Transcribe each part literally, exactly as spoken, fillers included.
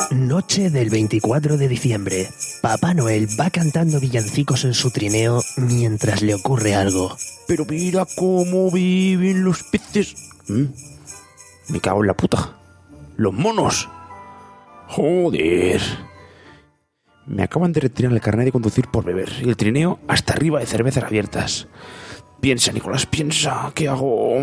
Noche del veinticuatro de diciembre. Papá Noel va cantando villancicos en su trineo mientras le ocurre algo. Pero mira cómo viven los peces. ¿Mm? Me cago en la puta. ¡Los monos! ¡Joder! Me acaban de retirar el carnet de conducir por beber y el trineo hasta arriba de cervezas abiertas. Piensa, Nicolás, piensa. ¿Qué hago?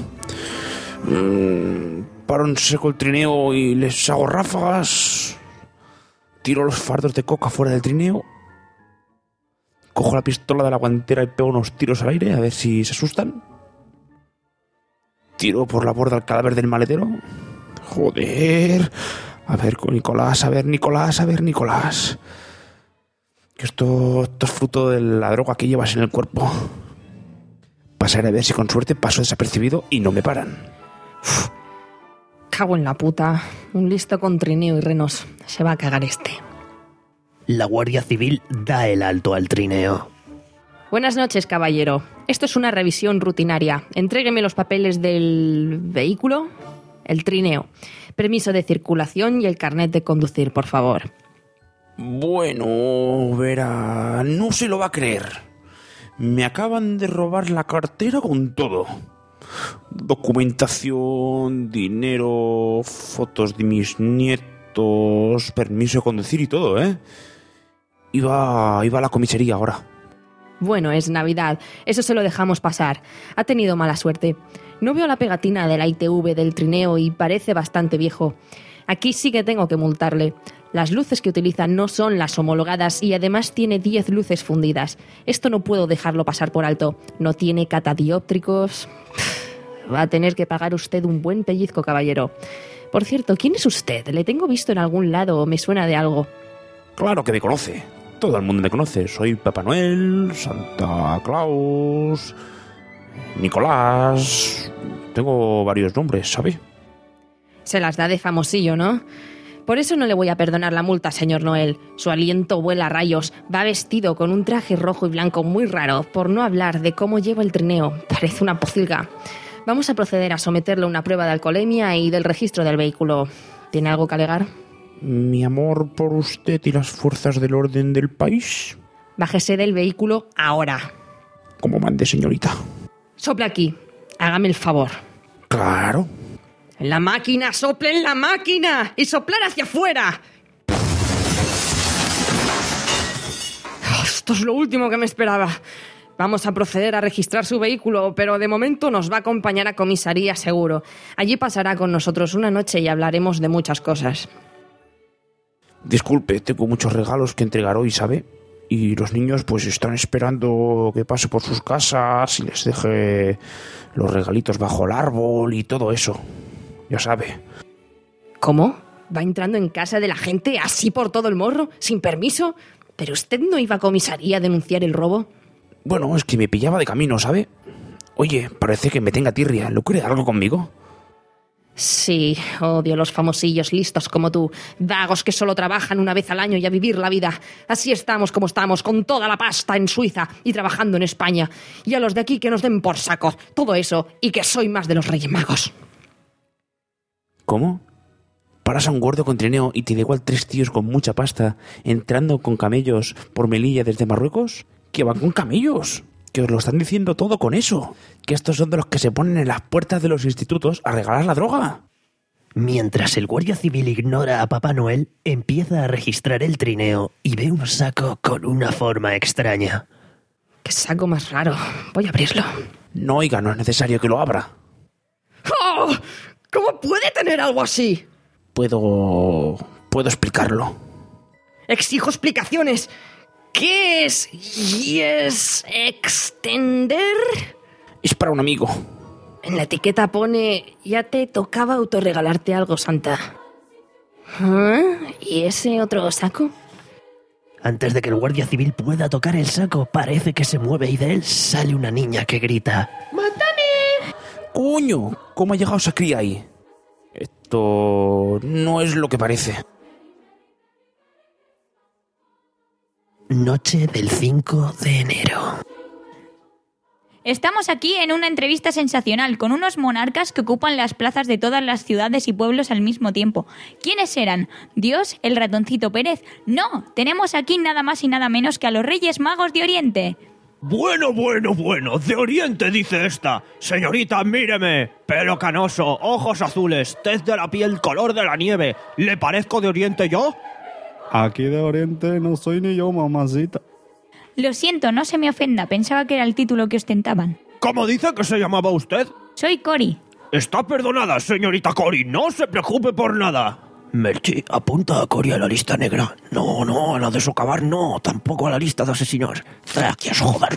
Mm, paro en seco el trineo y les hago ráfagas. Tiro los fardos de coca fuera del trineo. Cojo la pistola de la guantera y pego unos tiros al aire a ver si se asustan. Tiro por la borda el cadáver del maletero. Joder. A ver, Nicolás, a ver, Nicolás, a ver, Nicolás. Que esto, esto es fruto de la droga que llevas en el cuerpo. Pasaré a ver si con suerte paso desapercibido y no me paran. Uf, cago en la puta. Un listo con trineo y renos. Se va a cagar este. La Guardia Civil da el alto al trineo. Buenas noches, caballero. Esto es una revisión rutinaria. Entrégueme los papeles del vehículo, el trineo, permiso de circulación y el carnet de conducir, por favor. Bueno, verá, no se lo va a creer. Me acaban de robar la cartera con todo. Documentación, dinero, fotos de mis nietos, permiso de conducir y todo, ¿eh? Iba, iba a la comisaría ahora. Bueno, es Navidad. Eso se lo dejamos pasar. Ha tenido mala suerte. No veo la pegatina de la I T V del trineo y parece bastante viejo. Aquí sí que tengo que multarle. Las luces que utiliza no son las homologadas y además tiene diez luces fundidas. Esto no puedo dejarlo pasar por alto. No tiene catadióptricos. Va a tener que pagar usted un buen pellizco, caballero. Por cierto, ¿quién es usted? Le tengo visto en algún lado o me suena de algo. Claro que me conoce. Todo el mundo me conoce. Soy Papá Noel, Santa Claus, Nicolás. Tengo varios nombres, ¿sabe? Se las da de famosillo, ¿no? Por eso no le voy a perdonar la multa, señor Noel. Su aliento vuela a rayos. Va vestido con un traje rojo y blanco muy raro, por no hablar de cómo lleva el trineo. Parece una pocilga. Vamos a proceder a someterle a una prueba de alcoholemia y del registro del vehículo. ¿Tiene algo que alegar? Mi amor por usted y las fuerzas del orden del país. Bájese del vehículo ahora. Como mande, señorita. Sople aquí. Hágame el favor. Claro. ¡En la máquina! ¡Sople en la máquina! ¡Y soplar hacia afuera! Esto es lo último que me esperaba. Vamos a proceder a registrar su vehículo, pero de momento nos va a acompañar a comisaría seguro. Allí pasará con nosotros una noche y hablaremos de muchas cosas. Disculpe, tengo muchos regalos que entregar hoy, ¿sabe? Y los niños pues están esperando que pase por sus casas y les deje los regalitos bajo el árbol y todo eso. Ya sabe. ¿Cómo? ¿Va entrando en casa de la gente así por todo el morro, sin permiso? ¿Pero usted no iba a comisaría a denunciar el robo? Bueno, es que me pillaba de camino, ¿sabe? Oye, parece que me tenga tirria. ¿Lo quiere algo conmigo? Sí, odio los famosillos listos como tú, vagos que solo trabajan una vez al año y a vivir la vida. Así estamos como estamos, con toda la pasta en Suiza y trabajando en España. Y a los de aquí que nos den por saco, todo eso, y que soy más de los Reyes Magos. ¿Cómo? Paras a un gordo con trineo y te da igual tres tíos con mucha pasta entrando con camellos por Melilla desde Marruecos? ¿Que van con camellos? Que os lo están diciendo todo con eso. Que estos son de los que se ponen en las puertas de los institutos a regalar la droga. Mientras el guardia civil ignora a Papá Noel, empieza a registrar el trineo y ve un saco con una forma extraña. ¡Qué saco más raro! Voy a abrirlo. No, oiga, no es necesario que lo abra. ¡Oh! ¿Cómo puede tener algo así? Puedo... puedo explicarlo. Exijo explicaciones. ¿Qué es Yes Extender? Es para un amigo. En la etiqueta pone: ya te tocaba autorregalarte algo, Santa. ¿Ah? ¿Y ese otro saco? Antes de que el guardia civil pueda tocar el saco, parece que se mueve y de él sale una niña que grita: ¡Mátame! ¡Coño! ¿Cómo ha llegado esa cría ahí? Esto no es lo que parece. Noche del cinco de enero. Estamos aquí en una entrevista sensacional con unos monarcas que ocupan las plazas de todas las ciudades y pueblos al mismo tiempo. ¿Quiénes eran? ¿Dios? ¿El ratoncito Pérez? No, tenemos aquí nada más y nada menos que a los Reyes Magos de Oriente. Bueno, bueno, bueno, de Oriente dice esta. Señorita, míreme. Pelo canoso, ojos azules, tez de la piel color de la nieve. ¿Le parezco de Oriente yo? Aquí de Oriente no soy ni yo, mamacita. Lo siento, no se me ofenda, pensaba que era el título que ostentaban. ¿Cómo dice que se llamaba usted? Soy Cori. Está perdonada, señorita Cori, no se preocupe por nada. Merchi, apunta a Cori a la lista negra. No, no, a la de socavar no, tampoco a la lista de asesinos. Trae aquí a su joder.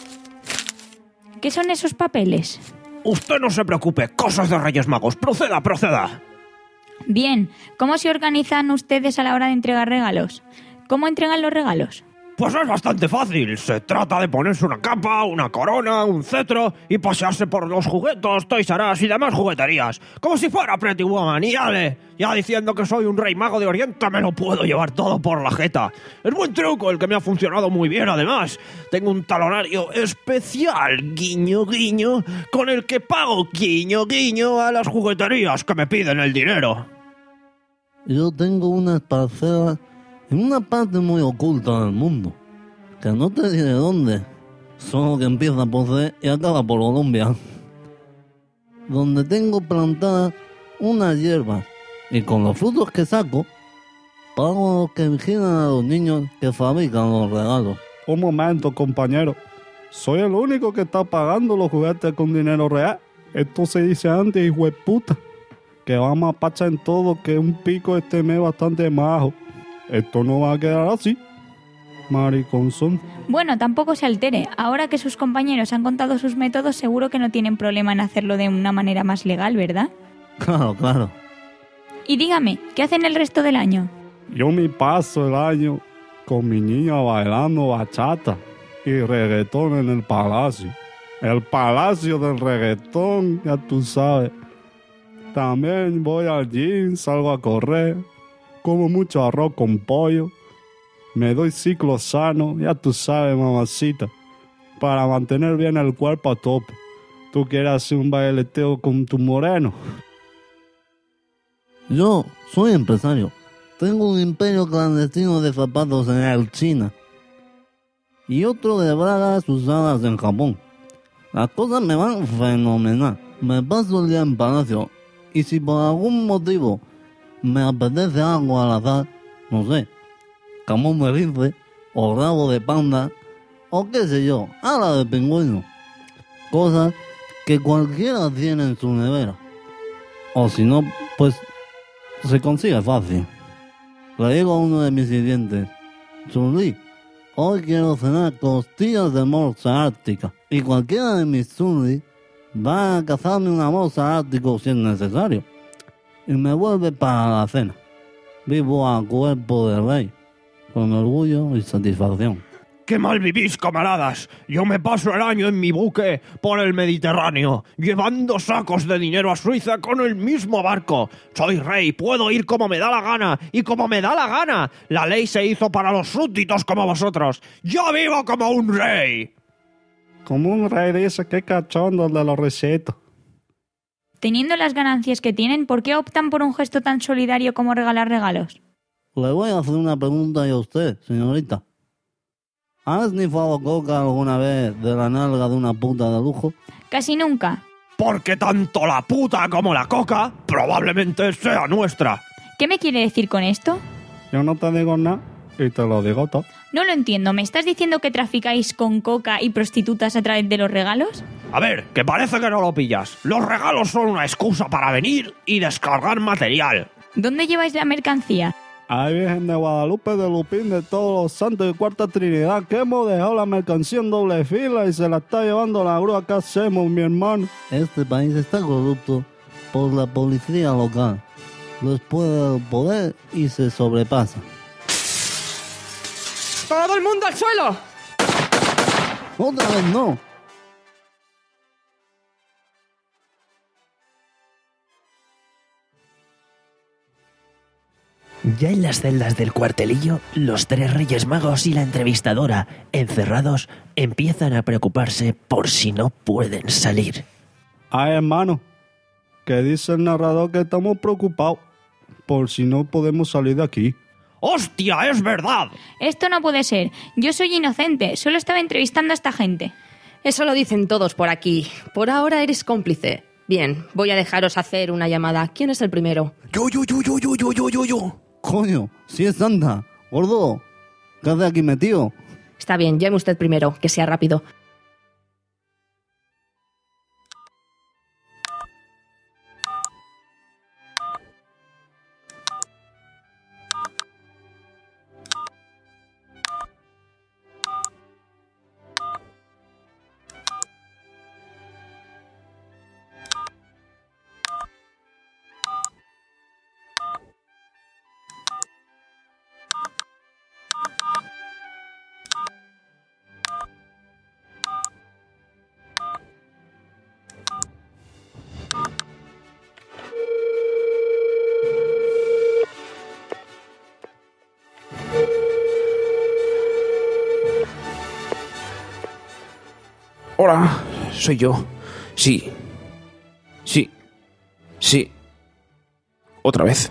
¿Qué son esos papeles? Usted no se preocupe, cosas de Reyes Magos, proceda, proceda. Bien, ¿cómo se organizan ustedes a la hora de entregar regalos? ¿Cómo entregan los regalos? Pues es bastante fácil. Se trata de ponerse una capa, una corona, un cetro y pasearse por los juguetos, Toys R Us y demás jugueterías. Como si fuera Pretty Woman. Y ale, ya diciendo que soy un rey mago de Oriente me lo puedo llevar todo por la jeta. Es buen truco el que me ha funcionado muy bien además. Tengo un talonario especial, guiño guiño, con el que pago guiño guiño a las jugueterías que me piden el dinero. Yo tengo unas parcelas en una parte muy oculta del mundo, que no te diré dónde, solo que empieza por C y acaba por Colombia, donde tengo plantadas unas hierbas, y con los frutos que saco, pago a los que vigilan a los niños que fabrican los regalos. Un momento, compañero. Soy el único que está pagando los juguetes con dinero real. Esto se dice antes, hijo de puta. Que vamos a pachar en todo, que un pico este mes bastante majo. Esto no va a quedar así, mariconzón. Bueno, tampoco se altere. Ahora que sus compañeros han contado sus métodos, seguro que no tienen problema en hacerlo de una manera más legal, ¿verdad? Claro, claro. Y dígame, ¿qué hacen el resto del año? Yo me paso el año con mi niña bailando bachata y reggaetón en el palacio. El palacio del reggaetón, ya tú sabes. También voy al gym, salgo a correr. Como mucho arroz con pollo, me doy ciclo sano, ya tú sabes, mamacita, para mantener bien el cuerpo a tope. ¿Tú quieres hacer un baileteo con tu moreno? Yo soy empresario. Tengo un imperio clandestino de zapatos en el China y otro de bragas usadas en Japón. Las cosas me van fenomenal. Me paso el día en palacio y si por algún motivo me apetece algo al azar, no sé, jamón de rifle, o rabo de panda, o qué sé yo, ala de pingüino. Cosas que cualquiera tiene en su nevera. O si no, pues se consigue fácil. Le digo a uno de mis sirvientes, Chun-Li, hoy quiero cenar costillas de morsa ártica. Y cualquiera de mis Chun-Li va a cazarme una morsa ártico si es necesario. Y me vuelve para la cena. Vivo a cuerpo de rey, con orgullo y satisfacción. ¡Qué mal vivís, camaradas! Yo me paso el año en mi buque por el Mediterráneo, llevando sacos de dinero a Suiza con el mismo barco. Soy rey, puedo ir como me da la gana, y como me da la gana. La ley se hizo para los súbditos como vosotros. ¡Yo vivo como un rey! Como un rey dice, qué cachondo el de los recetos. Teniendo las ganancias que tienen, ¿por qué optan por un gesto tan solidario como regalar regalos? Le voy a hacer una pregunta a usted, señorita. ¿Has nifado coca alguna vez de la nalga de una puta de lujo? Casi nunca. Porque tanto la puta como la coca probablemente sea nuestra. ¿Qué me quiere decir con esto? Yo no te digo nada y te lo digo todo. No lo entiendo. ¿Me estás diciendo que traficáis con coca y prostitutas a través de los regalos? A ver, que parece que no lo pillas. Los regalos son una excusa para venir y descargar material. ¿Dónde lleváis la mercancía? Ay, Virgen de Guadalupe, de Lupín, de todos los santos de Cuarta Trinidad, que hemos dejado la mercancía en doble fila y se la está llevando la grúa. ¿Qué hacemos, mi hermano? Este país está corrupto por la policía local. Los puede el poder y se sobrepasa. ¡Todo el mundo al suelo! ¡Otra vez no! Ya en las celdas del cuartelillo, los tres Reyes Magos y la entrevistadora, encerrados, empiezan a preocuparse por si no pueden salir. Ay, hermano, que dice el narrador que estamos preocupados por si no podemos salir de aquí. ¡Hostia, es verdad! Esto no puede ser. Yo soy inocente. Solo estaba entrevistando a esta gente. Eso lo dicen todos por aquí. Por ahora eres cómplice. Bien, voy a dejaros hacer una llamada. ¿Quién es el primero? Yo, yo, yo, yo, yo, yo, yo, yo, yo. Coño, sí es Santa. Gordo, ¿qué hace aquí metido? Está bien, llame usted primero, que sea rápido. Hola, soy yo. Sí. Sí. Sí. Otra vez.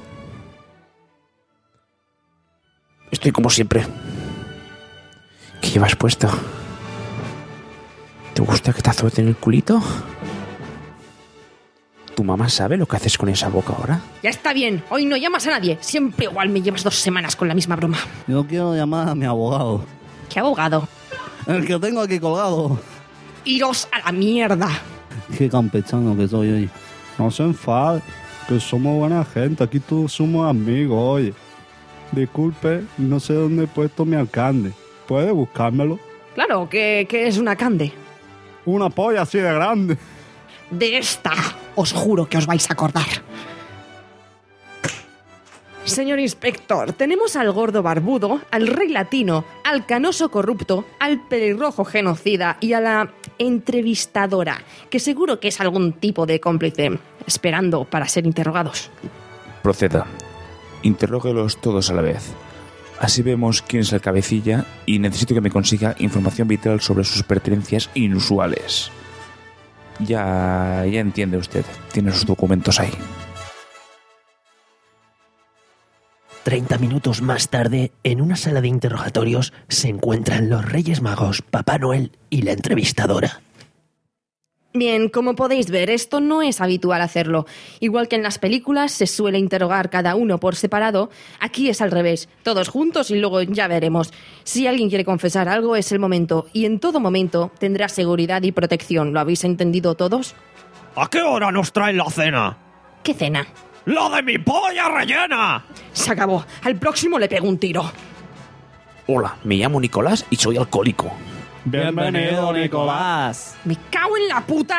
Estoy como siempre. ¿Qué llevas puesto? ¿Te gusta que te azote en el culito? ¿Tu mamá sabe lo que haces con esa boca ahora? Ya está bien, hoy no llamas a nadie. Siempre igual me llevas dos semanas con la misma broma. Yo quiero llamar a mi abogado. ¿Qué abogado? El que tengo aquí colgado. ¡Iros a la mierda! Qué campechano que soy hoy. No se enfade, que somos buena gente. Aquí todos somos amigos, oye. Disculpe, no sé dónde he puesto mi alcalde. ¿Puede buscármelo? Claro, que, que es una cande. Una polla así de grande. De esta, os juro que os vais a acordar. Señor inspector, tenemos al gordo barbudo, al rey latino, al canoso corrupto, al pelirrojo genocida y a la entrevistadora, que seguro que es algún tipo de cómplice, esperando para ser interrogados. Proceda. Interróguelos todos a la vez. Así vemos quién es el cabecilla y necesito que me consiga información vital sobre sus pertenencias inusuales. Ya, ya entiende usted. Tiene sus documentos ahí. Treinta minutos más tarde, en una sala de interrogatorios, se encuentran los Reyes Magos, Papá Noel y la entrevistadora. Bien, como podéis ver, esto no es habitual hacerlo. Igual que en las películas se suele interrogar cada uno por separado, aquí es al revés, todos juntos y luego ya veremos. Si alguien quiere confesar algo es el momento, y en todo momento tendrá seguridad y protección. ¿Lo habéis entendido todos? ¿A qué hora nos traen la cena? ¿Qué cena? ¡La de mi polla rellena! Se acabó. Al próximo le pego un tiro. Hola, me llamo Nicolás y soy alcohólico. Bienvenido, Nicolás. ¡Me cago en la puta!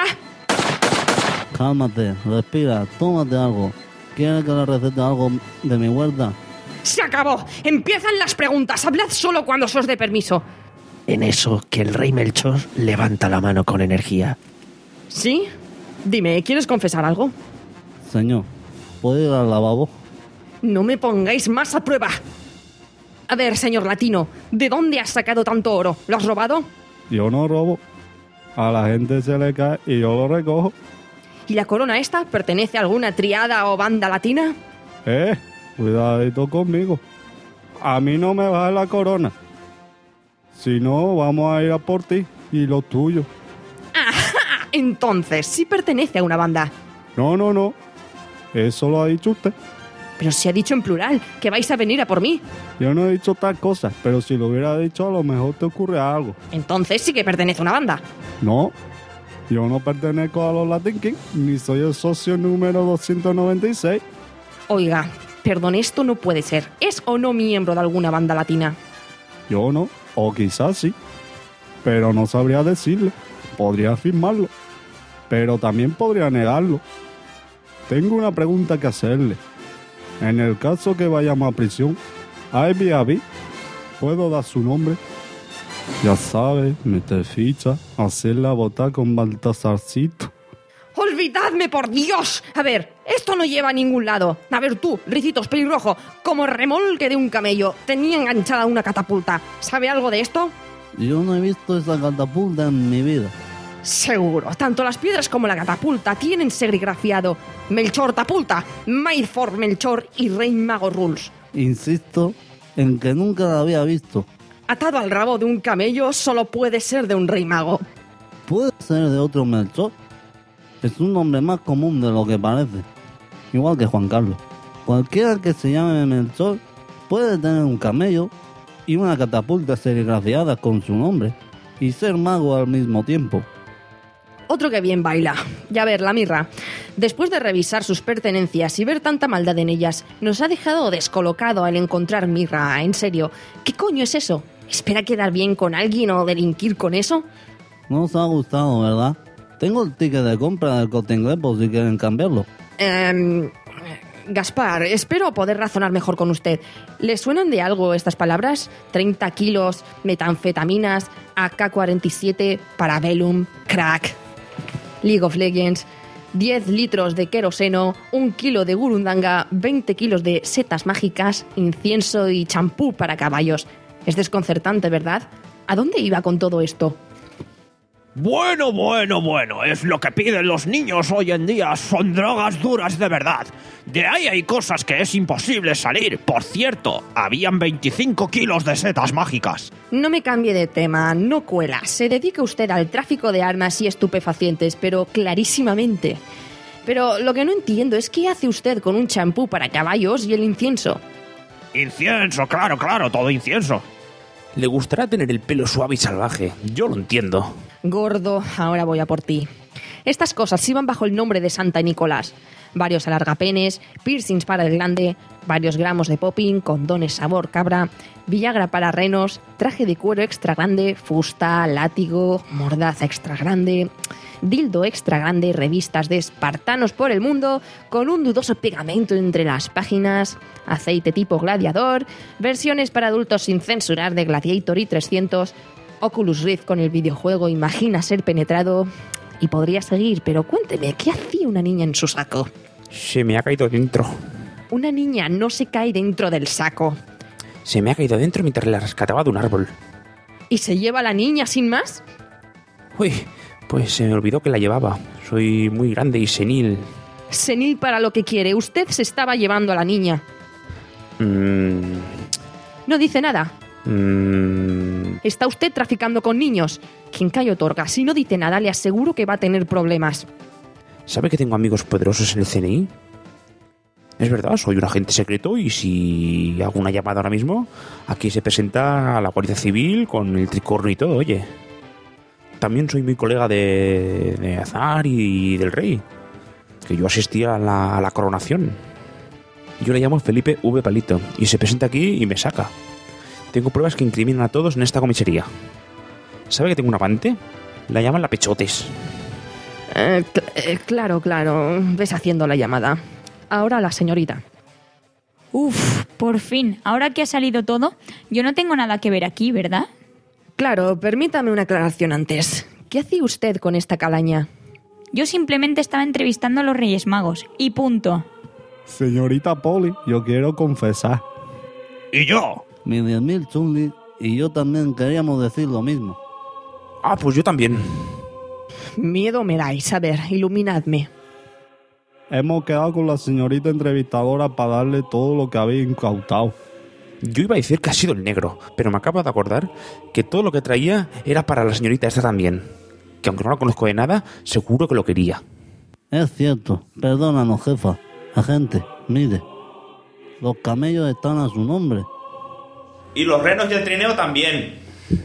Cálmate, respira, tómate algo. ¿Quieres que le recete algo de mi huerta? ¡Se acabó! Empiezan las preguntas. Hablad solo cuando os dé permiso. En eso, que el rey Melchor levanta la mano con energía. ¿Sí? Dime, ¿quieres confesar algo? Señor, ¿puedo ir al lavabo? No me pongáis más a prueba. A ver, señor latino, ¿de dónde has sacado tanto oro? ¿Lo has robado? Yo no robo. A la gente se le cae y yo lo recojo. ¿Y la corona esta pertenece a alguna triada o banda latina? Eh, cuidadito conmigo. A mí no me baja la corona. Si no, vamos a ir a por ti y lo tuyo. ¡Ajá! Entonces, sí pertenece a una banda. No, no, no. Eso lo ha dicho usted. Pero se ha dicho en plural, que vais a venir a por mí. Yo no he dicho tal cosa, pero si lo hubiera dicho a lo mejor te ocurre algo. Entonces sí que pertenece a una banda. No, yo no pertenezco a los Latin Kings, ni soy el socio número doscientos noventa y seis. Oiga, perdón, esto no puede ser. ¿Es o no miembro de alguna banda latina? Yo no, o quizás sí, pero no sabría decirle. Podría afirmarlo, pero también podría negarlo. Tengo una pregunta que hacerle. En el caso que vayamos a prisión, ¿hay vía B? ¿Puedo dar su nombre? Ya sabe, meter ficha, hacerla votar con Baltasarcito. Olvidad ¡Gritadme, por Dios! A ver, esto no lleva a ningún lado. A ver tú, Ricitos pelirrojo, como remolque de un camello, tenía enganchada una catapulta. ¿Sabe algo de esto? Yo no he visto esa catapulta en mi vida. Seguro, tanto las piedras como la catapulta tienen serigrafiado Melchor Tapulta, Made for Melchor y Rey Mago Rules. Insisto en que nunca la había visto. Atado al rabo de un camello solo puede ser de un rey mago. Puede ser de otro Melchor. Es un nombre más común de lo que parece. Igual que Juan Carlos. Cualquiera que se llame Melchor puede tener un camello y una catapulta serigrafiada con su nombre y ser mago al mismo tiempo. Otro que bien baila. Ya ver, la mirra. Después de revisar sus pertenencias y ver tanta maldad en ellas, nos ha dejado descolocado al encontrar mirra. En serio, ¿qué coño es eso? ¿Espera quedar bien con alguien o delinquir con eso? No os ha gustado, ¿verdad? Tengo el ticket de compra del Corte Inglés por si quieren cambiarlo. Eh, Gaspar, espero poder razonar mejor con usted. ¿Le suenan de algo estas palabras? treinta kilos, metanfetaminas, A K cuarenta y siete, Parabellum, crack, League of Legends, diez litros de queroseno, un kilo de gurundanga, veinte kilos de setas mágicas, incienso y champú para caballos. Es desconcertante, ¿verdad? ¿A dónde iba con todo esto? Bueno, bueno, bueno, es lo que piden los niños hoy en día, son drogas duras de verdad. De ahí hay cosas que es imposible salir. Por cierto, habían veinticinco kilos de setas mágicas. No me cambie de tema, no cuela. Se dedica usted al tráfico de armas y estupefacientes, pero clarísimamente. Pero lo que no entiendo es qué hace usted con un champú para caballos y el incienso. Incienso, claro, claro, todo incienso. Le gustará tener el pelo suave y salvaje, yo lo entiendo. Gordo, ahora voy a por ti. Estas cosas iban bajo el nombre de Santa Nicolás. Varios alargapenes, piercings para el glande, varios gramos de popping, condones sabor cabra, villagra para renos, traje de cuero extra grande, fusta, látigo, mordaza extra grande, dildo extra grande, revistas de espartanos por el mundo, con un dudoso pegamento entre las páginas, aceite tipo gladiador, versiones para adultos sin censurar de Gladiator y trescientos, Oculus Rift con el videojuego Imagina ser penetrado. Y podría seguir, pero cuénteme, ¿qué hacía una niña en su saco? Se me ha caído dentro. Una niña no se cae dentro del saco. Se me ha caído dentro mientras la rescataba de un árbol. ¿Y se lleva a la niña sin más? Uy, pues se me olvidó que la llevaba. Soy muy grande y senil. Senil para lo que quiere. Usted se estaba llevando a la niña. Mm, No dice nada. mm, ¿Está usted traficando con niños? Quien cae otorga. Si no dice nada, le aseguro que va a tener problemas. ¿Sabe que tengo amigos poderosos en el C N I? Es verdad, soy un agente secreto y si hago una llamada ahora mismo, aquí se presenta a la Guardia Civil con el tricornio y todo, oye. También soy muy colega de, de Azar y del Rey, que yo asistía a la, a la coronación. Yo le llamo Felipe V. Palito y se presenta aquí y me saca. Tengo pruebas que incriminan a todos en esta comisaría. ¿Sabe que tengo un amante? La llaman la Pechotes. Eh, cl- eh, claro, claro. Ves haciendo la llamada. Ahora la señorita. Uf, por fin. Ahora que ha salido todo, yo no tengo nada que ver aquí, ¿verdad? Claro, permítame una aclaración antes. ¿Qué hacía usted con esta calaña? Yo simplemente estaba entrevistando a los Reyes Magos. Y punto. Señorita Polly, yo quiero confesar. ¿Y yo? Mi diez mil chunlis y yo también queríamos decir lo mismo. Ah, pues yo también. Miedo me dais. A ver, iluminadme. Hemos quedado con la señorita entrevistadora para darle todo lo que había incautado. Yo iba a decir que ha sido el negro, pero me acabo de acordar que todo lo que traía era para la señorita esta también. Que aunque no la conozco de nada, seguro que lo quería. Es cierto, perdónanos, jefa. Agente, mire. Los camellos están a su nombre. Y los renos y el trineo también.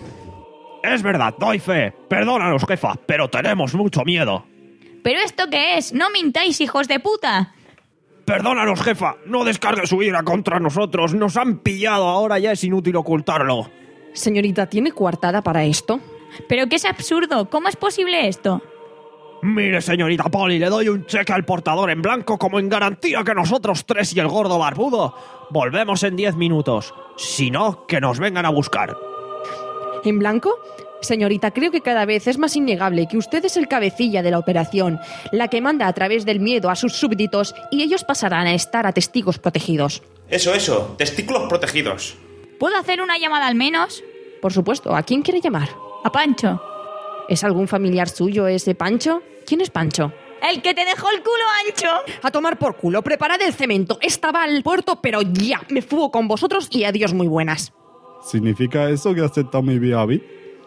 Es verdad, doy fe. Perdónanos, jefa, pero tenemos mucho miedo. ¿Pero esto qué es? ¡No mintáis, hijos de puta! Perdónanos, jefa. No descargue su ira contra nosotros. Nos han pillado. Ahora ya es inútil ocultarlo. Señorita, ¿tiene coartada para esto? ¡Pero qué es absurdo! ¿Cómo es posible esto? Mire, señorita Polly, le doy un cheque al portador en blanco como en garantía que nosotros tres y el gordo barbudo volvemos en diez minutos. Si no, que nos vengan a buscar. ¿En blanco? Señorita, creo que cada vez es más innegable que usted es el cabecilla de la operación, la que manda a través del miedo a sus súbditos y ellos pasarán a estar a testigos protegidos. Eso, eso, testículos protegidos. ¿Puedo hacer una llamada al menos? Por supuesto, ¿a quién quiere llamar? A Pancho. ¿Es algún familiar suyo ese Pancho? ¿Quién es Pancho? ¡El que te dejó el culo ancho! A tomar por culo, preparad el cemento. Estaba al puerto, pero ya, me fugo con vosotros y adiós muy buenas. ¿Significa eso que acepta mi viavi?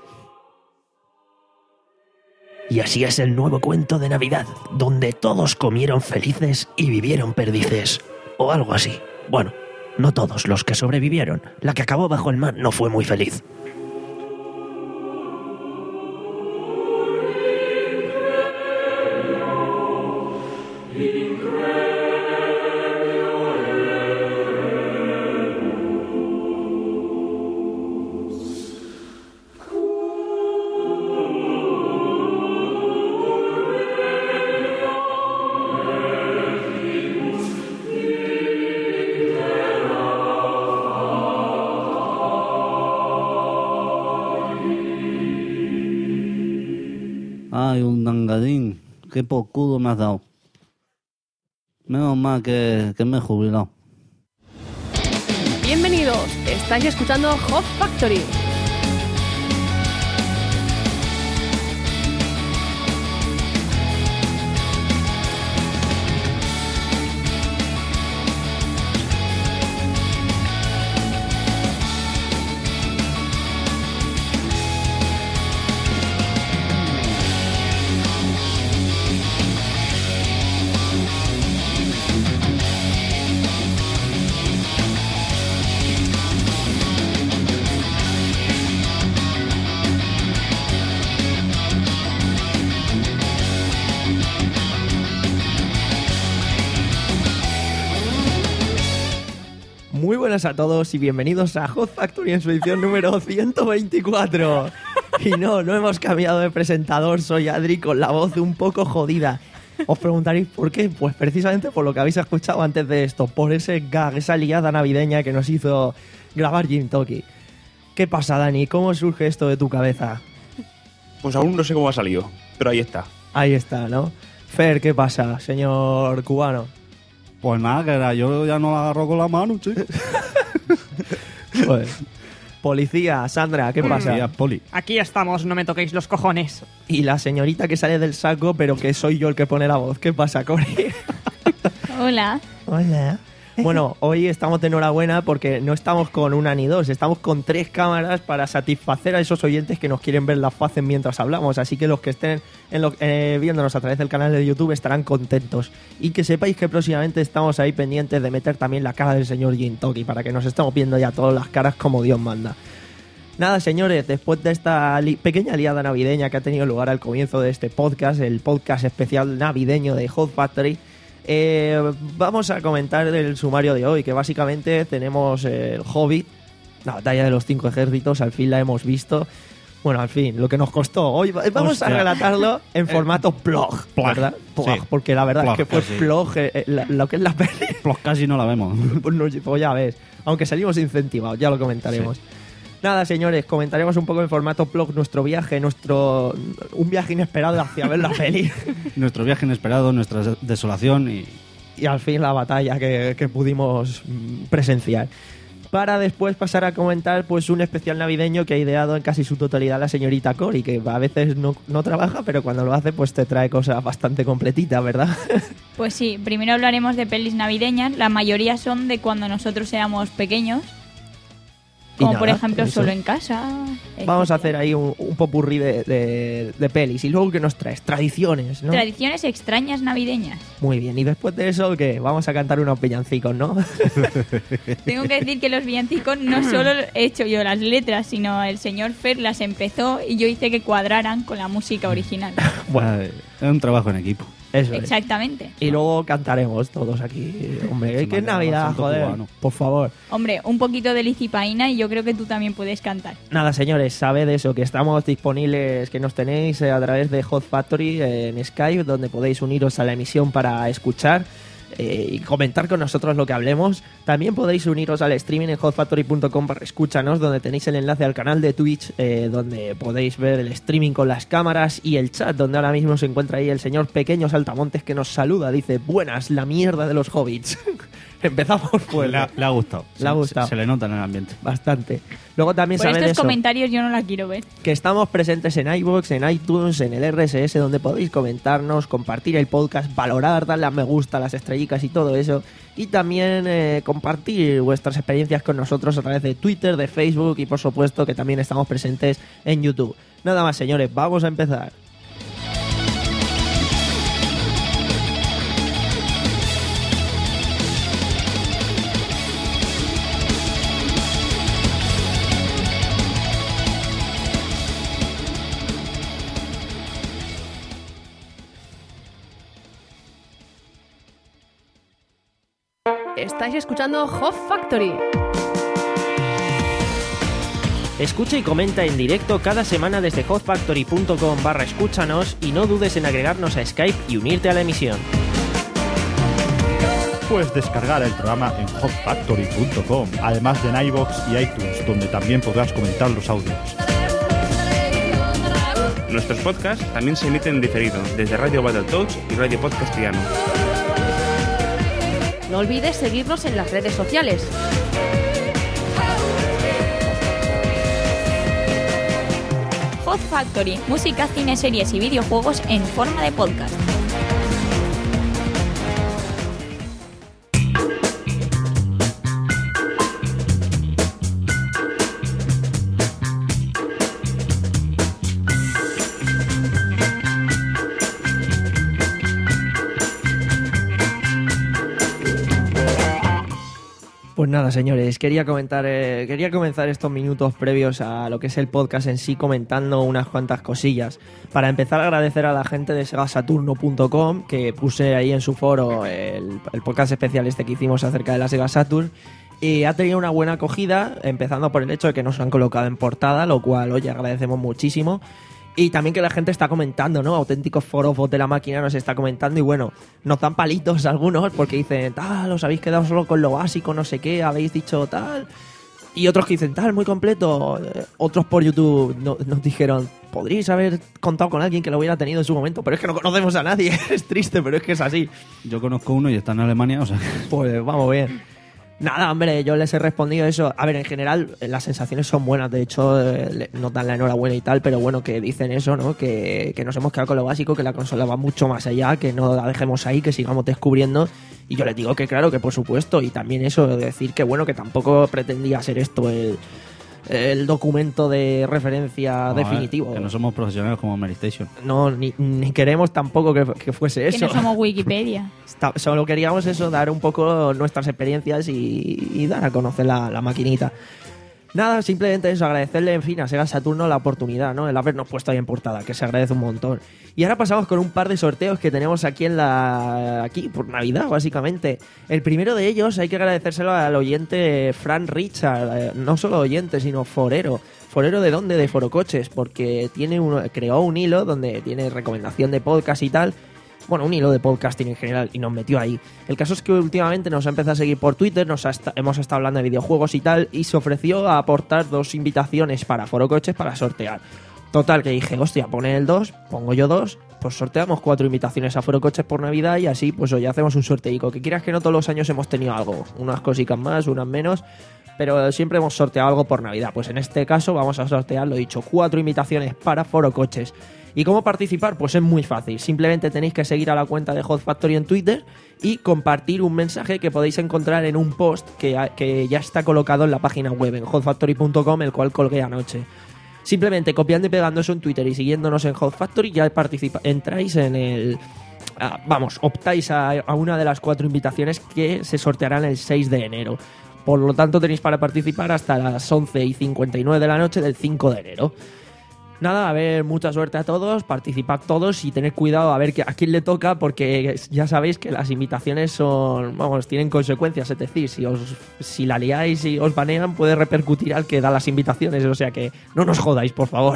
Y así es el nuevo cuento de Navidad, donde todos comieron felices y vivieron perdices. O algo así. Bueno, no todos los que sobrevivieron. La que acabó bajo el mar no fue muy feliz. Ay, un dangadín. Qué pocudo me has dado. Menos mal que, que me he jubilado. Bienvenidos, estáis escuchando Hot Factory. Muy buenas a todos y bienvenidos a Hot Factory en su edición número ciento veinticuatro. Y no, no hemos cambiado de presentador, soy Adri con la voz un poco jodida. Os preguntaréis por qué, pues precisamente por lo que habéis escuchado antes de esto, por ese gag, esa liada navideña que nos hizo grabar Jim Toki. ¿Qué pasa, Dani? ¿Cómo surge esto de tu cabeza? Pues aún no sé cómo ha salido, pero ahí está. Ahí está, ¿no? Fer, ¿qué pasa, señor cubano? Pues nada, que era, yo ya no la agarro con la mano, chico. Pues, policía, Sandra, ¿qué pasa? Policía, poli. Aquí estamos, no me toquéis los cojones. Y la señorita que sale del saco, pero que soy yo el que pone la voz. ¿Qué pasa, Cori? Hola. Hola. Bueno, hoy estamos de enhorabuena porque no estamos con una ni dos, estamos con tres cámaras para satisfacer a esos oyentes que nos quieren ver las faces mientras hablamos. Así que los que estén en lo, eh, viéndonos a través del canal de YouTube estarán contentos. Y que sepáis que próximamente estamos ahí pendientes de meter también la cara del señor Jin Toki para que nos estemos viendo ya todas las caras como Dios manda. Nada, señores, después de esta li- pequeña liada navideña que ha tenido lugar al comienzo de este podcast, el podcast especial navideño de Hot Factory, Eh, vamos a comentar el sumario de hoy, que básicamente tenemos el Hobbit, la batalla de los cinco ejércitos, al fin la hemos visto. Bueno, al fin, lo que nos costó. Hoy vamos Hostia. a relatarlo en formato plog, Plog, ¿verdad? Plog, sí. porque la verdad Plog, es que fue sí. plog, eh, eh, la- lo que es la peli. Pues casi no la vemos. Pues, no, pues ya ves, aunque salimos incentivados, ya lo comentaremos. Nada, señores, comentaremos un poco en formato blog nuestro viaje, nuestro un viaje inesperado hacia ver la peli. Nuestro viaje inesperado, nuestra desolación y... Y al fin la batalla que, que pudimos mm, presenciar. Para después pasar a comentar pues un especial navideño que ha ideado en casi su totalidad la señorita Cori, que a veces no, no trabaja, pero cuando lo hace pues te trae cosas bastante completitas, ¿verdad? Pues sí, primero hablaremos de pelis navideñas. La mayoría son de cuando nosotros éramos pequeños. Y Como por nada, ejemplo eso. Solo en casa. Vamos a etcétera. hacer ahí un, un popurrí de, de, de pelis. Y luego, ¿qué nos traes? Tradiciones, ¿no? Tradiciones extrañas navideñas. Muy bien. Y después de eso, ¿qué? Vamos a cantar unos villancicos, ¿no? Tengo que decir que los villancicos no solo he hecho yo las letras, sino el señor Fer las empezó y yo hice que cuadraran con la música original. Bueno, Es un trabajo en equipo. eso es. Exactamente. Y luego cantaremos todos aquí. Hombre, Se que es me ha Navidad, acabado joder. cubano. Por favor. Hombre, un poquito de licipaína y yo creo que tú también puedes cantar. Nada, señores, sabed eso, que estamos disponibles, que nos tenéis eh, a través de Hot Factory eh, en Skype, donde podéis uniros a la emisión para escuchar eh, y comentar con nosotros lo que hablemos. También podéis uniros al streaming en hot factory punto com barra escúchanos, donde tenéis el enlace al canal de Twitch, eh, donde podéis ver el streaming con las cámaras y el chat, donde ahora mismo se encuentra ahí el señor Pequeño Saltamontes que nos saluda. Dice, buenas, la mierda de los hobbits. Empezamos pues. Le ha, le ha gustado. Le ha Se- gustado. Se, se le nota en el ambiente. Bastante. Luego también Por saben estos eso, comentarios yo no la quiero ver. que estamos presentes en iVoox, en iTunes, en el R S S, donde podéis comentarnos, compartir el podcast, valorar, darle a me gusta, las estrellitas y todo eso. Y también eh, compartir vuestras experiencias con nosotros a través de Twitter, de Facebook y por supuesto que también estamos presentes en YouTube. Nada más, señores, vamos a empezar. Estáis escuchando Hot Factory. Escucha y comenta en directo cada semana desde hot factory punto com barra escúchanos y no dudes en agregarnos a Skype y unirte a la emisión. Puedes descargar el programa en hot factory punto com, además de en iVoox y iTunes, donde también podrás comentar los audios. Nuestros podcasts también se emiten en diferido desde Radio Battletoads y Radio Podcastiano. No olvides seguirnos en las redes sociales. Hot Factory, música, cine, series y videojuegos en forma de podcast. Pues nada, señores, quería comentar, eh, quería comenzar estos minutos previos a lo que es el podcast en sí comentando unas cuantas cosillas. Para empezar, agradecer a la gente de sega saturno punto com, que puse ahí en su foro el, el podcast especial este que hicimos acerca de la Sega Saturn, y ha tenido una buena acogida, empezando por el hecho de que nos han colocado en portada, lo cual, oye, agradecemos muchísimo. Y también que la gente está comentando, ¿no? Auténticos forofos de la máquina nos está comentando y bueno, nos dan palitos algunos porque dicen, tal, os habéis quedado solo con lo básico, no sé qué, habéis dicho tal. Y otros que dicen, tal, muy completo. Eh, Otros por YouTube no- nos dijeron, podríais haber contado con alguien que lo hubiera tenido en su momento, pero es que no conocemos a nadie. Es triste, pero es que es así. Yo conozco uno y está en Alemania, o sea... Pues vamos bien. Nada, hombre, yo les he respondido eso. A ver, en general, eh, las sensaciones son buenas. De hecho, eh, le- nos dan la enhorabuena y tal, pero bueno, que dicen eso, ¿no? Que, que nos hemos quedado con lo básico, que la consola va mucho más allá, que no la dejemos ahí, que sigamos descubriendo. Y yo les digo que claro, que por supuesto. Y también eso, de decir que bueno, que tampoco pretendía ser esto el, el documento de referencia No, definitivo. eh, que no somos profesionales como Meristation. No, ni, ni queremos tampoco que, que fuese Que eso. no somos Wikipedia. Está- Solo queríamos eso, dar un poco nuestras experiencias y, y dar a conocer la, la maquinita. Nada, simplemente eso, agradecerle, en fin, a Sega Saturno la oportunidad, ¿no? El habernos puesto ahí en portada, que se agradece un montón. Y ahora pasamos con un par de sorteos que tenemos aquí en la... aquí, por Navidad, básicamente. El primero de ellos hay que agradecérselo al oyente Fran Richard, eh, no solo oyente, sino forero. ¿Forero de dónde? De Forocoches, porque tiene un, creó un hilo donde tiene recomendación de podcast y tal. Bueno, un hilo de podcasting en general y nos metió ahí. El caso es que últimamente nos ha empezado a seguir por Twitter, nos ha esta- hemos estado hablando de videojuegos y tal, y se ofreció a aportar dos invitaciones para Forocoches para sortear. Total, que dije, hostia, pone el dos, pongo yo dos, pues sorteamos cuatro invitaciones a Forocoches por Navidad y así, pues hoy hacemos un sorteico. Que quieras que no, todos los años hemos tenido algo, unas cositas más, unas menos, pero siempre hemos sorteado algo por Navidad. Pues en este caso vamos a sortear, lo dicho, cuatro invitaciones para Forocoches. ¿Y cómo participar? Pues es muy fácil. Simplemente tenéis que seguir a la cuenta de Hot Factory en Twitter y compartir un mensaje que podéis encontrar en un post que, ha- que ya está colocado en la página web, en hot factory punto com, el cual colgué anoche. Simplemente copiando y pegando eso en Twitter y siguiéndonos en Hot Factory ya participa- entráis en el... ah, vamos, optáis a, a una de las cuatro invitaciones que se sortearán el seis de enero. Por lo tanto tenéis para participar hasta las once y cincuenta y nueve de la noche del cinco de enero. Nada, a ver, mucha suerte a todos, participad todos y tened cuidado a ver que- a quién le toca, porque ya sabéis que las invitaciones son, vamos, tienen consecuencias, es decir, si os si la liáis y os banean puede repercutir al que da las invitaciones, o sea que no nos jodáis, por favor.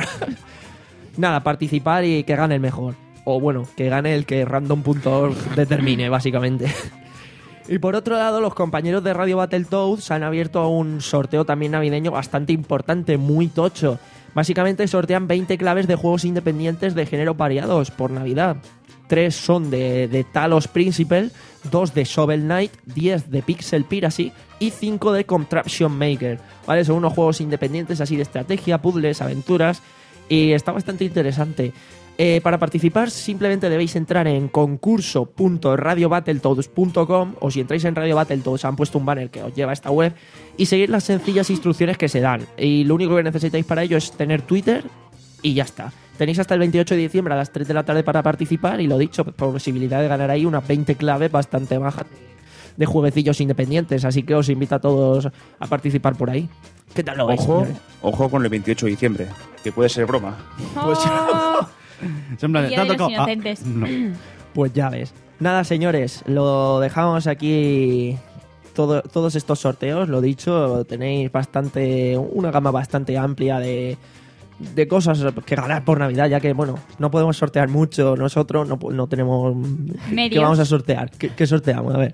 Nada, participar y que gane el mejor, o bueno, que gane el que random punto org determine, básicamente. Y por otro lado, los compañeros de Radio Battletoads han abierto un sorteo también navideño bastante importante, muy tocho. Básicamente sortean veinte claves de juegos independientes de género variados por Navidad. Tres son de, de Talos Principle, dos de Shovel Knight, diez de Pixel Piracy y cinco de Contraption Maker. ¿Vale? Son unos juegos independientes así de estrategia, puzzles, aventuras y está bastante interesante. Eh, para participar simplemente debéis entrar en concurso punto radio battletoads punto com o si entráis en Radio Battletoads han puesto un banner que os lleva a esta web y seguir las sencillas instrucciones que se dan. Y lo único que necesitáis para ello es tener Twitter y ya está. Tenéis hasta el veintiocho de diciembre a las tres de la tarde para participar y lo dicho, posibilidad de ganar ahí unas veinte claves bastante bajas de jueguecillos independientes. Así que os invito a todos a participar por ahí. ¿Qué tal lo veis, Ojo, señores? ojo con el veintiocho de diciembre, que puede ser broma. Pues, Siempre, Día de tanto los co- ah, Inocentes. no. pues ya ves. Nada, señores, lo dejamos aquí. Todo, todos estos sorteos, lo dicho, tenéis bastante una gama bastante amplia de, de cosas que ganar por Navidad, ya que, bueno, no podemos sortear mucho nosotros, no, no tenemos... ¿Qué Medios. vamos a sortear? ¿Qué, qué sorteamos? A ver.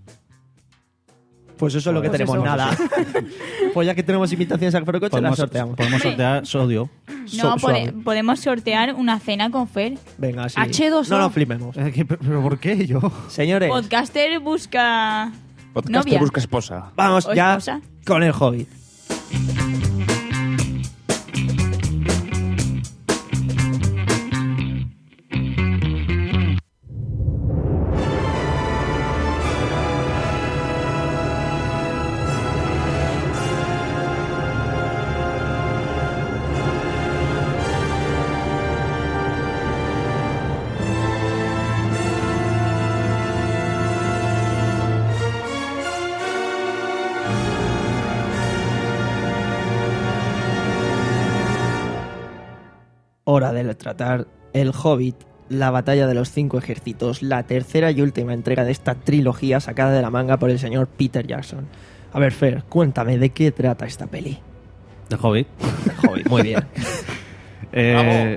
Pues eso es lo que Pues tenemos, eso, nada. Pues ya que tenemos invitaciones al Forocoche, las Podemos, sorteamos. podemos sortear sodio. No, So- pode- suave. podemos sortear una cena con Fer. Venga, sí. H dos O. No nos flipemos. Eh, ¿qué- ¿Pero por qué yo? Señores, Podcaster busca Podcast novia. busca esposa. vamos ¿O ya esposa? con el Hobbit. Hora de tratar El Hobbit, la batalla de los cinco ejércitos, la tercera y última entrega de esta trilogía sacada de la manga por el señor Peter Jackson. A ver, Fer, cuéntame, ¿de qué trata esta peli? De Hobbit. El Hobbit, muy bien. Eh,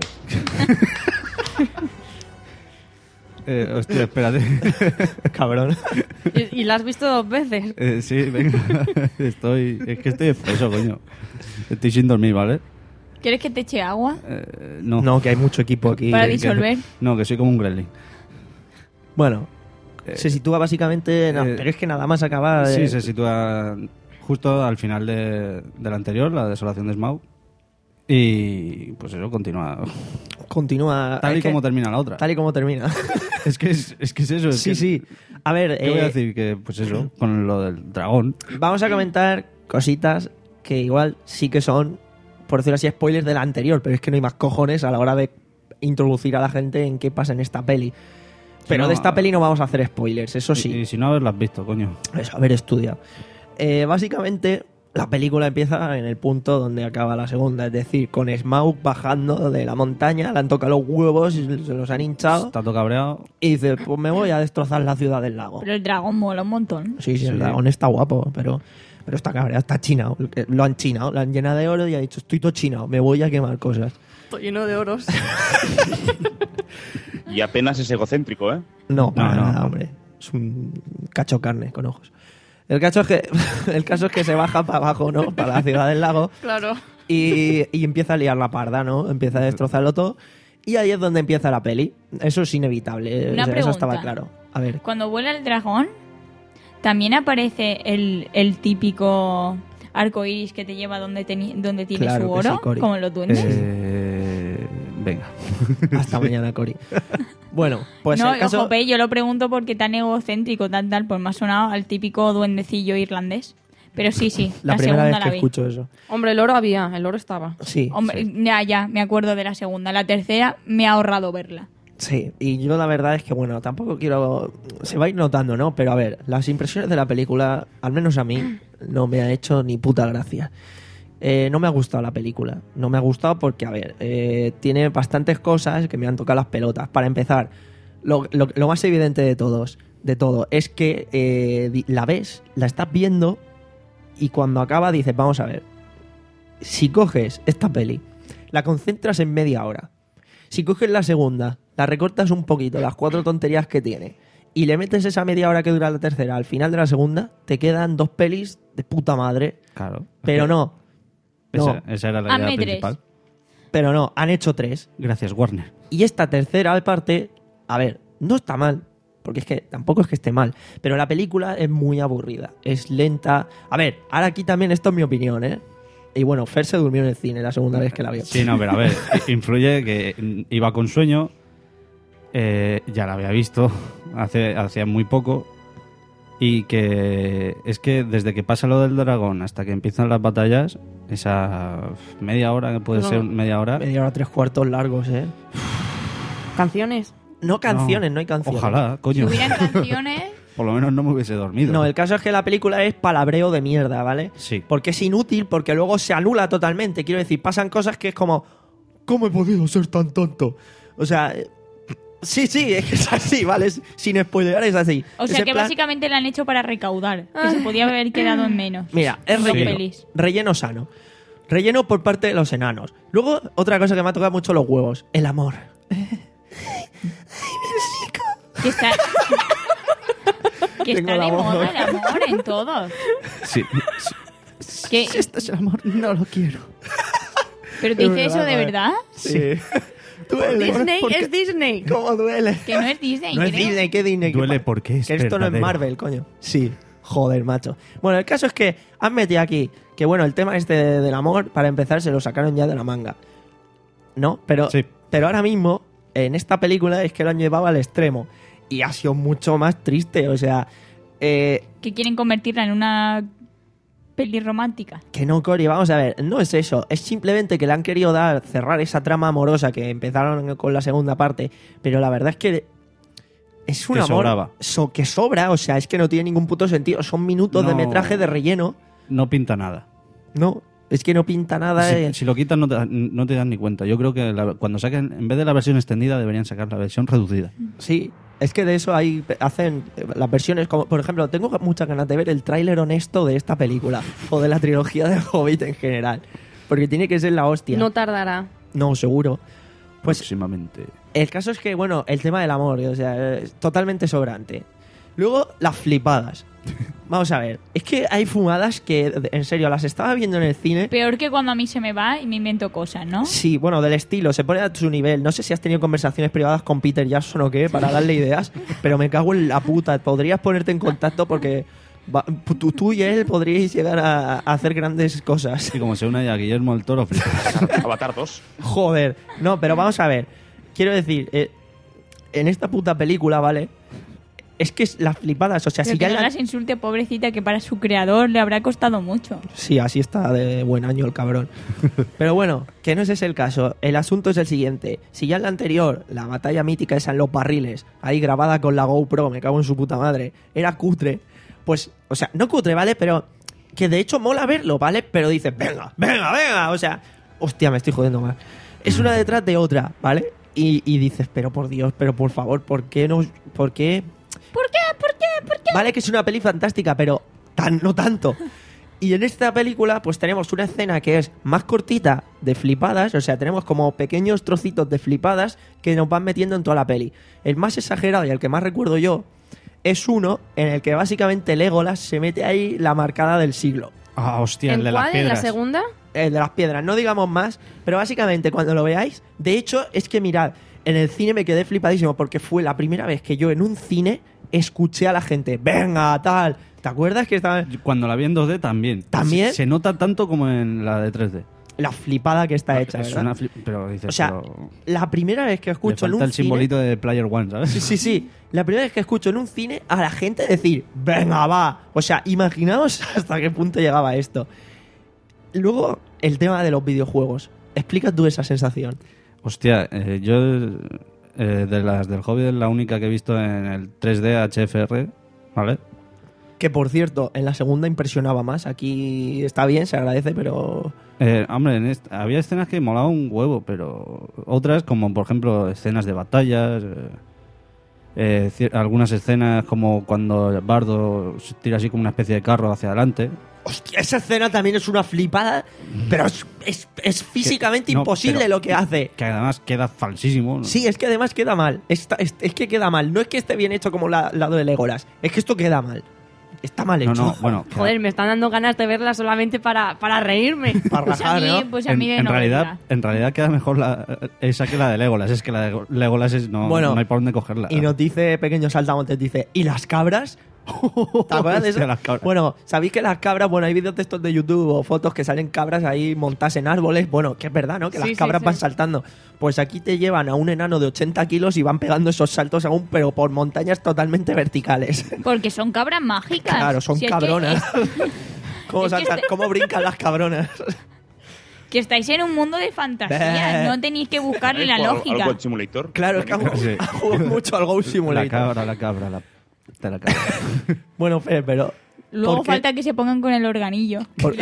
eh, hostia, espérate. Cabrón. ¿Y, y la has visto dos veces? Eh, sí, venga. Estoy, es que estoy espeso, coño. Estoy sin dormir, ¿vale? ¿Quieres que te eche agua? Eh, no. No, que hay mucho equipo aquí. Para Que- disolver. No, que soy como un gremlin. Bueno, Eh, se sitúa básicamente... no, eh, pero es que nada más acaba... de- Sí, se sitúa justo al final de, de la anterior, la desolación de Smaug. Y pues eso continúa. Continúa... Tal y es que- como termina la otra. Tal y como termina. Es que es, es que es eso. Es sí, que- sí. A ver, ¿Qué voy a eh, decir? Que pues eso, con lo del dragón. vamos a comentar cositas que igual sí que son, por decirlo así, spoilers de la anterior, pero es que no hay más cojones a la hora de introducir a la gente en qué pasa en esta peli. Pero no, de esta peli no vamos a hacer spoilers, eso sí. Y, y si no haberlas visto, coño. Eso, haber estudiado. Eh, básicamente, la película empieza en el punto donde acaba la segunda, es decir, con Smaug bajando de la montaña, le han tocado los huevos y se los han hinchado, Está todo cabreado. y dice, pues me voy a destrozar la ciudad del lago. Pero el dragón mola un montón. Sí, sí, el Sí. dragón está guapo, pero, pero está cabreado, está chinado. Lo han chinado, lo han llenado de oro y ha dicho, estoy todo chinado, me voy a quemar cosas. Estoy lleno de oros. Y apenas es egocéntrico, ¿eh? No, para No, no. nada, hombre. Es un cacho carne con ojos. El caso es que, el caso es que se baja para abajo, ¿no? Para la ciudad del lago. Claro. Y, y empieza a liar la parda, ¿no? Empieza a destrozarlo todo. Y ahí es donde empieza la peli. Eso es inevitable. Una o sea, eso estaba pregunta. claro. A ver. Cuando vuela el dragón, también aparece el, el típico arco iris que te lleva donde, teni- donde tiene Claro su que sí, oro, Cori. como los duendes. Eh, venga. Hasta mañana, Cori. Bueno, pues no, el caso... jope, yo lo pregunto porque tan egocéntrico, tan tal, pues me ha sonado al típico duendecillo irlandés. Pero sí, sí, La, la, primera segunda vez la que vi. escucho eso. Hombre, el oro había, el oro estaba. Sí, Hombre, sí. ya, ya, me acuerdo de la segunda. La tercera me ha ahorrado verla. Sí, y yo la verdad es que, bueno, tampoco quiero... Se va a ir notando, ¿no? Pero a ver, las impresiones de la película, al menos a mí, no me ha hecho ni puta gracia. Eh, no me ha gustado la película. No me ha gustado porque, a ver, eh, tiene bastantes cosas que me han tocado las pelotas. Para empezar, lo, lo- lo más evidente de todos, de todo, es que eh, di- la ves, la estás viendo y cuando acaba dices, vamos a ver, si coges esta peli, la concentras en media hora, si coges la segunda, la recortas un poquito, las cuatro tonterías que tiene, y le metes esa media hora que dura la tercera al final de la segunda, te quedan dos pelis de puta madre. Claro. Pero no. no. Esa, esa era la idea Hazme tres. principal. Pero no, han hecho tres. Gracias, Warner. Y esta tercera parte, a ver, no está mal. Porque es que tampoco es que esté mal. Pero la película es muy aburrida. Es lenta. A ver, ahora aquí también esto es mi opinión, ¿eh? Y bueno, Fer se durmió en el cine la segunda vez que la vio. Sí, no, pero a ver, influye que iba con sueño, eh, ya la había visto hace hacía muy poco, y que es que desde que pasa lo del dragón hasta que empiezan las batallas, esa media hora, que puede No. ser media hora... Media hora, tres cuartos largos, ¿eh? ¿Canciones? No canciones, no, No, hay canciones. Ojalá, Si coño. hubieran canciones, Por lo menos no me hubiese dormido. No, el caso es que la película es palabreo de mierda, ¿vale? Sí. Porque es inútil, porque luego se anula totalmente. Quiero decir, pasan cosas que es como... ¿Cómo he podido ser tan tonto? O sea... eh, Sí, sí, es que es así, ¿vale? Es- sin spoilear es así. o Es sea en que plan- básicamente la han hecho para recaudar, que se podía haber quedado en menos. Mira, es Dos relleno. pelis. Relleno sano. Relleno por parte de los enanos. Luego, otra cosa que me ha tocado mucho los huevos. El amor. Que está, que Tengo está la de voz moda hoy. el amor en todos. Sí. Que, Esto es el amor, no lo quiero. pero te Es dice eso verdad, de ¿eh? verdad, Sí. Duele. Disney ¿Por qué? es Disney. ¿Cómo duele? que no es Disney. No es creo. Disney, ¿qué Disney? ¿Qué Duele pa- porque es Que esto no es verdadero. Marvel, coño. Sí. Joder, macho. Bueno, el caso es que han metido aquí que, bueno, el tema este de- del amor, para empezar, se lo sacaron ya de la manga. ¿No? Pero, Sí. pero ahora mismo, en esta película, es que lo han llevado al extremo. Y ha sido mucho más triste. O sea, eh, Que quieren convertirla en una peli romántica. que no, Cory, vamos a ver, no es eso, es simplemente que le han querido dar, cerrar esa trama amorosa que empezaron con la segunda parte, pero la verdad es que es un Que amor sobraba. so- que sobra, o sea, es que no tiene ningún puto sentido, son minutos de No. metraje de relleno, No pinta nada. no, es que no pinta nada. Si, eh. si lo quitan no te, no te das ni cuenta. Yo creo que la- cuando saquen, en vez de la versión extendida, deberían sacar la versión reducida. Sí, es que de eso hay hacen eh, las versiones como, por ejemplo, tengo muchas ganas de ver el tráiler honesto de esta película o de la trilogía de Hobbit en general, porque tiene que ser la hostia. No tardará. No, seguro. Pues Próximamente. el caso es que, bueno, el tema del amor, o sea, es totalmente sobrante. Luego, las flipadas. Vamos a ver, es que hay fumadas que, en serio, las estaba viendo en el cine. Peor que cuando a mí se me va y me invento cosas, ¿no? Sí, bueno, del estilo, se pone a su nivel. No sé si has tenido conversaciones privadas con Peter Jackson o qué, para darle ideas, pero me cago en la puta. Podrías ponerte en contacto porque va- tú, tú y él podríais llegar a, a hacer grandes cosas. Y como se une a Guillermo el Toro, flipas. Avatar dos. Joder, no, pero vamos a ver. Quiero decir, eh, en esta puta película, ¿vale? Es que es las flipadas, o sea, Pero si que ya no la- las insulte, pobrecita, que para su creador le habrá costado mucho. Sí, así está de buen año el cabrón. Pero bueno, que no ese es el caso. El asunto es el siguiente. Si ya en la anterior, la batalla mítica esa en los barriles, ahí grabada con la GoPro, me cago en su puta madre, era cutre, pues, o sea, no cutre, ¿vale? Pero que de hecho mola verlo, ¿vale? Pero dices, venga, venga, venga, o sea, hostia, me estoy jodiendo más. Es una detrás de otra, ¿vale? Y, y dices, pero por Dios, pero por favor, ¿por qué no...? ¿Por qué...? ¿Por qué? ¿Por qué? ¿Por qué? Vale que es una peli fantástica, pero tan, no tanto. Y en esta película, pues tenemos una escena que es más cortita de flipadas, o sea, tenemos como pequeños trocitos de flipadas que nos van metiendo en toda la peli. El más exagerado y el que más recuerdo yo es uno en el que básicamente Legolas se mete ahí la marcada del siglo. Ah, hostia, ¿En el de las cuál? ¿En la piedras. segunda? El de las piedras, no digamos más, pero básicamente cuando lo veáis, de hecho, es que mirad, en el cine me quedé flipadísimo porque fue la primera vez que yo en un cine escuché a la gente, venga, tal. ¿Te acuerdas que estaba Cuando la vi en dos D también. ¿También? Se, se nota tanto como en la de tres D. la flipada que está hecha, Es ¿verdad? una flip- pero dices, O sea, pero la primera vez que le escucho en falta un el cine, simbolito de Player One, ¿sabes? sí, sí, sí, la primera vez que escucho en un cine a la gente decir, venga, va. O sea, imaginaos hasta qué punto llegaba esto. Luego, el tema de los videojuegos. Explica tú esa sensación. Hostia, eh, yo eh, de las del Hobbit es la única que he visto en el tres D H F R, ¿vale? Que por cierto, en la segunda impresionaba más. Aquí está bien, se agradece, pero Eh, hombre, en esta- había escenas que molaban un huevo, pero otras, como por ejemplo escenas de batallas, eh, eh, cier- algunas escenas como cuando Bardo se tira así como una especie de carro hacia adelante, Hostia, esa escena también es una flipada, pero es, es, es físicamente no, imposible pero- lo que hace. Que además queda falsísimo, ¿no? Sí, es que además queda mal. Está- es, es que queda mal. No es que esté bien hecho como la, lado de Legolas. Es que esto queda mal. Está mal hecho. No, no, bueno, queda- Joder, me están dando ganas de verla solamente para, para reírme. Para Pues a rajar, mí, ¿no? pues a en, mí de en no realidad, verla. en realidad queda mejor la, esa que la de Legolas. Es que la de Legolas es, no, Bueno, no hay por dónde cogerla. Y nos dice Pequeño Saltamontes, dice, ¿y las cabras? ¿Te acuerdas de eso? Hostia, las cabras. Bueno, ¿sabéis que las cabras, bueno, hay vídeos de estos de YouTube o fotos que salen cabras ahí montadas en árboles? Bueno, que es verdad, ¿no? Que Sí, las sí, cabras sí. van saltando. Pues aquí te llevan a un enano de ochenta kilos y van pegando esos saltos aún, pero por montañas totalmente verticales. Porque son cabras mágicas. Claro, son Si es que cabronas. es- ¿Cómo, Es que saltan- este- ¿Cómo brincan las cabronas? Que estáis en un mundo de fantasía. Bah. No tenéis que buscarle la ¿Al- al lógica. Goat Simulator? Claro, es que hago, Sí. hago mucho al Go Simulator. La cabra, la cabra, la, de la cabra. Bueno, Fer, pero... Luego ¿por qué? falta que se pongan con el organillo. Por-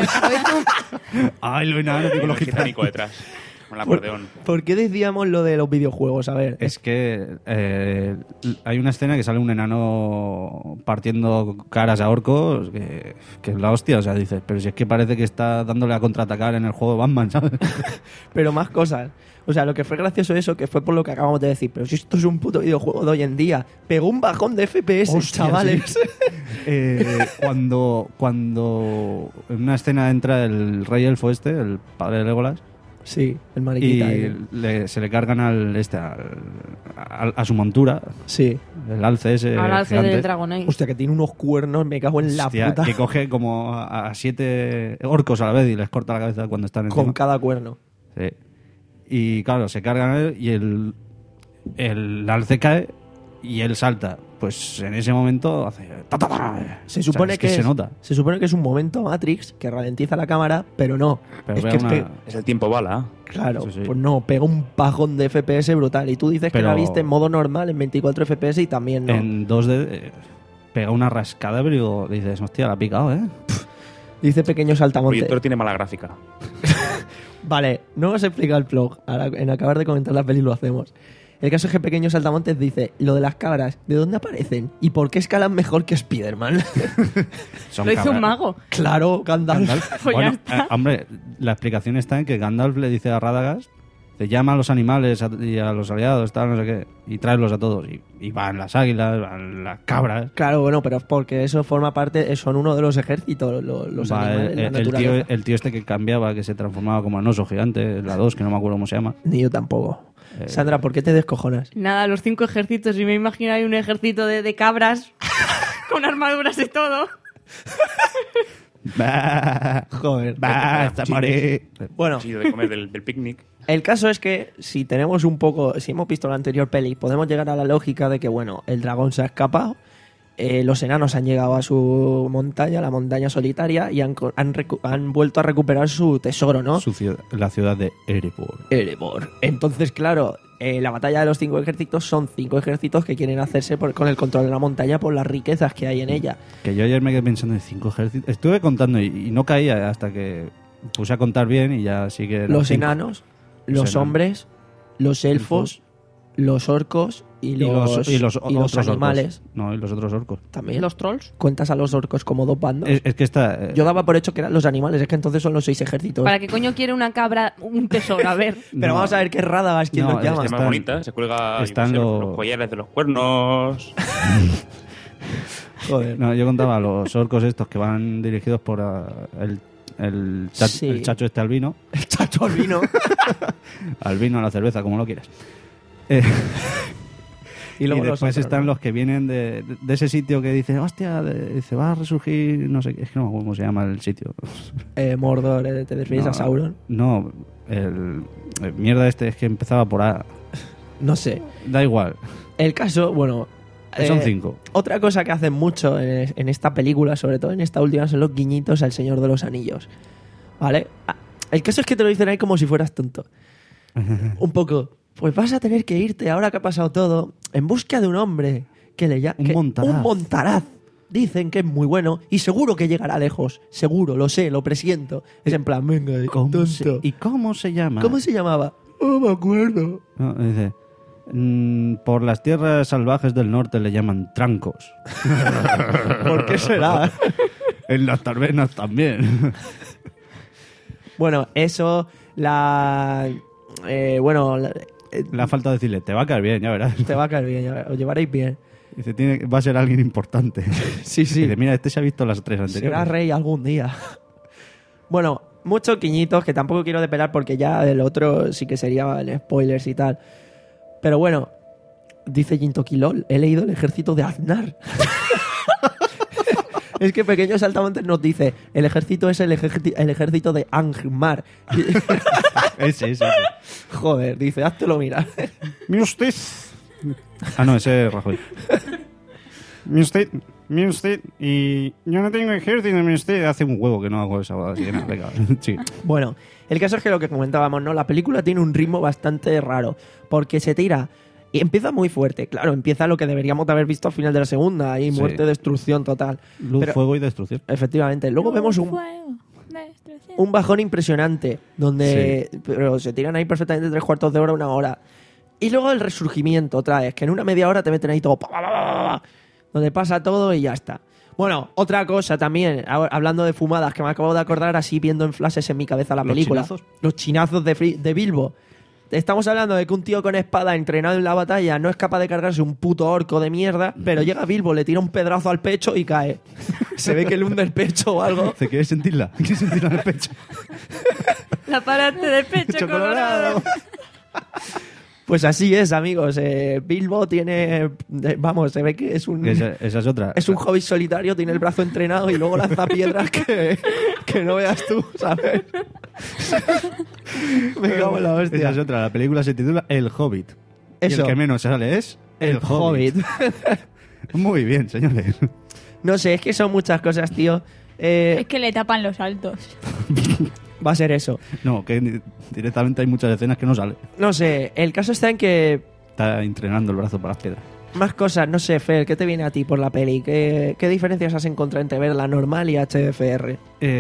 Ay, lo enano, digo, los El gitanos. británico detrás, con el ¿Por, acordeón. por qué decíamos lo de los videojuegos? A ver, Es que eh, hay una escena que sale un enano partiendo caras a orcos, que, que es la hostia, o sea, dices, pero si es que parece que está dándole a contraatacar en el juego de Batman, ¿sabes? pero más cosas. O sea, lo que fue gracioso eso, que fue por lo que acabamos de decir, pero si esto es un puto videojuego de hoy en día, pegó un bajón de F P S, Hostia, chavales. Eh, cuando, cuando en una escena entra el rey elfo este, el padre de Legolas, Sí, el y mariquita. eh. le- se le cargan al este al- al- a, su montura, Sí. el alce ese Al alce gigante. del Dragonite. Hostia, que tiene unos cuernos, me cago en la Hostia, puta. que coge como a, a siete orcos a la vez y les corta la cabeza cuando están encima. Con cada cuerno. Sí. Y claro, se cargan a él y el, el alce cae y él salta. Pues en ese momento hace... ta, ta, ta. Se O sea, supone es que, se es, nota. se supone que es un momento Matrix que ralentiza la cámara, pero no. Pero es vea que, es una- que- Es el tiempo bala. claro, Sí, sí. pues no, pega un bajón de F P S brutal. Y tú dices que Pero- la viste en modo normal, en veinticuatro F P S y también no. En dos D eh, pega una rascada, pero dices, hostia, la ha picado, ¿eh? Dice Pequeño El Saltamonte. proyector tiene mala gráfica. Vale, no os he explicado el plug. Ahora, en acabar de comentar la peli lo hacemos. El caso es que Pequeño Saltamontes dice, lo de las cabras, ¿de dónde aparecen? ¿Y por qué escalan mejor que Spider-Man? Son Lo hizo cabras. un mago. claro, Gandalf. Gandalf. Pues ya Bueno, está. eh, hombre, la explicación está en que Gandalf le dice a Radagast, te llama a los animales a- y a los aliados, tal, no sé qué, y tráelos a todos. Y, y van las águilas, van las cabras. Claro, bueno, pero es porque eso forma parte, son uno de los ejércitos, lo- los Va, animales, el, la el tío, naturaleza. el tío este que cambiaba, que se transformaba como en oso gigante, la dos, que no me acuerdo cómo se llama. Ni yo tampoco. Eh, Sandra, ¿por qué te descojonas? Nada, los cinco ejércitos. Y me imagino ahí un ejército de, de cabras con armaduras y todo. Bah, Joder. basta, morir. Bueno, Sí, de comer del, del picnic. el caso es que si tenemos un poco, si hemos visto la anterior peli, podemos llegar a la lógica de que, bueno, el dragón se ha escapado, eh, los enanos han llegado a su montaña, la montaña solitaria, y han, co- han, recu- han vuelto a recuperar su tesoro, ¿no? Su ciudad- la ciudad de Erebor. Erebor. Entonces, claro, eh, la batalla de los cinco ejércitos son cinco ejércitos que quieren hacerse por- con el control de la montaña por las riquezas que hay en ella. Que yo ayer me quedé pensando en cinco ejércitos. Estuve contando y, y no caía hasta que puse a contar bien y ya sí que... eran Los cinco. enanos, Los los, enanos. hombres, los elfos, los orcos y Y los, los, y los, y los otros animales. orcos. No, y los otros orcos. También. Los trolls. Cuentas a los orcos como dos bandos. Es, es que está... eh, Yo daba por hecho que eran los animales, es que entonces son los seis ejércitos. ¿Para qué coño quiere una cabra un tesoro? A ver. Pero no, vamos a ver qué Radagast quien No, los llama. es- Es más Están- bonita, se cuelga yo están qué sé, los, los- los collares de los cuernos. Joder. No, yo contaba los orcos estos que van dirigidos por ah, el, el, cha- Sí. el chacho este albino. El chacho albino. Albino a la cerveza, como lo quieras. Eh, y y luego los después otros, están ¿no? los que vienen de, de ese sitio que dice, hostia, de- dice, va a resurgir, no sé, qué, es que no me acuerdo cómo se llama el sitio. Eh, Mordor, eh, ¿te refieres No, a Sauron? No, el, el mierda este es que empezaba por A. No sé. Da igual, El caso, bueno... son eh, cinco. Otra cosa que hacen mucho en, en esta película, sobre todo en esta última, son los guiñitos al Señor de los Anillos. ¿Vale? Ah, el caso es que te lo dicen ahí como si fueras tonto. Un poco. Pues vas a tener que irte, ahora que ha pasado todo, en busca de un hombre que le llama... Un montaraz. Un montaraz. Dicen que es muy bueno y seguro que llegará lejos. Seguro, lo sé, lo presiento. Es en plan, venga, ¿Cómo tonto. se- ¿Y cómo se llama? ¿Cómo se llamaba? No me acuerdo. No, dice, "Mm, por las tierras salvajes del norte le llaman trancos. ¿Por qué será? En las tabernas también. Bueno, eso, la... eh, bueno, la, eh, Le ha falta decirle, te va a caer bien, ya verás. te va a caer bien, ya verás, os llevaréis bien. Dice, tiene, va a ser alguien importante. Sí, sí. Dice, mira, este se ha visto las tres anteriores. Será rey algún día. Bueno, muchos guiñitos que tampoco quiero depelar porque ya el otro sí que sería el spoilers y tal. Pero bueno, dice Jintoki LOL, he leído El ejército de Aznar. Es que Pequeños Saltamontes nos dice, el ejército es el, ejército, el ejército de Angmar. Ese, ese, ese. Joder, dice, háztelo mirar. Mire usted. Ah, no, ese es Rajoy. Mire usted, mire usted, y yo no tengo ejército, mire usted, hace un huevo que no hago esa boda, así que no, venga, sí. Bueno, el caso es que lo que comentábamos, ¿no? La película tiene un ritmo bastante raro, porque se tira y empieza muy fuerte, claro, empieza lo que deberíamos de haber visto al final de la segunda, ahí Sí. muerte, destrucción total. Luz, Pero- fuego y destrucción. Efectivamente, luego vemos un, un bajón impresionante, donde pero se tiran ahí perfectamente tres cuartos de hora, una hora. Y luego el resurgimiento otra vez, que en una media hora te meten ahí todo, pa, pa, pa, pa, pa, donde pasa todo y ya está. Bueno, otra cosa también, a- hablando de fumadas, que me acabo de acordar así viendo en flashes en mi cabeza la ¿Los película. chinazos? Los chinazos de, Fri- de Bilbo. Estamos hablando de que un tío con espada entrenado en la batalla no es capaz de cargarse un puto orco de mierda, pero llega Bilbo, le tira un pedrazo al pecho y cae. Se ve que le hunde el pecho o algo. ¿Te quieres sentirla? ¿Quieres sentirla en el pecho? La parte del pecho colorado. Pues así es, amigos. Eh, Bilbo tiene... eh, vamos, se ve que es un... Esa, esa es otra. Es un hobbit solitario, tiene el brazo entrenado y luego lanza piedras que, que no veas tú, ¿sabes? Me cago en la hostia. Esa es otra. La película se titula El Hobbit. Y Eso. el que menos sale es El, Hobbit. Muy bien, señores. No sé, es que son muchas cosas, tío. Eh, Es que le tapan los saltos. va a ser eso. No, que ni- directamente hay muchas escenas que no sale. No sé, el caso está en que... Está entrenando el brazo para las piedras. Más cosas, no sé, Fer, ¿qué te viene a ti por la peli? ¿Qué, qué diferencias has encontrado entre verla normal y H F R?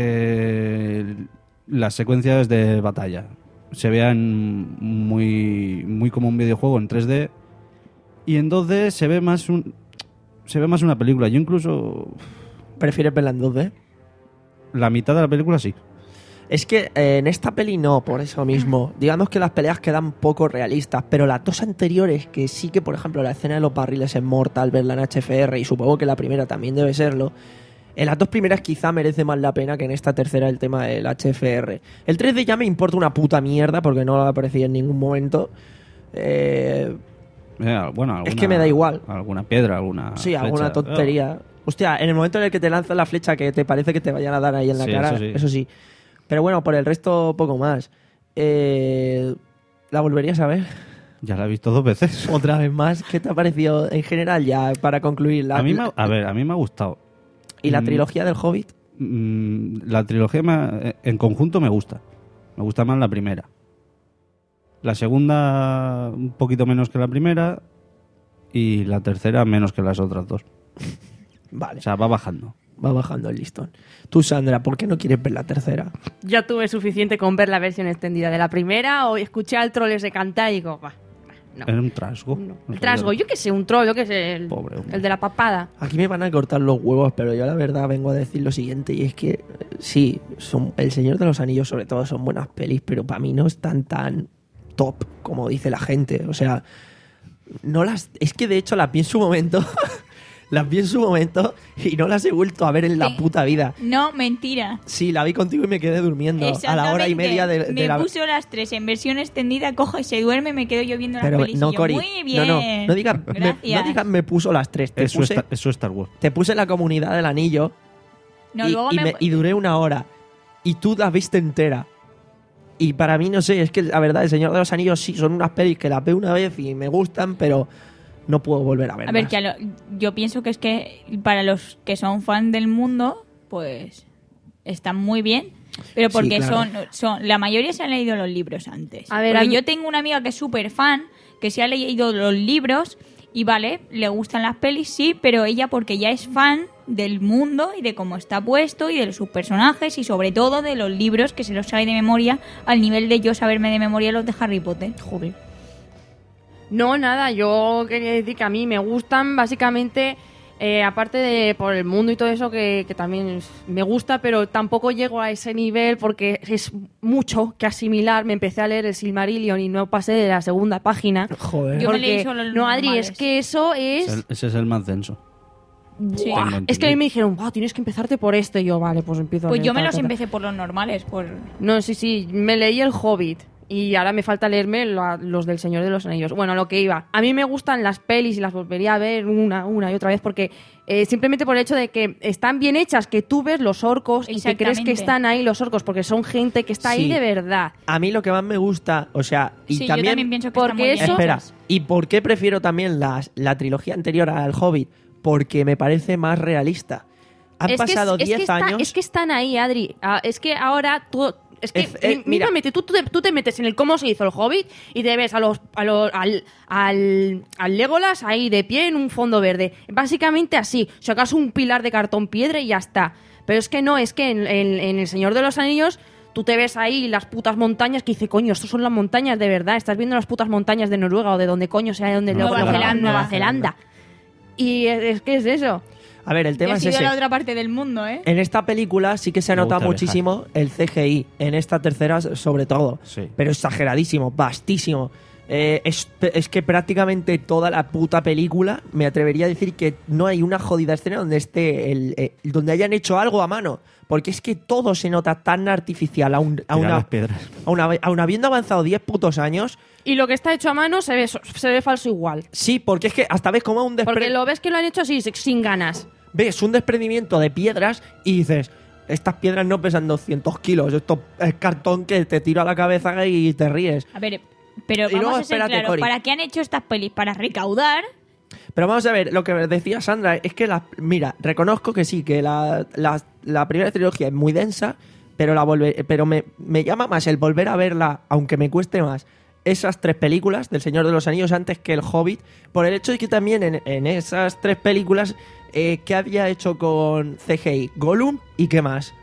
Eh, las secuencias de batalla se vean muy, muy como un videojuego en tres D y en dos D se ve más un se ve más una película. Yo incluso ¿Prefieres verla en dos D? la mitad de la película sí. Es que eh, en esta peli no, por eso mismo. Digamos que las peleas quedan poco realistas, pero las dos anteriores, que sí que, por ejemplo, la escena de los barriles en Mortal, verla en H F R, y supongo que la primera también debe serlo, en las dos primeras quizá merece más la pena que en esta tercera el tema del H F R. El tres D ya me importa una puta mierda, porque no lo aparecía en ningún momento. Eh, Eh, bueno, alguna, Es que me da igual. Alguna piedra, alguna sí, flecha. alguna tontería. Hostia, en el momento en el que te lanzan la flecha que te parece que te vayan a dar ahí en la Sí, cara, eso sí. eso sí. Pero bueno, por el resto, poco más. Eh, ¿La volverías a ver? Ya la he visto dos veces. Otra vez más. ¿Qué te ha parecido en general ya para concluir? La, a, mí me, ha- a ver, a mí me ha gustado. ¿Y la Mm, trilogía del Hobbit? mm, La trilogía me ha- en conjunto me gusta. Me gusta más la primera. La segunda un poquito menos que la primera y la tercera menos que las otras dos. Vale. O sea, va bajando. Va bajando el listón. Tú, Sandra, ¿por qué no quieres ver la tercera? Ya tuve suficiente con ver la versión extendida de la primera o escuché al troll ese cantar y digo, va, no. Era un trasgo. El trasgo, yo qué sé, un troll, yo qué sé, el, Pobre hombre. el de la papada. Aquí me van a cortar los huevos, pero yo la verdad vengo a decir lo siguiente, y es que eh, sí, son, El Señor de los Anillos sobre todo son buenas pelis, pero para mí no están tan top como dice la gente. O sea, no las... Es que de hecho las vi en su momento, las vi en su momento y no las he vuelto a ver en la Sí. puta vida. No, mentira. Sí, la vi contigo y me quedé durmiendo a la hora y Exactamente. media de, de me la... puso las tres en versión extendida, cojo y se duerme y me quedo yo viendo las Pero pelis. y no, yo, Cori, muy bien. no, no, no digas me, Gracias. no digas me puso las tres, te Eso, puse, está- eso es Star Wars. te puse la comunidad del anillo. No, y, luego y me- me- y duré una hora. Y tú la viste entera. Y para mí, no sé, es que la verdad, El Señor de los Anillos sí, son unas pelis que las veo una vez y me gustan, pero no puedo volver a verlas. A ver, que a lo- yo pienso que es que para los que son fan del mundo, pues están muy bien. Pero Sí, porque claro. son, son. La mayoría se han leído los libros antes. A ver, Porque a mí- yo tengo una amiga que es súper fan, que se ha leído los libros y vale, le gustan las pelis, sí, pero ella porque ya es fan del mundo y de cómo está puesto y de sus personajes y sobre todo de los libros que se los sabe de memoria al nivel de yo saberme de memoria los de Harry Potter. Joder. No, nada, yo quería decir que a mí me gustan básicamente Eh, aparte de por el mundo y todo eso, que, que también es- me gusta, pero tampoco llego a ese nivel porque es mucho que asimilar. Me empecé a leer el Silmarillion y no pasé de la segunda página. Joder. Yo me Porque- leí solo los no, Adri, normales. es que eso Es es... el- ese es el más denso. Sí. Buah, Tengo es que a mí entendido. me dijeron, wow, tienes que empezarte por esto. Y yo, vale, pues empiezo a Pues leer yo me tal, los tal, tal. empecé por los normales, por... No, sí, sí, me leí El Hobbit y ahora me falta leerme la- los del Señor de los Anillos. Bueno, lo que iba. A mí me gustan las pelis y las volvería a ver una, una y otra vez porque eh, simplemente por el hecho de que están bien hechas, que tú ves los orcos y que crees que Exactamente. están ahí los orcos porque son gente que está ahí Sí. de verdad. A mí lo que más me gusta, o sea, y Sí, yo también, también pienso que porque están muy bien eso- espera, hechas. ¿y por qué prefiero también las, la trilogía anterior al Hobbit? Porque me parece más realista. Han Es que es- pasado es que diez está- años. es que están ahí, Adri. Ah, es que ahora tú... Es que, Es- eh, mi- mira. mírame, tú, tú te, tú te metes en el cómo se hizo el Hobbit y te ves a los, a los, al, al, al Legolas ahí de pie en un fondo verde. Básicamente así. Sacas un pilar de cartón piedra y ya está. Pero es que no, es que en, en- en El Señor de los Anillos tú te ves ahí las putas montañas que dice, coño, estos son las montañas de verdad. Estás viendo las putas montañas de Noruega o de donde coño sea, de donde Nueva Legolas- Zelanda. Nueva Zelanda. Y es, es que es eso. A ver, el Yo tema he es sido ese. a la otra parte del mundo, ¿eh? En esta película sí que se Me nota gusta muchísimo el C G I. En esta tercera, sobre todo. Sí. Pero exageradísimo, vastísimo. Eh, es, es que prácticamente toda la puta película, me atrevería a decir que no hay una jodida escena donde esté el, eh, donde hayan hecho algo a mano. Porque es que todo se nota tan artificial, aún, Tirar aún, las piedras. aún, aún habiendo avanzado diez putos años. Y lo que está hecho a mano se ve, se ve falso igual. Sí, porque es que hasta ves como un Porque desprendimiento. lo ves que lo han hecho así, sin ganas. Ves un desprendimiento de piedras y dices, estas piedras no pesan doscientos kilos, esto es cartón que te tira a la cabeza y te ríes. A ver, pero Y luego, vamos a ser espérate, claros. Cori. ¿Para qué han hecho estas pelis? Para recaudar. Pero vamos a ver, lo que decía Sandra es que, la, mira, reconozco que sí, que la, la, la primera trilogía es muy densa, pero, la volve, pero me, me llama más el volver a verla, aunque me cueste más, esas tres películas del Señor de los Anillos antes que el Hobbit, por el hecho de que también en, en esas tres películas, eh, ¿qué había hecho con C G I? Gollum y qué más.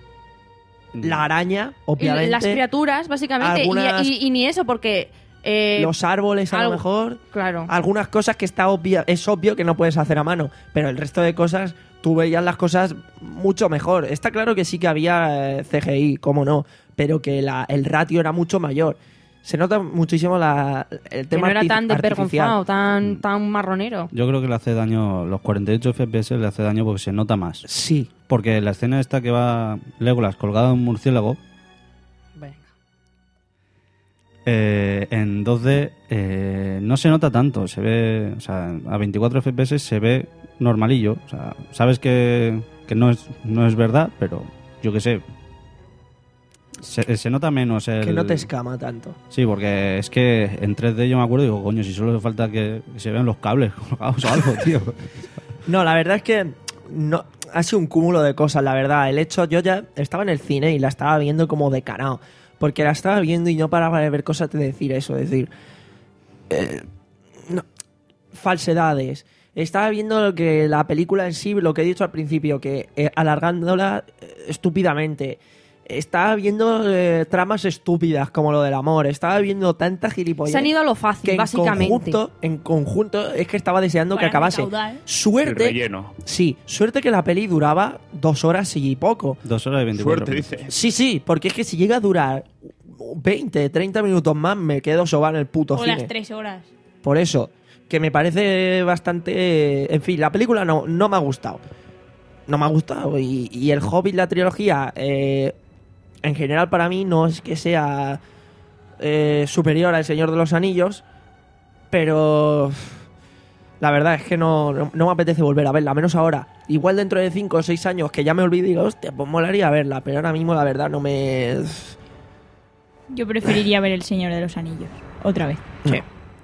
La araña, Y obviamente. las criaturas, básicamente. y- Algunas- Y, y ni eso, porque. eh, Los árboles, a lo algo- mejor. Claro. Algunas cosas que está obvia, es obvio que no puedes hacer a mano, pero el resto de cosas, tú veías las cosas mucho mejor. Está claro que sí que había eh, C G I, cómo no, pero que la, el ratio era mucho mayor. Se nota muchísimo la, el Que tema no era arti- tan desvergonzado, artificial. tan, tan marronero. Yo creo que le hace daño, los cuarenta y ocho F P S le hace daño porque se nota más. Sí. Porque la escena esta que va Legolas colgado en un murciélago, Venga. eh, en dos D eh, no se nota tanto. Se ve, o sea, a veinticuatro F P S se ve normalillo. O sea, sabes que, que no, es, no es verdad, pero yo qué sé. Se, se nota menos el... Que no te escama tanto. Sí, porque es que en tres D yo me acuerdo y digo, coño, si solo hace falta que, que se vean los cables colgados o algo, tío. No, la verdad es que no, ha sido un cúmulo de cosas, la verdad. El hecho, yo ya estaba en el cine y la estaba viendo como de canao. Porque la estaba viendo y no paraba de ver cosas de decir eso, es decir... eh, no, falsedades. Estaba viendo lo que la película en sí, lo que he dicho al principio, que eh, alargándola eh, estúpidamente. Estaba viendo eh, tramas estúpidas como lo del amor. Estaba viendo tanta gilipollas. Se han ido a lo fácil, que en básicamente. Conjunto, en conjunto, es que estaba deseando Para que acabase. recaudar. Suerte. El relleno. Sí, suerte que la peli duraba dos horas y poco. Dos horas y veinticuatro Suerte, minutos. dice. Sí, sí, porque es que si llega a durar veinte, treinta minutos más, me quedo sobado en el puto O cine. las tres horas. Por eso, que me parece bastante... En fin, la película no, no me ha gustado. No me ha gustado. Y, y el Hobbit, la trilogía, eh, en general para mí no es que sea eh, superior al Señor de los Anillos, pero la verdad es que no, no, no me apetece volver a verla, menos ahora. Igual dentro de cinco o seis años que ya me olvidé y digo, hostia, pues molaría verla, pero ahora mismo la verdad no me... Yo preferiría ver El Señor de los Anillos. Otra vez. Sí.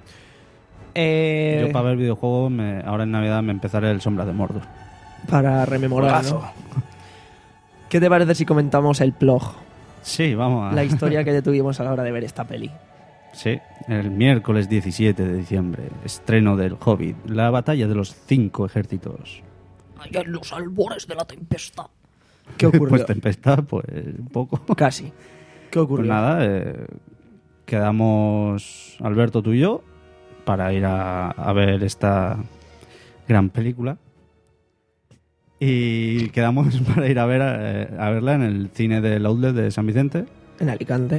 Eh, Yo para ver videojuegos, me- ahora en Navidad me empezaré el Sombra de Mordor. para rememorar, ¿no? ¿Qué te parece si comentamos el plog? Sí, vamos a... La historia que tuvimos a la hora de ver esta peli. Sí, el miércoles diecisiete de diciembre, estreno del Hobbit, la batalla de los cinco ejércitos. Allá en los albores de la tempestad. ¿Qué ocurrió? Pues tempestad, pues un poco. Casi. ¿Qué ocurrió? Pues nada, eh, quedamos Alberto, tú y yo, para ir a, a ver esta gran película. Y quedamos para ir a, ver, eh, a verla en el cine del Outlet de San Vicente. En Alicante.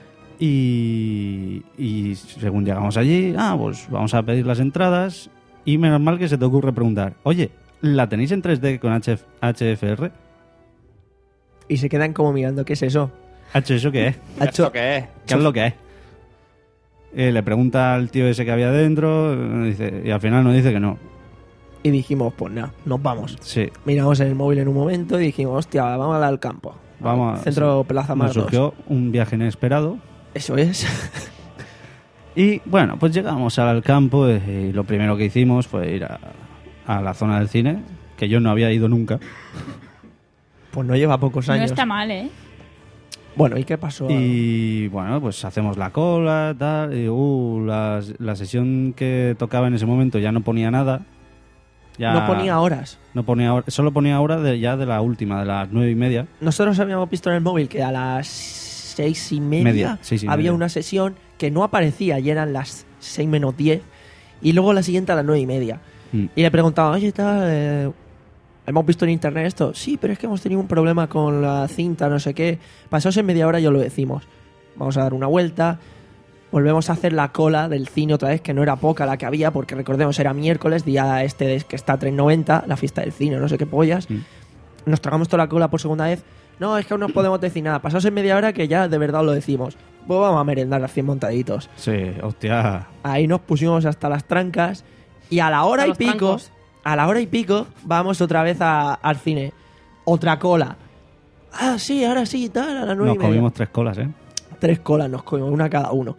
Y, y según llegamos allí, ah, pues vamos a pedir las entradas. Y menos mal que se te ocurre preguntar, oye, ¿la tenéis en tres D con H F R? Y se quedan como mirando, ¿qué es eso? ¿H eso qué es? ¿Esto qué es? ¿Qué es lo que es? Eh, le pregunta al tío ese que había dentro eh, dice, y al final nos dice que no. Y dijimos, pues nada, nos vamos. Sí. Miramos en el móvil en un momento y dijimos, hostia, vamos al campo. Vamos a, Centro sí. Plaza Nos Mar dos. surgió un viaje inesperado. Eso es. Y bueno, pues llegamos al campo y lo primero que hicimos fue ir a, a la zona del cine, que yo no había ido nunca. Pues no lleva pocos No años. está mal, ¿eh? Bueno, ¿y qué pasó? Y bueno, pues hacemos la cola, tal, y uh, la, la sesión que tocaba en ese momento ya no ponía nada. Ya No ponía horas. No ponía hor- solo ponía horas de, ya de la última, de las nueve y media. Nosotros habíamos visto en el móvil que a las seis y media, Media, seis y había media. una sesión que no aparecía y eran las seis menos diez. Y luego la siguiente a las nueve y media. Mm. Y le preguntaba, oye, tal, eh, ¿hemos visto en internet esto? Sí, pero es que hemos tenido un problema con la cinta, no sé qué. Pasados en media hora yo lo decimos. Vamos a dar una vuelta. Volvemos a hacer la cola del cine otra vez, que no era poca la que había, porque recordemos, era miércoles, día este de, que está a tres noventa, la fiesta del cine, no sé qué pollas. Mm. Nos tragamos toda la cola por segunda vez. No, es que aún no podemos decir nada. Pasados en media hora que ya de verdad lo decimos. Pues vamos a merendar las cien montaditos. Sí, hostia. Ahí nos pusimos hasta las trancas y a la hora Hasta y los pico, trancos. a la hora y pico, vamos otra vez a- al cine. Otra cola. Ah, sí, ahora sí, tal, a las nueve Nos y media. comimos tres colas, ¿eh? Tres colas nos comimos, una cada uno.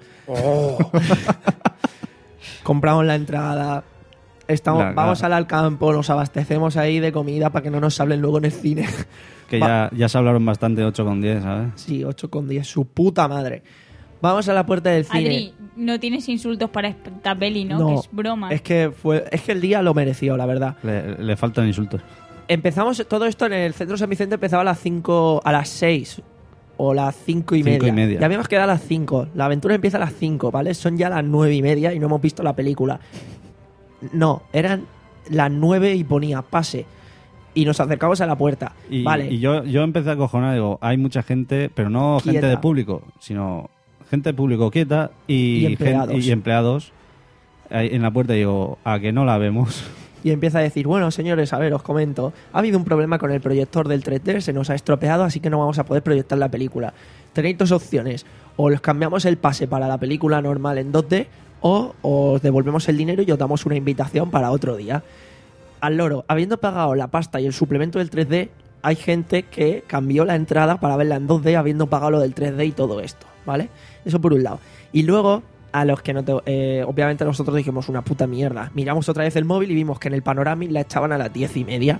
Compramos la entrada. Estamos, La- vamos la- al, al campo, nos abastecemos ahí de comida para que no nos hablen luego en el cine. Que Va- ya, ya se hablaron bastante ocho con diez, ¿sabes? Sí, ocho con diez, su puta madre. Vamos a la puerta del cine. Adri, no tienes insultos para esta peli, ¿no? No, Que es broma. Es que fue, es que el día lo mereció, la verdad. Le, le faltan insultos. Empezamos todo esto en el centro San Vicente, empezaba a las cinco, a las seis o las cinco y Cinco media. y media. Ya habíamos quedado a las cinco. La aventura empieza a las cinco, ¿vale? Son ya las nueve y media y no hemos visto la película. No, eran las nueve y ponía pase. Y nos acercamos a la puerta. Y, vale. y yo, yo empecé a cojonar, digo, hay mucha gente, pero no gente Quieta. de público, sino gente de público quieta y, Y empleados. gen- y empleados ahí en la puerta. Digo, a que no la vemos. Y empieza a decir, bueno, señores, a ver, os comento. Ha habido un problema con el proyector del tres D, se nos ha estropeado, así que no vamos a poder proyectar la película. Tenéis dos opciones. O les cambiamos el pase para la película normal en dos D, o os devolvemos el dinero y os damos una invitación para otro día. Al loro, habiendo pagado la pasta y el suplemento del tres D, hay gente que cambió la entrada para verla en dos D habiendo pagado lo del tres D y todo esto, ¿vale? Eso por un lado. Y luego, a los que no te, eh, obviamente nosotros dijimos una puta mierda. Miramos otra vez el móvil y vimos que en el panorama la echaban a las diez y media.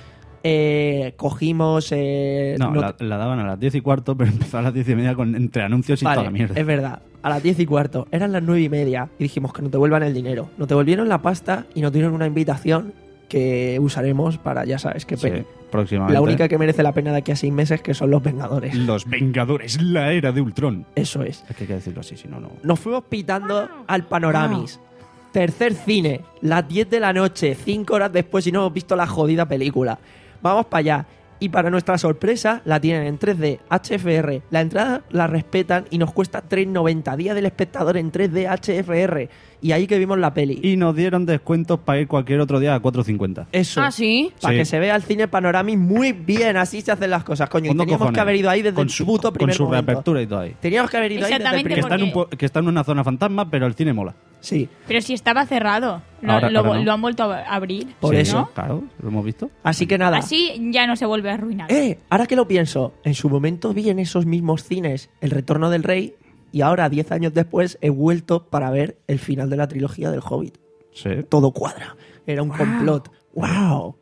Eh, cogimos... eh, No, no- la, la daban a las diez y cuarto, pero empezó a las diez y media con, entre anuncios y Vale, toda la mierda. es verdad. A las diez y cuarto. Eran las nueve y media. Y dijimos que no te vuelvan el dinero. No te volvieron la pasta y nos dieron una invitación que usaremos para, ya sabes, qué Sí, pena. próximamente. La única que merece la pena de aquí a seis meses, que son los Vengadores. Los Vengadores, la era de Ultron. Eso es. Es que hay que decirlo así, si no, no. Nos fuimos pitando al Panoramis. Tercer cine, las diez de la noche, cinco horas después y no hemos visto la jodida película. Vamos para allá. Y para nuestra sorpresa, la tienen en tres D, H F R. La entrada la respetan y nos cuesta tres noventa. Día del espectador en tres D, H F R. Y ahí que vimos la peli. Y nos dieron descuentos para ir cualquier otro día a cuatro cincuenta. Eso. Ah, sí. Para Sí. que se vea el cine Panoramis muy bien. Así se hacen las cosas, coño. Y Con dos teníamos cojones. que haber ido ahí desde Con el su, puto con primer su momento. reapertura y todo ahí. Teníamos que haber ido ahí desde el Exactamente, Que primer está, en un, porque- pu- que está en una zona fantasma, pero el cine mola. Sí. Pero si estaba cerrado. Lo, Ahora- lo- ahora no. lo han vuelto a abrir. Por Sí, eso. ¿no? Claro, lo hemos visto. Así que nada. Así ya no se vuelve a arruinar. Eh, ahora que lo pienso, en su momento vi en esos mismos cines El Retorno del Rey y ahora, diez años después, he vuelto para ver el final de la trilogía del Hobbit. Sí. Todo cuadra. Era un complot. ¡Wow!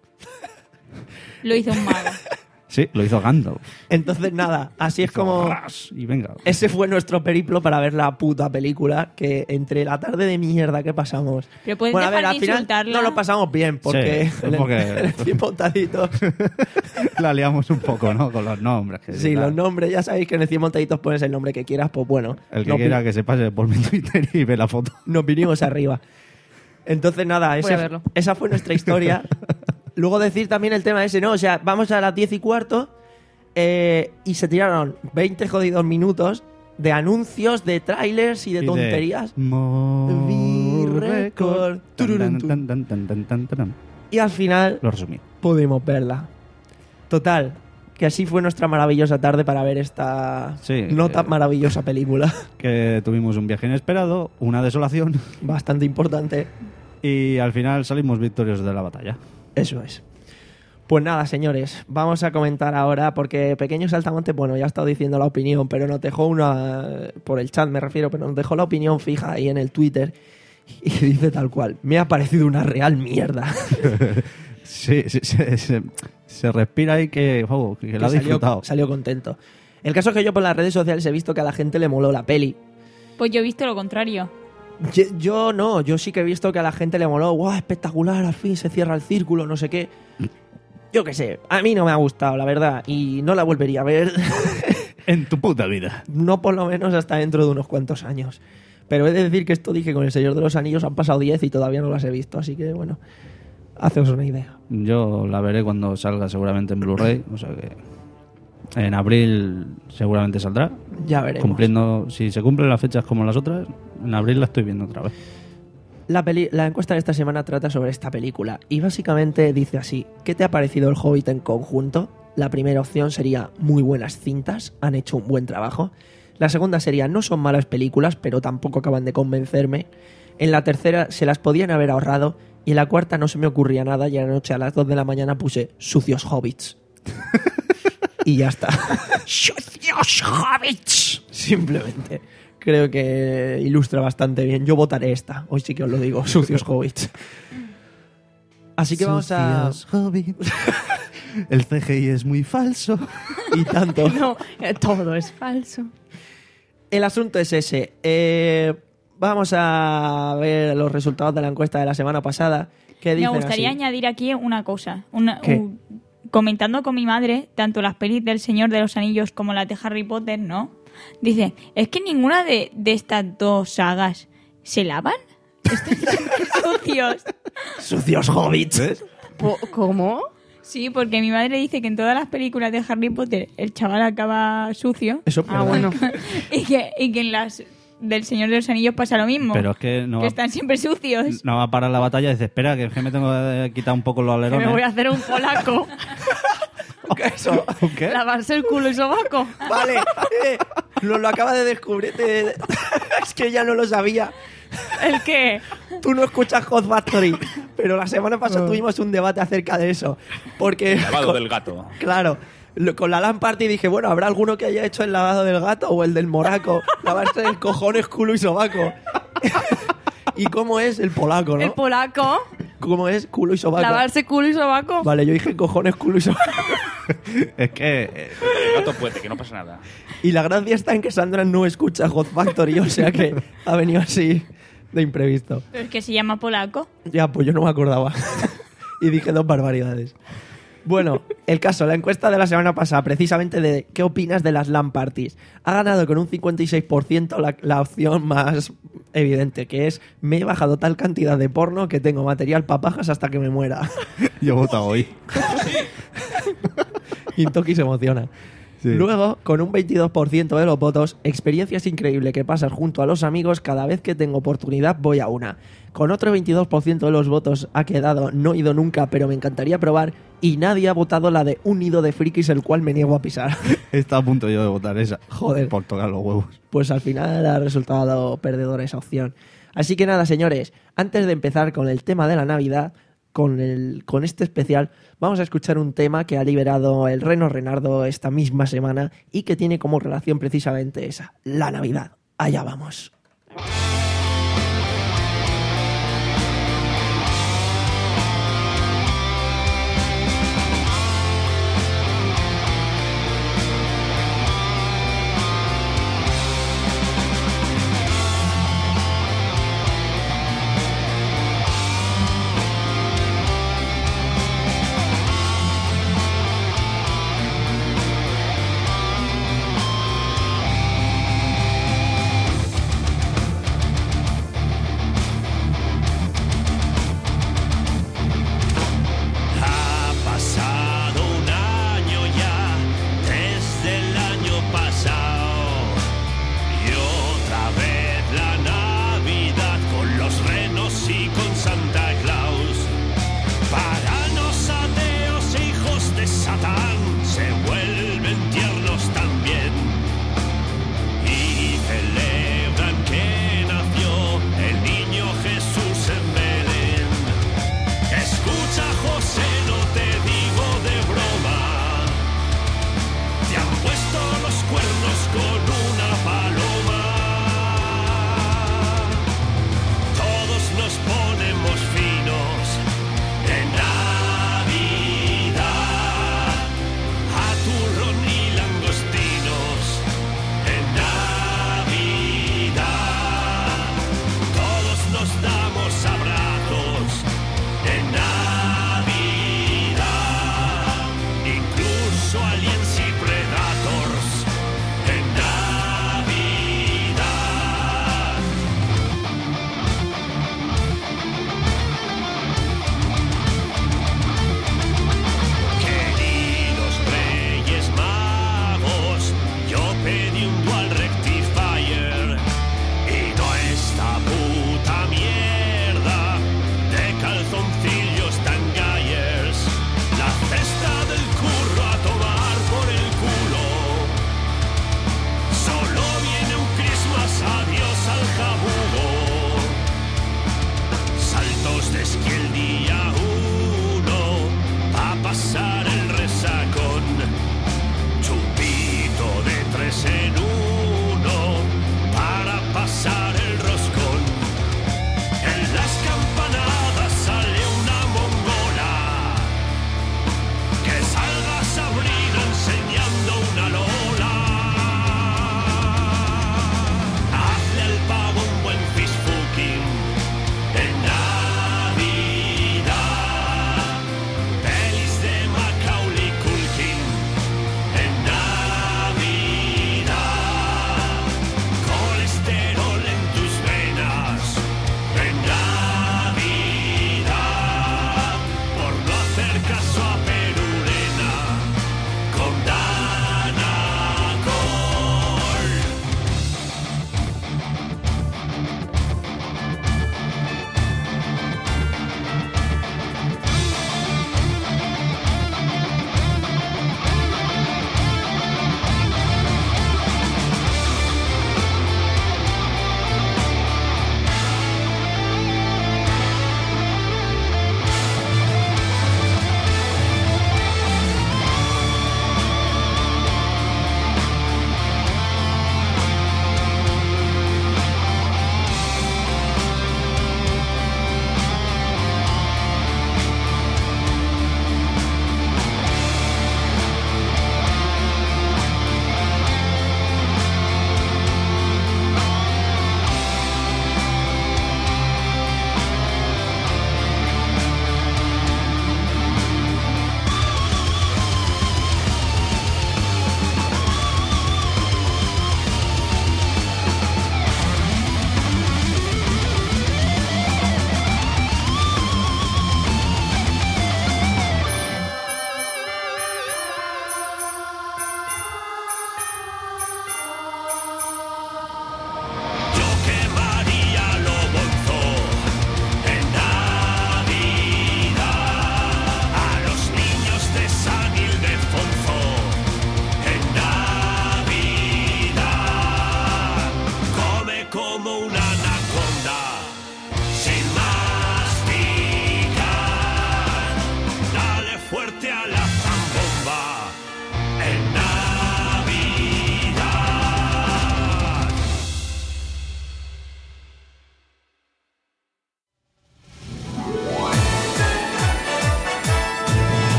Lo hizo un mago. Sí, lo hizo Gandalf. Entonces, nada, así es como... Ras, Y venga. Ese fue nuestro periplo para ver la puta película, que entre la tarde de mierda que pasamos... Pero puedes bueno, a ver, dejar al de final insultarla. no lo pasamos bien, porque... Sí, en el- porque- en el cien montaditos... La liamos un poco, ¿no? Con los nombres. Que Sí, tal. los nombres, ya sabéis que en el cien montaditos pones el nombre que quieras, pues bueno. El que nos vi- quiera que se pase por mi Twitter y ve la foto. nos vinimos arriba. Entonces, nada, Voy ese- a verlo. esa fue nuestra historia. Luego decir también el tema ese, ¿no? O sea, vamos a las diez y cuarto eh, y se tiraron veinte jodidos minutos de anuncios, de trailers y de Y de tonterías. More Record. Tan, tan, tan, tan, tan, tan, tan. Y al final Lo resumí. pudimos verla. Total, que así fue nuestra maravillosa tarde para ver esta Sí, no eh. tan maravillosa película. Que tuvimos un viaje inesperado, una desolación Bastante importante. y al final salimos victoriosos de la batalla. Eso es. Pues nada, señores, vamos a comentar ahora, porque Pequeño Saltamonte, bueno, ya ha estado diciendo la opinión, pero nos dejó una, por el chat me refiero, pero nos dejó la opinión fija ahí en el Twitter y dice tal cual, me ha parecido una real mierda. Sí, sí, se, se- se respira ahí que, oh, que, Que lo ha salió, disfrutado. salió contento. El caso es que yo por las redes sociales he visto que a la gente le moló la peli. Pues yo he visto lo contrario. Yo, yo no, yo sí que he visto que a la gente le moló, guau, espectacular, al fin se cierra el círculo, no sé qué. Yo qué sé, a mí no me ha gustado, la verdad, y no la volvería a ver. En tu puta vida. No por lo menos hasta dentro de unos cuantos años. Pero he de decir que esto dije con El Señor de los Anillos, han pasado diez y todavía no las he visto, así que bueno, haceos una idea. Yo la veré cuando salga seguramente en Blu-ray, o sea que en abril seguramente saldrá. Ya veremos. Cumpliendo, si se cumplen las fechas como las otras, en abril la estoy viendo otra vez. La, peli- la encuesta de esta semana trata sobre esta película y básicamente dice así: ¿qué te ha parecido El Hobbit en conjunto? La primera opción sería muy buenas cintas, han hecho un buen trabajo. La segunda sería no son malas películas, pero tampoco acaban de convencerme. En la tercera se las podían haber ahorrado y en la cuarta no se me ocurría nada y anoche a las dos de la mañana puse sucios hobbits. Y ya está. ¡Sucios hobbits! Simplemente. Creo que ilustra bastante bien. Yo votaré esta. Hoy sí que os lo digo. Sucios hobbits. Así que vamos a... Sucios hobbits. El C G I es muy falso. Y tanto. No, eh, todo es falso. El asunto es ese. Eh, vamos a ver los resultados de la encuesta de la semana pasada. ¿Qué Me dicen gustaría así? añadir aquí una cosa. Una, ¿Qué? un- comentando con mi madre, tanto las pelis del Señor de los Anillos como las de Harry Potter, ¿no? Dice, es que ninguna de, de estas dos sagas se lavan. Están siempre sucios. Sucios hobbits. Po- ¿Cómo? Sí, porque mi madre dice que en todas las películas de Harry Potter el chaval acaba sucio. Eso es Ah, verdad. bueno. y, que, y que en las del Señor de los Anillos pasa lo mismo. Pero es que no que va, están siempre sucios. no va a parar la batalla y dice, espera, que es que me tengo que quitar un poco los Que alerones. me voy a hacer un polaco. Eso. ¿Qué? Lavarse el culo y sobaco. Vale. Eh, nos lo acaba de descubrir. Eh, es que ya no lo sabía. ¿El qué? Tú no escuchas Hot Factory, pero la semana pasada tuvimos un debate acerca de eso. Porque... Lavado con- del gato. Claro. lo- Con la LAN Party dije, bueno, ¿habrá alguno que haya hecho el lavado del gato o el del moraco? Lavarse el cojones, culo y sobaco. ¿Y cómo es el polaco, no? El polaco. ¿Cómo es culo y sobaco? Lavarse culo y sobaco. Vale, yo dije cojones, culo y sobaco. Es que eh, El gato puede, que no pasa nada. Y la gracia está en que Sandra no escucha Hot Factory, o sea que ha venido así de imprevisto. Pero es que se llama polaco. Ya, pues yo no me acordaba. Y dije dos barbaridades. Bueno, el caso, la encuesta de la semana pasada, precisamente de qué opinas de las LAN parties, ha ganado con un cincuenta y seis por ciento la, la opción más evidente, que es me he bajado tal cantidad de porno que tengo material para pajas hasta que me muera. yo he votado hoy. Y Toki se emociona. Sí. Luego, con un veintidós por ciento de los votos, experiencias increíbles que pasas junto a los amigos, cada vez que tengo oportunidad voy a una. Con otro veintidós por ciento de los votos ha quedado no he ido nunca, pero me encantaría probar, y nadie ha votado la de un nido de frikis el cual me niego a pisar. Está a punto yo de votar esa. Joder. Por tocar los huevos. Pues al final ha resultado perdedora esa opción. Así que nada, señores, antes de empezar con el tema de la Navidad, con, el, con este especial, vamos a escuchar un tema que ha liberado el Reno Renardo esta misma semana y que tiene como relación precisamente esa, la Navidad. Allá vamos.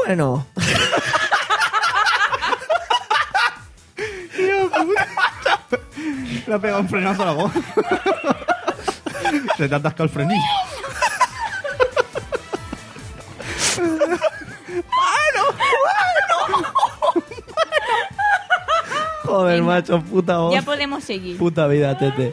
Bueno. Le ha pegado un frenazo a la voz. Se te ha atascado el frenillo. Joder, macho, puta voz. Ya podemos seguir. Puta vida, Tete.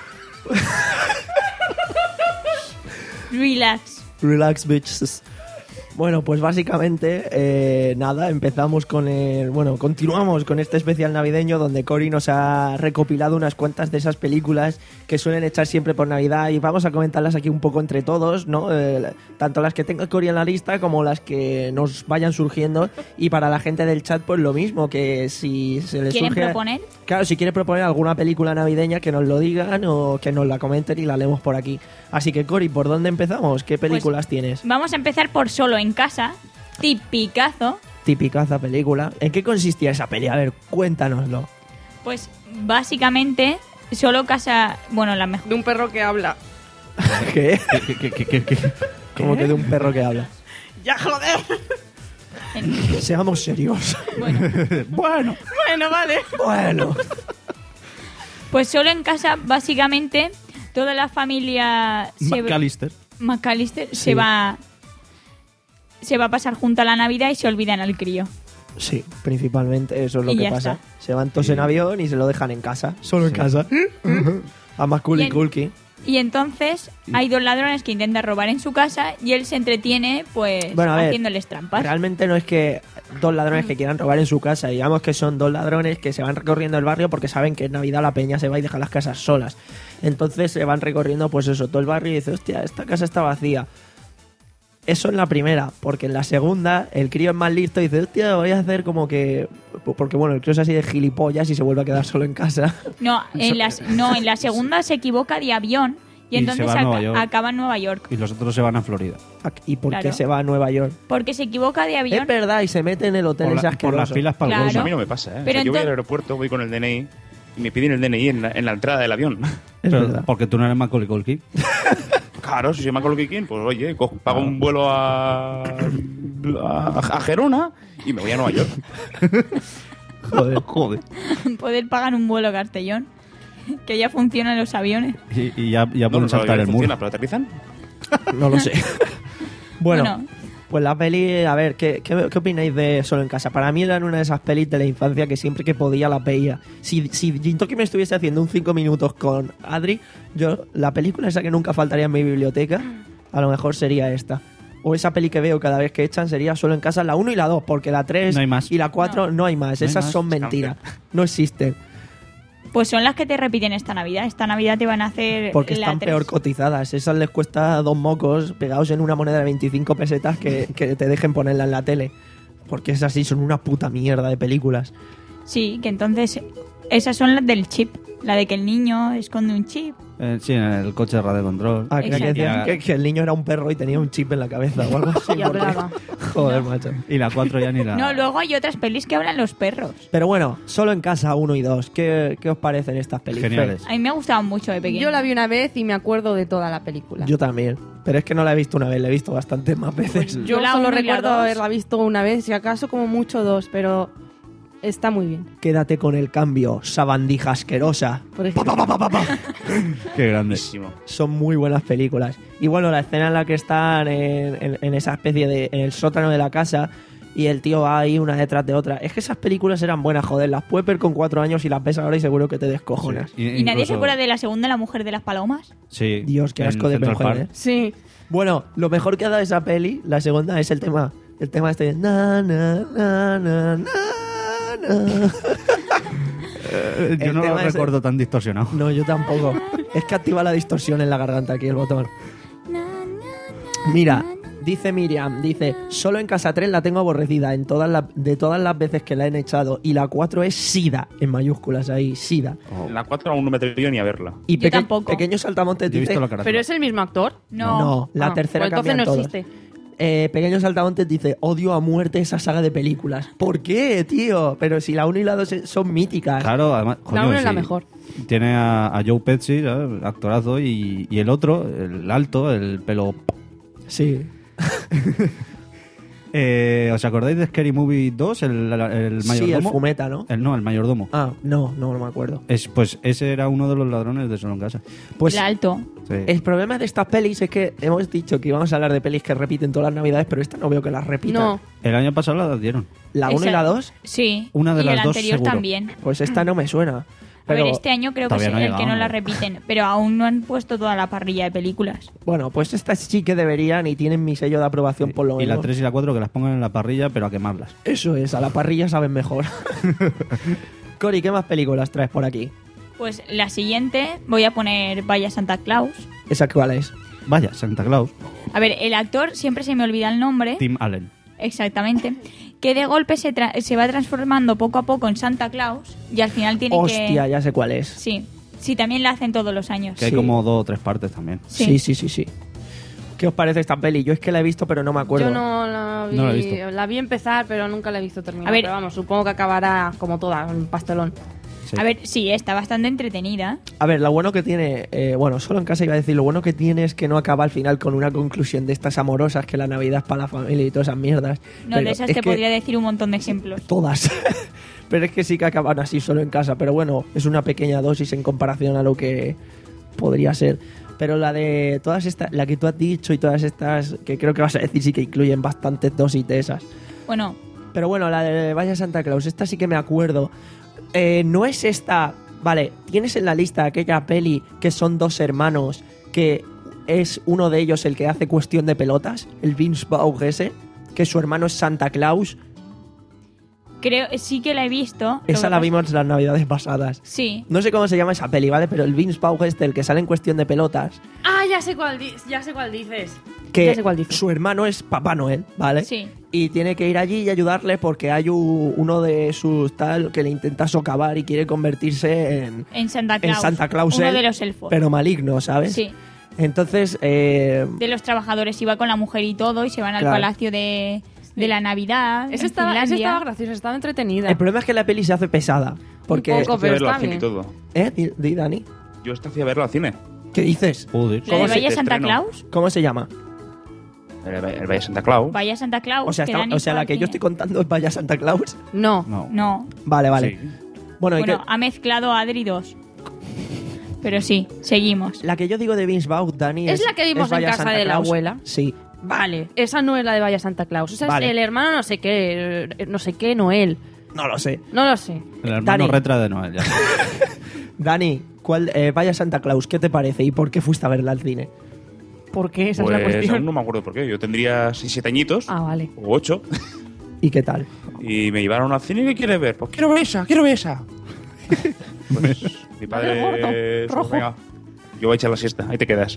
Relax. Relax, bitches. Bueno, pues básicamente, eh, nada, empezamos con el... Bueno, continuamos con este especial navideño donde Cory nos ha recopilado unas cuantas de esas películas que suelen echar siempre por Navidad y vamos a comentarlas aquí un poco entre todos, ¿no? Eh, tanto las que tenga Cory en la lista como las que nos vayan surgiendo y para la gente del chat pues lo mismo, que si se les ¿Quieren surge... proponer? Claro, si quiere proponer alguna película navideña que nos lo digan o que nos la comenten y la leemos por aquí. Así que Cory, ¿por dónde empezamos? ¿Qué películas Pues, tienes? Vamos a empezar por Solo en casa. Tipicazo. Tipicaza película. ¿En qué consistía esa peli? A ver, cuéntanoslo. Pues básicamente, solo casa. Bueno, la mejor. De un perro que habla. ¿Qué? ¿Qué, qué, qué, qué, qué? Como que de un perro que habla. ¡Ya, joder! Seamos serios. Bueno, Bueno, Bueno, vale. bueno. pues solo en casa, básicamente, toda la familia. se- McAllister. McAllister Sí. se va. Se va a pasar junto a la Navidad y se olvidan al crío. Sí, principalmente eso es lo Y que ya pasa. está. Se van todos en avión y se lo dejan en casa. Solo en casa. A más cool y Bien. culky. Y entonces hay dos ladrones que intentan robar en su casa y él se entretiene, pues, Bueno, a ver, haciéndoles trampas. Realmente no es que dos ladrones que quieran robar en su casa, digamos que son dos ladrones que se van recorriendo el barrio porque saben que en Navidad la peña se va y deja las casas solas. Entonces se van recorriendo pues eso, todo el barrio y dice, hostia, esta casa está vacía. Eso en la primera, porque en la segunda el crío es más listo y dice, hostia, voy a hacer como que... Porque bueno, el crío es así de gilipollas y se vuelve a quedar solo en casa. No, en las, no, en la segunda se equivoca de avión y, Y entonces se va a Nueva aca- York. acaba en Nueva York. Y los otros se van a Florida. ¿Y por qué Claro. se va a Nueva York? Porque se equivoca de avión. Es verdad, y se mete en el hotel Por, ese la- por las asqueroso. pilas para el Claro. Pues golf. a mí no me pasa, ¿eh? Pero O sea, yo voy al entonces- aeropuerto, voy con el D N I y me piden el D N I en la, en la entrada del avión. Es Pero- verdad. Porque tú no eres Macaulay Culkin. Claro, si soy Macaulay Culkin, pues oye, cojo- pago un vuelo a, a, a Gerona y me voy a Nueva York. Joder. Joder. Poder pagar un vuelo a Castellón. Que ya funcionan los aviones. Y, y ya, ya No, pueden no, saltar el funciona, muro. pero aterrizan. No lo sé. bueno, Bueno. pues la peli, a ver, ¿qué, qué, qué opináis de Solo en casa? Para mí era una de esas pelis de la infancia que siempre que podía la veía. Si, si Jintoki me estuviese haciendo un cinco minutos con Adri, yo la película esa que nunca faltaría en mi biblioteca, a lo mejor sería esta. O esa peli que veo cada vez que echan sería Solo en casa, la uno y la dos, porque la tres No hay más. y la cuatro no, hay más. No hay Esas más. son mentiras. No existen. Pues son las que te repiten esta Navidad. Esta Navidad te van a hacer Porque la están tres. peor cotizadas. Esas les cuesta dos mocos pegados en una moneda de veinticinco pesetas que, que te dejen ponerla en la tele. Porque esas sí son una puta mierda de películas. Sí, que entonces esas son las del chip. La de que el niño esconde un chip. Eh, sí, en el coche de radio control. Ah, creía que, Exacto. decían que, que el niño era un perro y tenía un chip en la cabeza o algo así. Y porque- hablaba. Joder, macho. Y la cuatro ya ni la... No, luego hay otras pelis que hablan los perros. Pero bueno, Solo en casa uno y dos. ¿Qué, qué os parecen estas películas? Geniales. A mí me ha gustado mucho de pequeño. Yo la vi una vez y me acuerdo de toda la película. Yo también. Pero es que no la he visto una vez, la he visto bastantes más veces. Yo Yo la solo uno y la recuerdo dos. haberla visto una vez, si acaso como mucho dos, pero está muy bien. Quédate con el cambio, sabandija asquerosa. Por ejemplo. Qué grande. Buenísimo. Son muy buenas películas. Y bueno, la escena en la que están en, en- en esa especie de... en el sótano de la casa y el tío va ahí una detrás de otra. Es que esas películas eran buenas, joder. Las puedes ver con cuatro años y las ves ahora y seguro que te descojonas. Sí. ¿Y nadie se Incluso- acuerda de la segunda, La mujer de las palomas? Sí. Dios, qué en asco de Central mujer, Park. ¿eh? Sí. Bueno, lo mejor que ha dado esa peli, la segunda, es el tema. El tema este de... Na, na, na, na, na, na. Eh, Yo El no lo tema es- recuerdo tan distorsionado. No, yo tampoco. Es que activa la distorsión en la garganta aquí el botón. Mira, dice Miriam, dice, Solo en casa tres la tengo aborrecida en todas las, de todas las veces que la han echado. Y la cuatro es SIDA, en mayúsculas ahí, SIDA. La cuatro aún no me atreví ni a verla. Y Yo peque- tampoco. Pequeño Saltamontes Yo he dice... visto la cara. ¿Pero es el mismo actor? No. No, la Ah, tercera pues entonces cambian no todos. existe. Eh, Pequeño Saltamontes dice, odio a muerte esa saga de películas. ¿Por qué, tío? Pero si la uno y la dos son míticas. Claro, además... La coño, uno es la sí. mejor. Tiene a, a Joe Pesci, ¿sabes? Actorazo, y, y el otro, el alto, el pelo... Sí. Eh, ¿Os acordáis de Scary Movie dos? El, el mayordomo. Sí, el fumeta, ¿no? El, no, el mayordomo. Ah, no, no, no me acuerdo. Es, pues ese era uno de los ladrones de Solo en Casa. Pues El alto. Sí. el problema de estas pelis es que hemos dicho que íbamos a hablar de pelis que repiten todas las navidades, pero esta no veo que las repitan. No. El año pasado la dieron. ¿La uno y Esa- la dos? Sí. Una de y las el dos anterior seguro. también. Pues esta no me suena. A Pero, ver, este año creo que es Todavía no ha el llegado, que no ¿no? la repiten, pero aún no han puesto toda la parrilla de películas. bueno, pues estas sí que deberían y tienen mi sello de aprobación por lo Y la menos. tres y la cuatro que las pongan en la parrilla, pero a quemarlas. Eso es, a la parrilla saben mejor. Cori, ¿qué más películas traes por aquí? Pues la siguiente voy a poner Vaya Santa Claus. ¿Esa cuál es? Vaya, Santa Claus. A ver, el actor siempre se me olvida el nombre. Tim Allen. Exactamente. Que de golpe se, tra- se va transformando poco a poco en Santa Claus y al final tiene Hostia, que... ya sé cuál es. Sí. Sí, también la hacen todos los años. Que hay Sí. como dos o tres partes también. Sí. Sí, sí, sí, sí. ¿Qué os parece esta peli? Yo es que la he visto, pero no me acuerdo. Yo no la vi, No la he visto. la vi empezar, pero nunca la he visto terminar. A ver- Pero vamos, supongo que acabará como toda, un pastelón. Sí. A ver, sí, está bastante entretenida. A ver, lo bueno que tiene, eh, bueno, solo en casa iba a decir, lo bueno que tiene es que no acaba al final con una conclusión de estas amorosas, que la Navidad es para la familia y todas esas mierdas. No, Pero de esas es te que podría decir un montón de ejemplos. Todas. Pero es que sí que acaban así solo en casa. Pero bueno, es una pequeña dosis en comparación a lo que podría ser. Pero la de todas estas, la que tú has dicho y todas estas, que creo que vas a decir, sí que incluyen bastantes dosis de esas. Bueno, Pero bueno, la de Vaya Santa Claus, esta sí que me acuerdo. Eh, no es esta. Vale, tienes en la lista aquella peli que son dos hermanos, que es uno de ellos el que hace Cuestión de Pelotas, el Vince Vaughn ese, que su hermano es Santa Claus. creo sí que la he visto. Lo Esa que la pasa- vimos las navidades pasadas. Sí. No sé cómo se llama esa peli, ¿vale? Pero el Vince Vaughn este, el que sale en Cuestión de Pelotas, Ah, ya sé cuál, di- ya sé cuál dices. que Ya sé cuál dices. su hermano es Papá Noel, ¿vale? Sí. Y tiene que ir allí y ayudarle porque hay u- uno de sus tal que le intenta socavar y quiere convertirse en, En Santa Claus. en Santa Claus, Uno él, de los elfos. pero maligno, ¿sabes? Sí. Entonces, eh, De los trabajadores iba con la mujer y todo y se van al Claro. palacio de, de la Navidad. Esa en estaba, esa Finlandia. estaba graciosa, estaba entretenida. el problema es que la peli se hace pesada. Porque, Un poco, Fui a pero verlo está al cine y bien. todo. ¿Eh? Di, di, Dani. Yo esta fui a verlo al cine. ¿Qué dices? Joder. ¿La de ¿Cómo se Vaya te Santa estreno? Claus? ¿Cómo se llama? El, el Valle Santa Claus. Vaya Santa Claus. O sea, que está- Dani o sea fue la al que yo cine. estoy contando es Vaya Santa Claus. No. No. No. Vale, vale. Sí. Bueno, y Bueno, que- ha mezclado Adri dos. Pero sí, seguimos. la que yo digo de Vince Vaughn, Dani, Es la que vimos en Vaya casa Santa de la Claus. abuela. Sí. Vale, esa no es la de Vaya Santa Claus. Esa Vale. es el hermano no sé qué, eh, no sé qué, Noel. No lo sé. No lo sé. El hermano Dani. retra de Noel. Ya. Dani, ¿cuál, eh, Vaya Santa Claus, ¿qué te parece y por qué fuiste a verla al cine? ¿Por qué? Esa Pues es la cuestión. aún no me acuerdo por qué. Yo tendría seis siete añitos. Ah, vale. O ocho. ¿Y qué tal? Y me llevaron al cine. ¿Qué quieres ver? Pues quiero ver esa, quiero ver esa. Pues mi padre... gordo, rojo. Venga, yo voy a echar la siesta, ahí te quedas.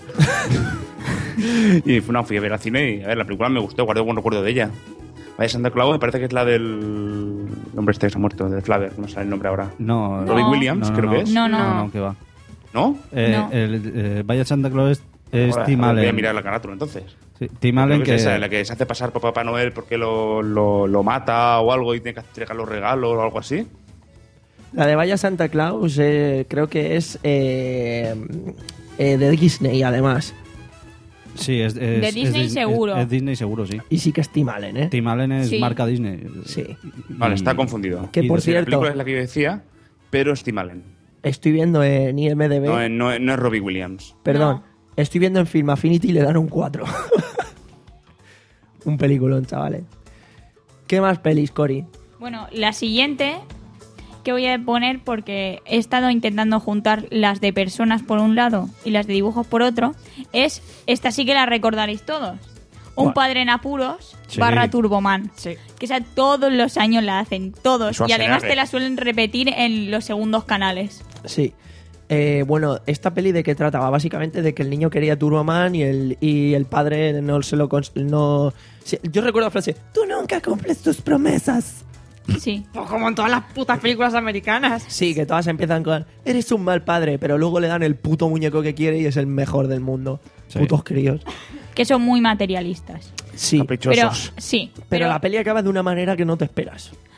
Y no, fui a ver al cine y a ver, la película me gustó, guardé buen recuerdo de ella. Vaya Santa Claus, me parece que es la del... El hombre este que se ha muerto, del Flaver, no sale el nombre ahora. No, No. Robin Williams, no, creo no. que es. No, no. No, no, que va. ¿No? Eh, No. el, eh, Vaya Santa Claus es Joder, Tim Voy a Allen. mirar la carátula entonces. Sí, Tim Creo Allen que es que... esa, en la que se hace pasar por Papá Noel porque lo, lo, lo mata o algo y tiene que entregar los regalos o algo así. La de Vaya Santa Claus eh, creo que es eh, eh, de Disney, además. Sí, es, es- De es Disney Dis- seguro. Es, es Disney seguro, sí. Y sí que es Tim Allen, ¿eh? Tim Allen es Sí. marca Disney. Sí. Vale, Y- está confundido. Que Y por de- Sí, la cierto, película es la que yo decía, pero es Tim Allen. estoy viendo en I M D B, No, es- no, es- no es Robbie Williams. perdón, No. estoy viendo en Film Affinity y le dan un cuatro. Un peliculón, chavales. ¿Qué más pelis, Cori? Bueno, la siguiente que voy a poner porque he estado intentando juntar las de personas por un lado y las de dibujos por otro, es, esta sí que la recordaréis todos, Un ¿Cuál? padre en apuros Sí. barra Turboman. Sí. Que esa todos los años la hacen, todos. Y además Schwarzenegger. te la suelen repetir en los segundos canales. Sí. Eh, bueno, esta peli de qué trataba, básicamente de que el niño quería Turboman y el, y el padre no se lo... cons- No... Sí, yo recuerdo la frase, tú nunca cumples tus promesas. Sí. Pues como en todas las putas películas americanas. Sí, que todas empiezan con, eres un mal padre, pero luego le dan el puto muñeco que quiere y es el mejor del mundo. Sí. Putos críos. Que son muy materialistas. Sí, Pero Caprichosos. sí. pero la peli acaba de una manera que no te esperas.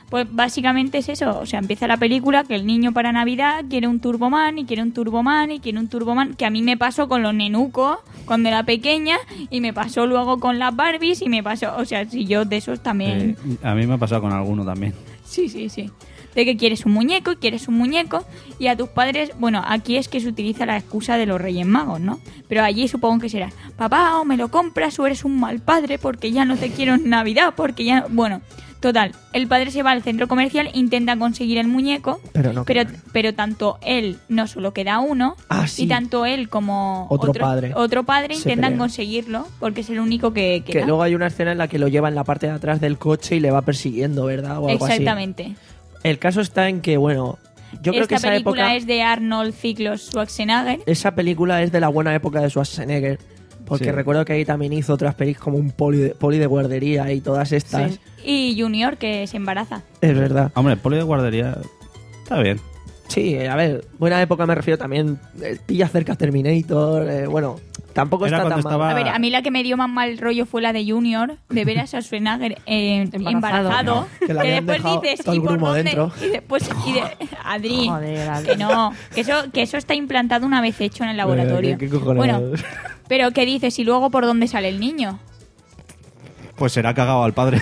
Pues básicamente es eso, o sea, empieza la película que el niño para Navidad quiere un Turboman y quiere un Turboman y quiere un Turboman, que a mí me pasó con los nenucos cuando era pequeña y me pasó luego con las Barbies y me pasó, o sea, si yo de esos también... Eh, a mí me ha pasado con alguno también. Sí, sí, sí. De que quieres un muñeco y quieres un muñeco y a tus padres, bueno, aquí es que se utiliza la excusa de los Reyes Magos, ¿no? Pero allí supongo que será, papá, o me lo compras o eres un mal padre porque ya no te quiero en Navidad, porque ya... Bueno... Total, el padre se va al centro comercial, intenta conseguir el muñeco, Pero no pero, queda. pero tanto él no solo queda uno, Ah, sí. y tanto él como Otro padre. otro padre Se intentan pelean. conseguirlo, porque es el único que queda. Que luego hay una escena en la que lo lleva en la parte de atrás del coche y le va persiguiendo, ¿verdad? O algo Exactamente. así. El caso está en que, bueno, yo creo Esta que esa película época... es de Arnold Ciclos Schwarzenegger. Esa película es de la buena época de Schwarzenegger. Porque Sí. recuerdo que ahí también hizo otras películas como un poli de, poli de guardería y todas estas. Sí. Y Junior, que se embaraza. Es verdad. Hombre, el poli de guardería está bien. Sí, a ver, buena época me refiero también. eh, pilla cerca Terminator. eh, bueno, tampoco Era está cuando tan estaba- mal. A ver, a mí la que me dio más mal rollo fue la de Junior, de ver a Schwarzenegger eh, Embarazado. embarazado. No, que le habían después dejado dices, todo el ¿y por grumo dónde? dentro. Y después, y de, Adri, Joder, Adri. que no, que eso, que eso está implantado una vez hecho en el laboratorio. ¿Qué- qué cojones? Bueno, pero ¿qué dices? ¿Y luego por dónde sale el niño? Pues será cagado al padre.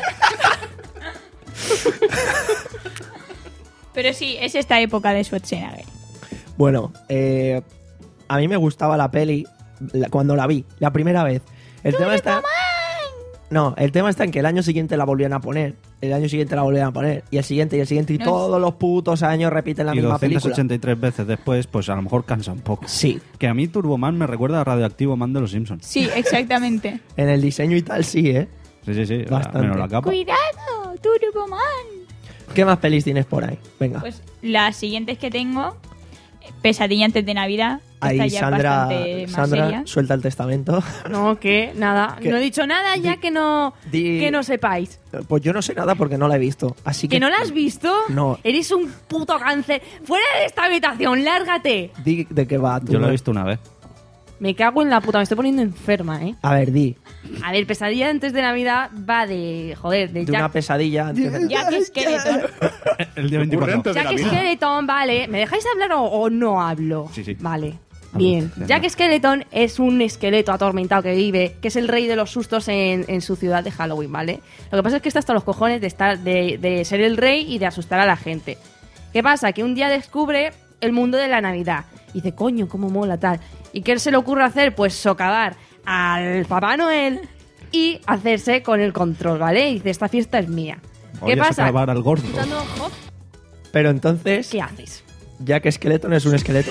Pero sí, es esta época de Schwarzenegger. Bueno, eh, a mí me gustaba la peli la- cuando la vi, la primera vez. El tema está... No, el tema está en que el año siguiente la volvían a poner. El año siguiente la volvían a poner. Y el siguiente y el siguiente. Y No, todos los putos años repiten la Y misma película. doscientas ochenta y tres veces después, pues a lo mejor cansa un poco. Sí, Que a mí Turboman me recuerda a Radioactivo Man de los Simpsons. Sí, exactamente. en el diseño y tal sí, ¿eh? Sí, sí, sí. Bastante. Menos la capa. ¡Cuidado, Turboman! ¿Qué más pelis tienes por ahí? Venga. Pues las siguientes que tengo, Pesadilla antes de Navidad. Esta Ahí ya es Sandra, bastante más Sandra seria. suelta el testamento. No, que nada. ¿Qué? No he dicho nada ya Di- que no, di- que no sepáis. Pues yo no sé nada porque no la he visto. Así que... ¿Que no la has visto? No. Eres un puto cáncer. ¡Fuera de esta habitación! ¡Lárgate! Di de qué va. tú, Yo lo ¿no? he visto una vez. Me cago en la puta. Me estoy poniendo enferma, ¿eh? A ver, di. A ver, Pesadilla antes de Navidad va de... Joder, de, De Jack... una pesadilla. antes de- Jack Skeleton. El día veinticuatro. Jack Skeleton, vale. ¿Me dejáis hablar o, o no hablo? Sí, sí. Vale. Habla, Bien. venga. Jack Skeleton es un esqueleto atormentado que vive, que es el rey de los sustos en, en su ciudad de Halloween, ¿vale? Lo que pasa es que está hasta los cojones de estar, de, de ser el rey y de asustar a la gente. ¿Qué pasa? Que un día descubre el mundo de la Navidad. Y dice, coño, cómo mola tal. ¿Y qué se le ocurre hacer? Pues socavar al Papá Noel y hacerse con el control, ¿vale? Y dice, esta fiesta es mía. ¿Qué Oye, pasa? acabar al gordo. Escuchando Hop, Pero entonces, ¿qué haces? Jack Skeleton es un esqueleto.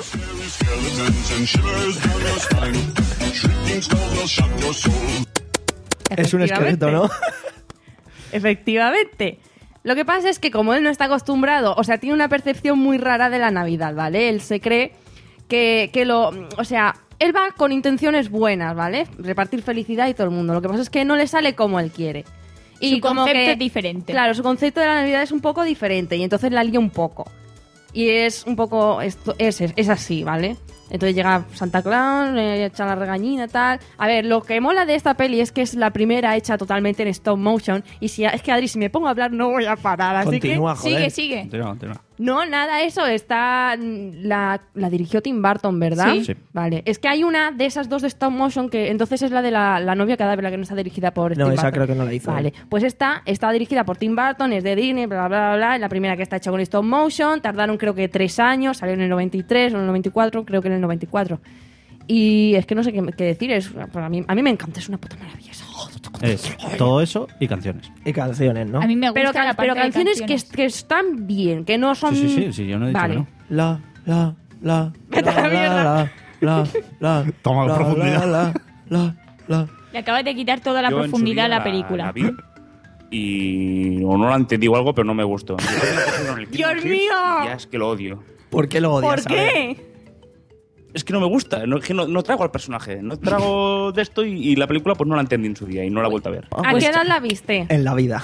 Es un esqueleto, ¿no? Efectivamente. Lo que pasa es que como él no está acostumbrado, o sea, tiene una percepción muy rara de la Navidad, ¿vale? Él se cree que, que lo... O sea, él va con intenciones buenas, ¿vale? Repartir felicidad y todo el mundo. Lo que pasa es que no le sale como él quiere. Su como concepto que- es diferente. Claro, su concepto de la Navidad es un poco diferente y entonces la lía un poco. Y es un poco... Esto, es, es así, ¿vale? Entonces llega Santa Claus, le echa la regañina, tal. A ver, lo que mola de esta peli es que es la primera hecha totalmente en stop motion. Y si es que, Adri, si me pongo a hablar no voy a parar. Así Continúa, que joder. Sigue, sigue. Continúa, continúa. no, nada, eso está... La, la dirigió Tim Burton, ¿verdad? Sí. Sí. Vale. Es que hay una de esas dos de stop motion que entonces es la de la, la novia cadáver, la que no está dirigida por No, Tim esa Burton. creo que no la hizo. Vale, pues esta está dirigida por Tim Burton, es de Disney, bla, bla, bla, bla. Es la primera que está hecha con stop motion. Tardaron creo que tres años, salió en el noventa y tres o en el noventa y cuatro, creo que en el noventa y cuatro. Y es que no sé qué, qué decir, es, a, mí, a mí me encanta, es una puta maravilla. Es todo eso y canciones. Y canciones, ¿no? A mí me gusta Pero, la can- parte pero de canciones, canciones. Que, que están bien, que no son... Sí, sí, sí, sí, yo no he dicho Vale. que no. La, la, la. Vete a la la, mierda. la, la, la. Toma la la, profundidad. La, la, la. Le acabas de quitar toda la Yo en su profundidad a día la película. la vi y o no la entendí o algo, pero no me gustó. ¡Dios mío! Ya es que lo odio. ¿Por qué lo odias? ¿Por A ver. qué? Es que no me gusta, no, es que no, no trago al personaje, no trago de esto y, y la película pues no la entendí en su día y no la he vuelto a ver. Ah, ¿A pues, qué edad la viste? En la vida.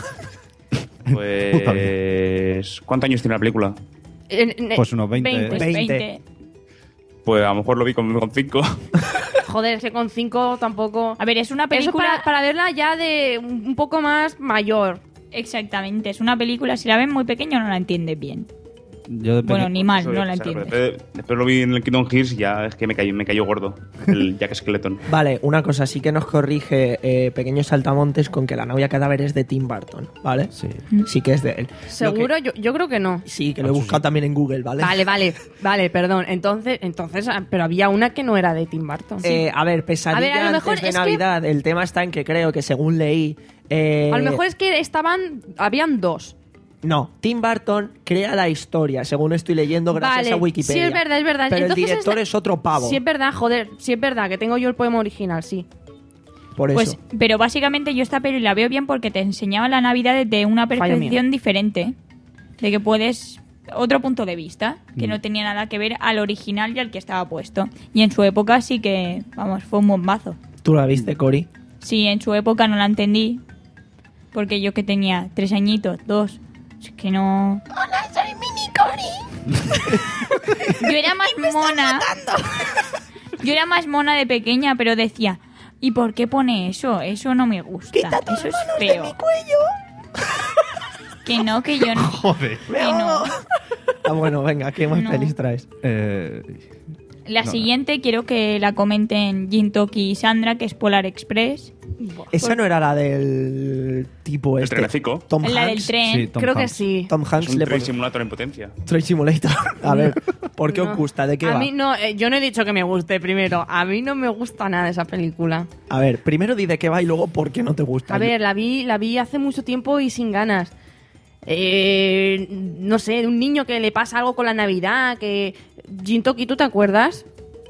Pues... ¿Cuántos años tiene la película? En- en- Pues unos veinte. Pues veinte. veinte. Pues a lo mejor lo vi con, con cinco. Joder, es que con cinco tampoco... A ver, es una Eso película... para, para verla ya de un un poco más mayor. Exactamente, es una película, si la ves muy pequeño no la entiendes bien. Yo de Bueno, peque- ni mal, Eso, no la o sea, entiendes. Después, después lo vi en el Kingdom Hearts y ya es que me cayó, me cayó gordo el Jack Skeleton. Vale, una cosa sí que nos corrige eh, Pequeños Saltamontes con que La novia cadáver es de Tim Burton, ¿vale? Sí. Sí que es de él. ¿Seguro? Lo Yo, yo creo que no. que- sí, que lo he buscado también en Google, ¿vale? Vale, vale, vale, perdón. Entonces, entonces, ah, pero había una que no era de Tim Burton. Eh, a ver, pesadilla A ver, a lo mejor antes de es que- Navidad. El tema está en que creo que según leí... eh, A lo mejor es que estaban, habían dos. No, Tim Burton crea la historia, según estoy leyendo gracias Vale, a Wikipedia. sí, es verdad, es verdad. Pero Entonces el director es es, la- otro pavo. Sí, es verdad, joder, sí es verdad que tengo yo el poema original, sí. Por Pues, eso. pero básicamente yo esta peli la veo bien porque te enseñaba la Navidad desde una Fallo percepción mío. diferente. De que puedes... Otro punto de vista, que Mm. no tenía nada que ver al original y al que estaba puesto. Y en su época sí que, vamos, fue un bombazo. ¿Tú la viste, Cory? Sí, en su época no la entendí. Porque yo que tenía tres añitos, dos, es que no... Hola, soy Mini Cory. Yo era más mona. Yo era más mona de pequeña, pero decía, ¿y por qué pone eso? Eso no me gusta. Eso es feo. Que no, que yo no. Joder. Que no. Ah, bueno, venga, ¿qué más No. pelis traes? Eh, La No. siguiente quiero que la comenten Jin Toki y Sandra, que es Polar Express. Esa no era la del tipo El este. trenecico. Tom La del Hanks. tren. sí, Tom Creo que Hanks. sí. Tom Es Hanks un le Train pone... Simulator en potencia. Train Simulator. A ver, ¿por qué No. os gusta? ¿De qué A va? mí no, eh, yo no he dicho que me guste primero. A mí no me gusta nada esa película. A ver, primero di de qué va y luego por qué no te gusta. A ver, la vi, la vi hace mucho tiempo y sin ganas. Eh, no sé, de un niño que le pasa algo con la Navidad, que... Jintoki, ¿tú te acuerdas?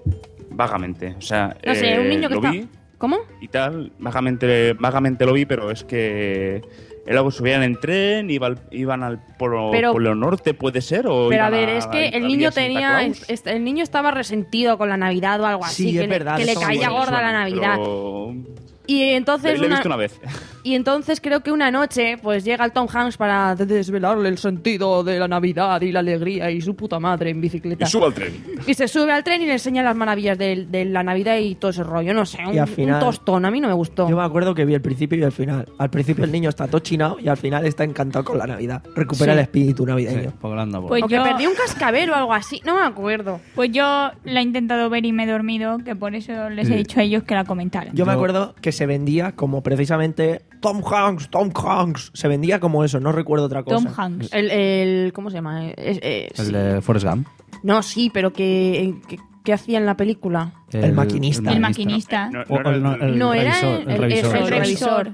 Vagamente. O sea, No sé, eh, un niño que lo está... vi ¿Cómo? y tal. Vagamente, vagamente lo vi, pero es que... Luego subían en tren, iba al- iban al polo, Pero- polo norte, ¿puede ser? O Pero a iban ver, es que el a niño Villa Santa tenía... Claus. es- el niño estaba resentido con la Navidad o algo así. Sí, que es le, verdad, que le eso me caía suena, gorda la Navidad. Pero... Y entonces... Le he una- visto una vez. Y entonces creo que una noche, pues llega el Tom Hanks para desvelarle el sentido de la Navidad y la alegría y su puta madre en bicicleta. Y subo al tren. Y se sube al tren y le enseña las maravillas de, de la Navidad y todo ese rollo. No sé, un, Y al final- un tostón. A mí no me gustó. Yo me acuerdo que vi el principio y el final. Al principio el niño está todo chinado y al final está encantado con la Navidad. Recupera Sí. el espíritu Sí, navideño. por grande, por- Pues o que yo- perdí un cascabel o algo así. No me acuerdo. Pues yo la he intentado ver y me he dormido, que por eso les he Sí. dicho a ellos que la comentaran. Yo me Yo- acuerdo que se vendía como precisamente Tom Hanks, Tom Hanks. Se vendía como eso, no recuerdo otra cosa. Tom Hanks. El, el- ¿Cómo se llama? Es- eh, El sí. de Forrest Gump. No, sí, pero que, que, que hacía en la película. El maquinista. El maquinista. No, O- no era el- no, el No, era revisor, el- el el- revisor. el El revisor.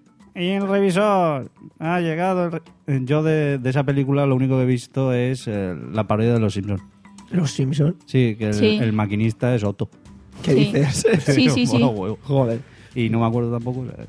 Y el revisor ha llegado. el re- Eh, Yo de, de esa película lo único que he visto es eh, la parodia de Los Simpsons. Los Simpsons. Sí, que el, Sí. el maquinista es Otto. ¿Qué Sí. dices? Sí, sí, sí. Mola huevo. Joder. Y no me acuerdo tampoco. eh,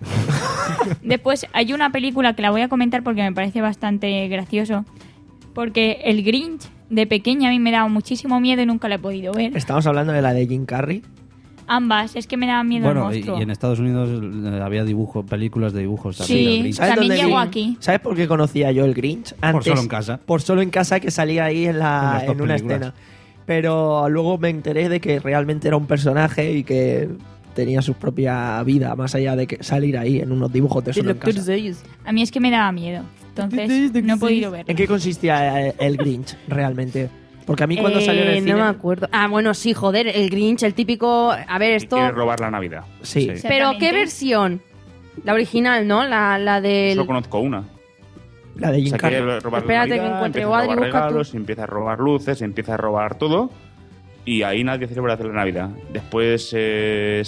Después hay una película que la voy a comentar porque me parece bastante gracioso. Porque el Grinch de pequeña a mí me daba muchísimo miedo y nunca la he podido ver. Estamos hablando de la de Jim Carrey. Ambas, es que me daba miedo Bueno, el y, monstruo. y en Estados Unidos eh, había dibujos, películas de dibujos también. Sí. del Grinch. ¿Sabes También dónde llegó vi? aquí. ¿Sabes por qué conocía yo el Grinch? Antes, solo en casa. Por solo en casa que salía ahí en, En la, las dos en una películas. escena. Pero luego me enteré de que realmente era un personaje y que tenía su propia vida, más allá de que salir ahí en unos dibujos de solo en casa. A mí es que me daba miedo. Entonces no he podido verlo. ¿En qué consistía eh, el Grinch realmente? Porque a mí cuando salió en el Eh, cine... No me acuerdo. Ah, bueno, sí, joder, el Grinch, el típico... A ver, Y esto... quiere robar la Navidad. Sí. Sí. Pero, Exactamente. ¿qué versión? La original, ¿no? La, la del... Solo conozco una. La de O Jim sea, Carrey. quiere robar Espérate la que Navidad, encuentre. empieza a Adri, robar busca tú. regalos, empieza a robar luces, empieza a robar todo. Y ahí nadie celebra la Navidad. Después eh,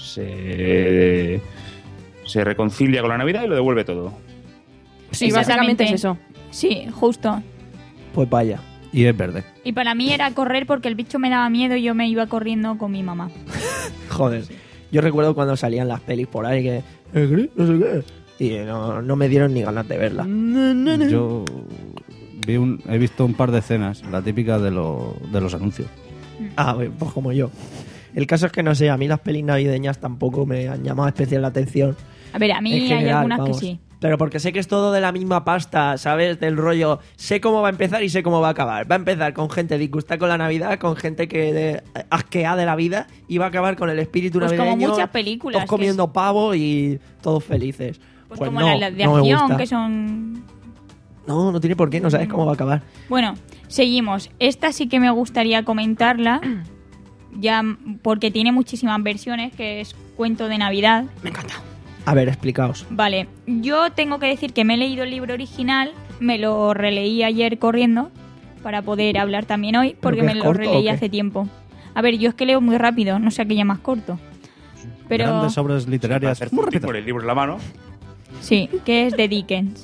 se, se reconcilia con la Navidad y lo devuelve todo. Sí, básicamente Exactamente. es eso. Sí, justo. Pues vaya. Y es verde. Y para mí era correr porque el bicho me daba miedo y yo me iba corriendo con mi mamá. Joder. Yo recuerdo cuando salían las pelis por ahí que... El Grinch, no sé qué. Y no, no me dieron ni ganas de verla. Yo vi un, he visto un par de escenas, la típica de, lo- de los anuncios. Ah, bueno, pues como yo. El caso es que no sé, a mí las pelis navideñas tampoco me han llamado especial la atención. A ver, a mí En hay general, algunas vamos. que sí. Pero porque sé que es todo de la misma pasta, ¿sabes? Del rollo, sé cómo va a empezar y sé cómo va a acabar. Va a empezar con gente disgustada con la Navidad, con gente que de, asqueada de la vida, y va a acabar con el espíritu Pues navideño. como muchas películas, Todos comiendo pavo y todos felices. Pues, Pues como no, las de no me acción, gusta. que son... No, no tiene por qué, no sabes cómo va a acabar. Bueno, seguimos. Esta sí que me gustaría comentarla, ya porque tiene muchísimas versiones, que es Cuento de Navidad. Me encanta. A ver, explicaos. Vale, yo tengo que decir que me he leído el libro original, me lo releí ayer corriendo para poder hablar también hoy, porque que me es lo corto, releí ¿o qué? hace tiempo. A ver, yo es que leo muy rápido, no sé aquella más corto. Pero Grandes obras literarias. Hacer muy por rápidas. el libro en la mano. sí, que es de Dickens.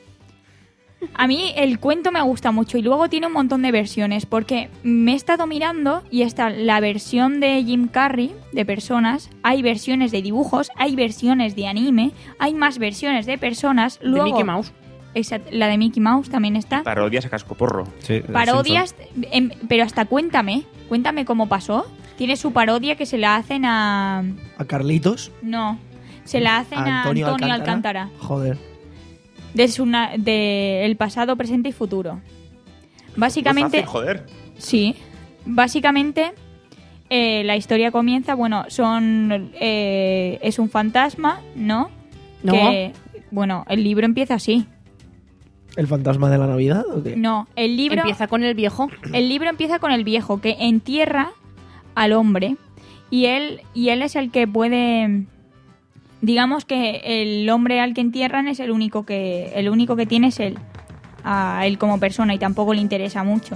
A mí el cuento me gusta mucho y luego tiene un montón de versiones porque me he estado mirando y está la versión de Jim Carrey de personas, hay versiones de dibujos, hay versiones de anime, hay más versiones de personas. Luego, de Mickey Mouse. Exacto, la de Mickey Mouse también está. Parodias a cascoporro. Sí, de Parodias, em, pero hasta cuéntame, cuéntame cómo pasó. Tiene su parodia que se la hacen a... ¿A Carlitos? No, se la hacen a Antonio Antonio, Alcántara. Alcántara. Joder. De, su na- de el pasado, presente y futuro. Básicamente... Fácil, joder. Sí, básicamente eh, la historia comienza, bueno, son eh, es un fantasma, ¿no? No. Que, bueno, el libro empieza así. ¿El fantasma de la Navidad o qué? No, el libro Empieza con el viejo. el libro empieza con el viejo que entierra al hombre y él y él es el que puede, digamos que el hombre al que entierran es el único que el único que tiene es él, a él como persona y tampoco le interesa mucho.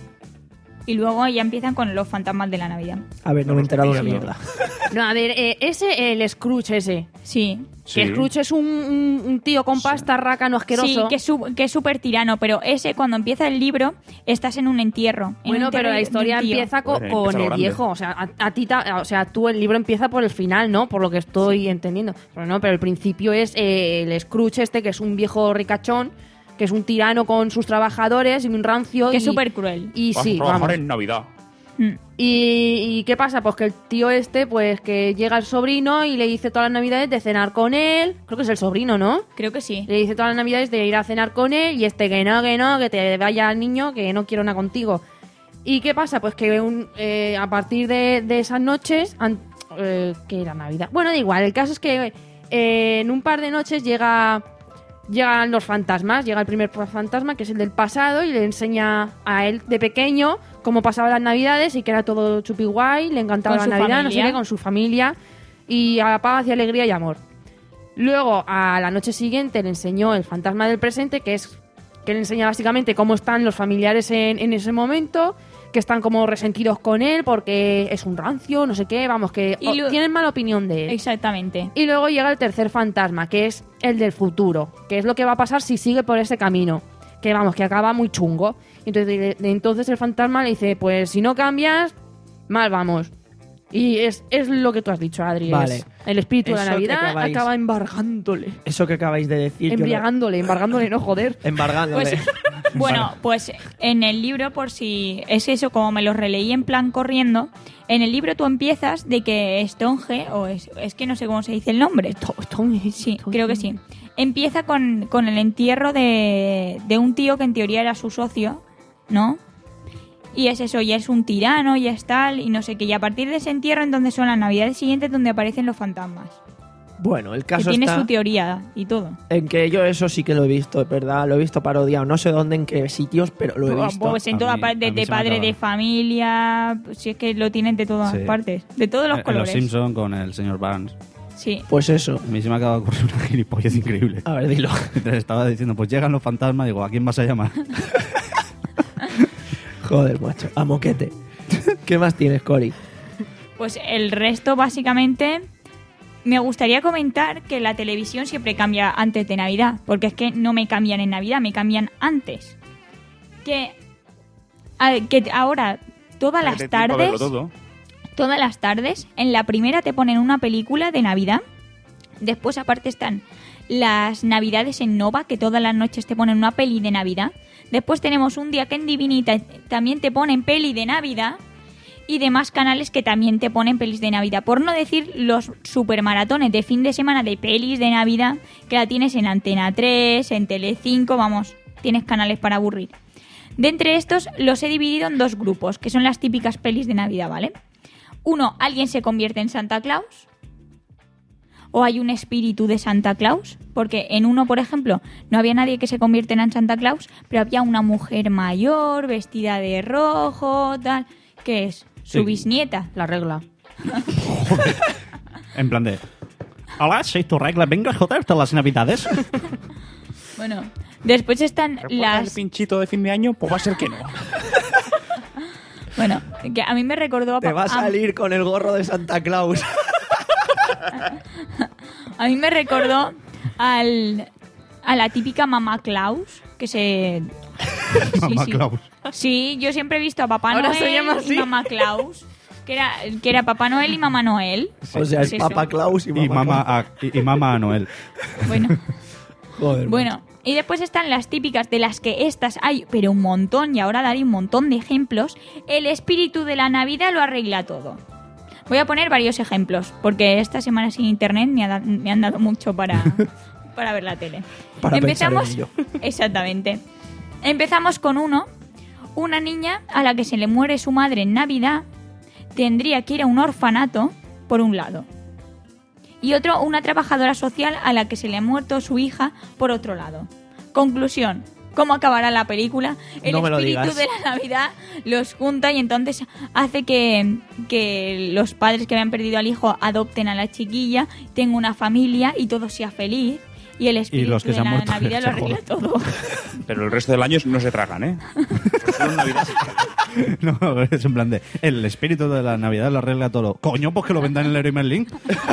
Y luego ya empiezan con los fantasmas de la Navidad. A ver, no me he enterado de una mierda. No, a ver, eh, ese, el Scrooge ese. Sí. Que Scrooge es un, un, un tío con pasta, rácano, asqueroso. Sí, que es su- que es súper tirano, pero ese cuando empieza el libro estás en un entierro. en un Bueno, pero entierro la de- historia de un tío. empieza co- Joder, con empieza lo el grande. viejo. O sea, a, a ti, ta- o sea, tú el libro empieza por el final, ¿no? Por lo que estoy entendiendo. Pero no, pero el principio es eh, el Scrooge este, que es un viejo ricachón, que es un tirano con sus trabajadores y un rancio. Que y, es súper cruel. Y Vas sí, a trabajar vamos. en Navidad. Mm. ¿Y, ¿Y qué pasa? Pues que el tío este, pues que llega el sobrino y le dice todas las navidades de cenar con él. Creo que es el sobrino, ¿no? Creo que sí. Le dice todas las navidades de ir a cenar con él y este que no, que no, que te vaya al niño, que no quiero nada contigo. ¿Y qué pasa? Pues que un, eh, a partir de, de esas noches, an- eh, que era Navidad. Bueno, da igual, el caso es que eh, en un par de noches llega llegan los fantasmas, llega el primer fantasma, que es el del pasado, y le enseña a él de pequeño cómo pasaba las navidades y que era todo chupi guay, le encantaba Con la su Navidad, no sé familia. qué, con su familia, y a paz y alegría y amor. Luego, a la noche siguiente, le enseñó el fantasma del presente, que es que le enseña básicamente cómo están los familiares en, en ese momento, que están como resentidos con él porque es un rancio, no sé qué, vamos, que Y o- lo- tienen mala opinión de él. Exactamente. Y luego llega el tercer fantasma, que es el del futuro, que es lo que va a pasar si sigue por ese camino. Que vamos, que acaba muy chungo. Y entonces, de- de- entonces el fantasma le dice, pues si no cambias, mal vamos. Y es, es lo que tú has dicho, Adri. Vale. es el espíritu de la Eso que Navidad acabáis- acaba embargándole. Eso que acabáis de decir. yo lo- Embriagándole, embargándole, no joder. Embargándole. Pues, bueno, pues en el libro, por si es eso, como me lo releí en plan corriendo, en el libro tú empiezas de que Stonge, o es, es que no sé cómo se dice el nombre. Sí, creo que sí. Empieza con, con el entierro de, de un tío que en teoría era su socio, ¿no? Y es eso, ya es un tirano, ya es tal, y no sé qué. Y a partir de ese entierro, entonces son las navidades siguientes donde aparecen los fantasmas. Bueno, el Que caso tiene está su teoría y todo. en que yo eso sí que lo he visto, es verdad. Lo he visto parodiado. No sé dónde, en qué sitios, pero lo he Pues, visto. Pues en A toda mí- parte, a mí de se me padre, acaba. de familia, pues, si es que lo tienen de todas Sí. partes, de todos los En colores. Los Simpson con el señor Barnes. Sí. Pues eso. A mí se me acaba de ocurrir una gilipollez increíble. A ver, dilo. Entonces estaba diciendo, pues llegan los fantasmas, digo, ¿a quién vas a llamar? Joder, macho. A moquete. ¿Qué más tienes, Cory? Pues el resto, básicamente, me gustaría comentar que la televisión siempre cambia antes de Navidad, porque es que no me cambian en Navidad, me cambian antes. Que, a- que ahora, todas las Date tiempo a verlo tardes, todo. todas las tardes, en la primera te ponen una película de Navidad, después aparte están las Navidades en Nova, que todas las noches te ponen una peli de Navidad, después tenemos un día que en Divinita también te ponen peli de Navidad, y demás canales que también te ponen pelis de Navidad. Por no decir los supermaratones de fin de semana de pelis de Navidad que la tienes en Antena tres, en Telecinco, vamos, tienes canales para aburrir. De entre estos los he dividido en dos grupos, que son las típicas pelis de Navidad, ¿vale? Uno, alguien se convierte en Santa Claus. O hay un espíritu de Santa Claus, porque en uno, por ejemplo, no había nadie que se convirtiera en Santa Claus, pero había una mujer mayor, vestida de rojo, tal. ¿Qué es? Su Sí. bisnieta. La regla. En plan de... Hola, soy tu regla, vengo a joderte las navidades. Bueno, después están ¿Recuerdas el las... pinchito de fin de año? Pues va a ser que no. Bueno, que a mí me recordó a Te va a papá- salir con el gorro de Santa Claus. A mí me recordó al, a la típica Mamá Claus, que se... Mamá sí. Claus. Sí, yo siempre he visto a Papá Ahora Noel se llama y así. Mamá Claus, que era, que era Papá Noel y Mamá Noel. O sea, es Pues eso. Papa Claus y Mamá Y mamá, Claus. a, y, y mamá a Noel. Bueno, Joder. bueno, y después están las típicas de las que estas hay, pero un montón, y ahora daré un montón de ejemplos. El espíritu de la Navidad lo arregla todo. Voy a poner varios ejemplos, porque esta semana sin internet me, ha da- me han dado mucho para, para ver la tele. Para pensar en Empezamos, ello. exactamente. Empezamos con uno. Una niña a la que se le muere su madre en Navidad tendría que ir a un orfanato, por un lado. Y otro, una trabajadora social a la que se le ha muerto su hija, por otro lado. Conclusión. ¿Cómo acabará la película? El No me lo espíritu digas. de la Navidad los junta y entonces hace que, que los padres que habían perdido al hijo adopten a la chiquilla, tengan una familia y todo sea feliz. Y el espíritu los que de se han la muerto Navidad se lo arregla jodan. todo. Pero el resto del año no se tragan, ¿eh? Pues solo en Navidad. No, es en plan de... El espíritu de la Navidad lo arregla todo. Coño, pues que lo vendan en el Leroy Merlin.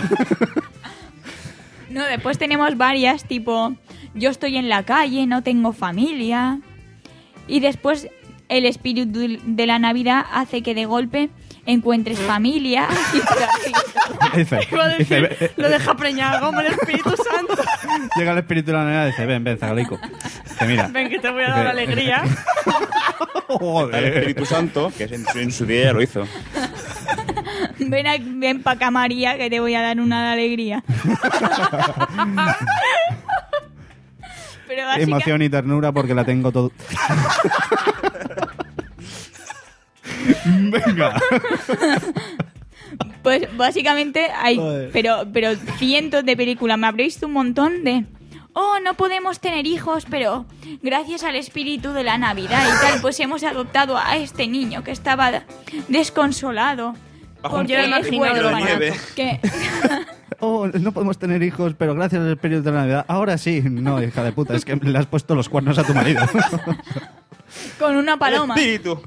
No, después tenemos varias, tipo, yo estoy en la calle, no tengo familia. Y después el espíritu de la Navidad hace que de golpe encuentres familia y te arregla todo. Dice, Iba a dice, decir, "Ve- lo deja preñado como el Espíritu Santo. llega el espíritu de la Navidad y dice, ven, ven, Zagalico. Dice, mira. Ven que te voy a dar Dice- alegría. El Joder. Espíritu Santo, que en, en su día ya lo hizo. Ven, a- ven pa' acá, María, que te voy a dar una alegría. Pero básica- Emoción y ternura porque la tengo todo. Venga. Pues básicamente hay Joder. pero, pero cientos de películas. Me habréis visto un montón de... Oh, no podemos tener hijos, pero gracias al espíritu de la Navidad y tal, pues hemos adoptado a este niño que estaba desconsolado. Bajo un porque puente es de huérfano. nieve. Que- Oh, no podemos tener hijos, pero gracias al espíritu de la Navidad. Ahora sí. No, hija de puta, es que le has puesto los cuernos a tu marido. con una paloma. Espíritu.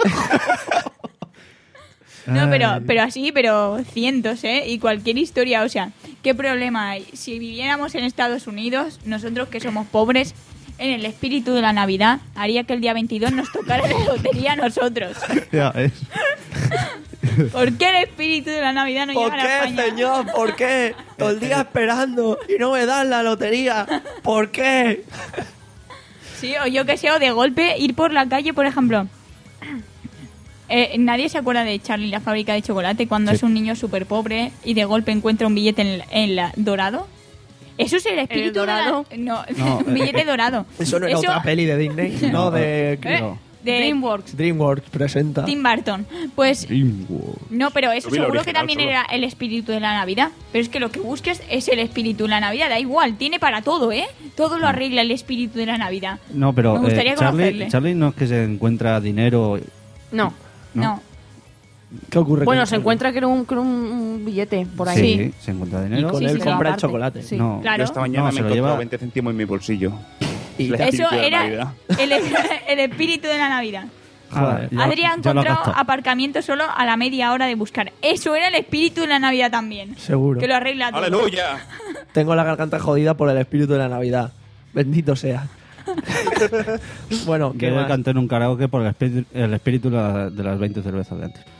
No, pero, Ay. pero así, pero cientos, ¿eh? Y cualquier historia, o sea, ¿qué problema hay? Si viviéramos en Estados Unidos, nosotros que somos pobres, en el espíritu de la Navidad, haría que el día veintidós nos tocara la lotería a nosotros. Ya ves. ¿Por qué el espíritu de la Navidad no ¿Por llega a qué, España? señor? ¿Por qué? Todo el día esperando y no me dan la lotería. ¿Por qué? Sí, o yo que sé, o de golpe ir por la calle, por ejemplo. Eh, Nadie se acuerda de Charlie la fábrica de chocolate cuando Sí. es un niño súper pobre y de golpe encuentra un billete en, la- en la dorado. ¿Eso es el espíritu dorado? de la... No, No, un billete dorado. Eso no era otra peli de Disney. No, de... ¿Eh? De DreamWorks. DreamWorks presenta. Tim Burton. Pues no, pero eso Yo vi la seguro que original también solo. era el espíritu de la Navidad. Pero es que lo que busques es el espíritu de la Navidad. Da igual, tiene para todo, ¿eh? Todo lo arregla el espíritu de la Navidad. No, pero Me gustaría eh, Charlie, conocerle. Charlie no es que se encuentra dinero. No. ¿no? No. ¿Qué ocurre? Bueno, con se eso? encuentra que era un, que era un- un billete por ahí. Sí, Sí. se encuentra Y dinero. con Sí, él sí, compra el aparte. chocolate. Sí. No, Claro. Yo esta mañana No, me se he lo encontrado lleva- veinte céntimos en mi bolsillo. Y El tal. Eso espíritu de la era Navidad. el, el espíritu de la Navidad. Ah, ya- Adri ha ya lo encontrado captado. aparcamiento solo a la media hora de buscar. Eso era el espíritu de la Navidad también. Seguro. Que lo arregla todo. ¡Aleluya! Tengo la garganta jodida por el espíritu de la Navidad. Bendito sea. Bueno, ¿qué Yo más? canté en un karaoke por el espíritu, el espíritu de, la- de las veinte cervezas de antes.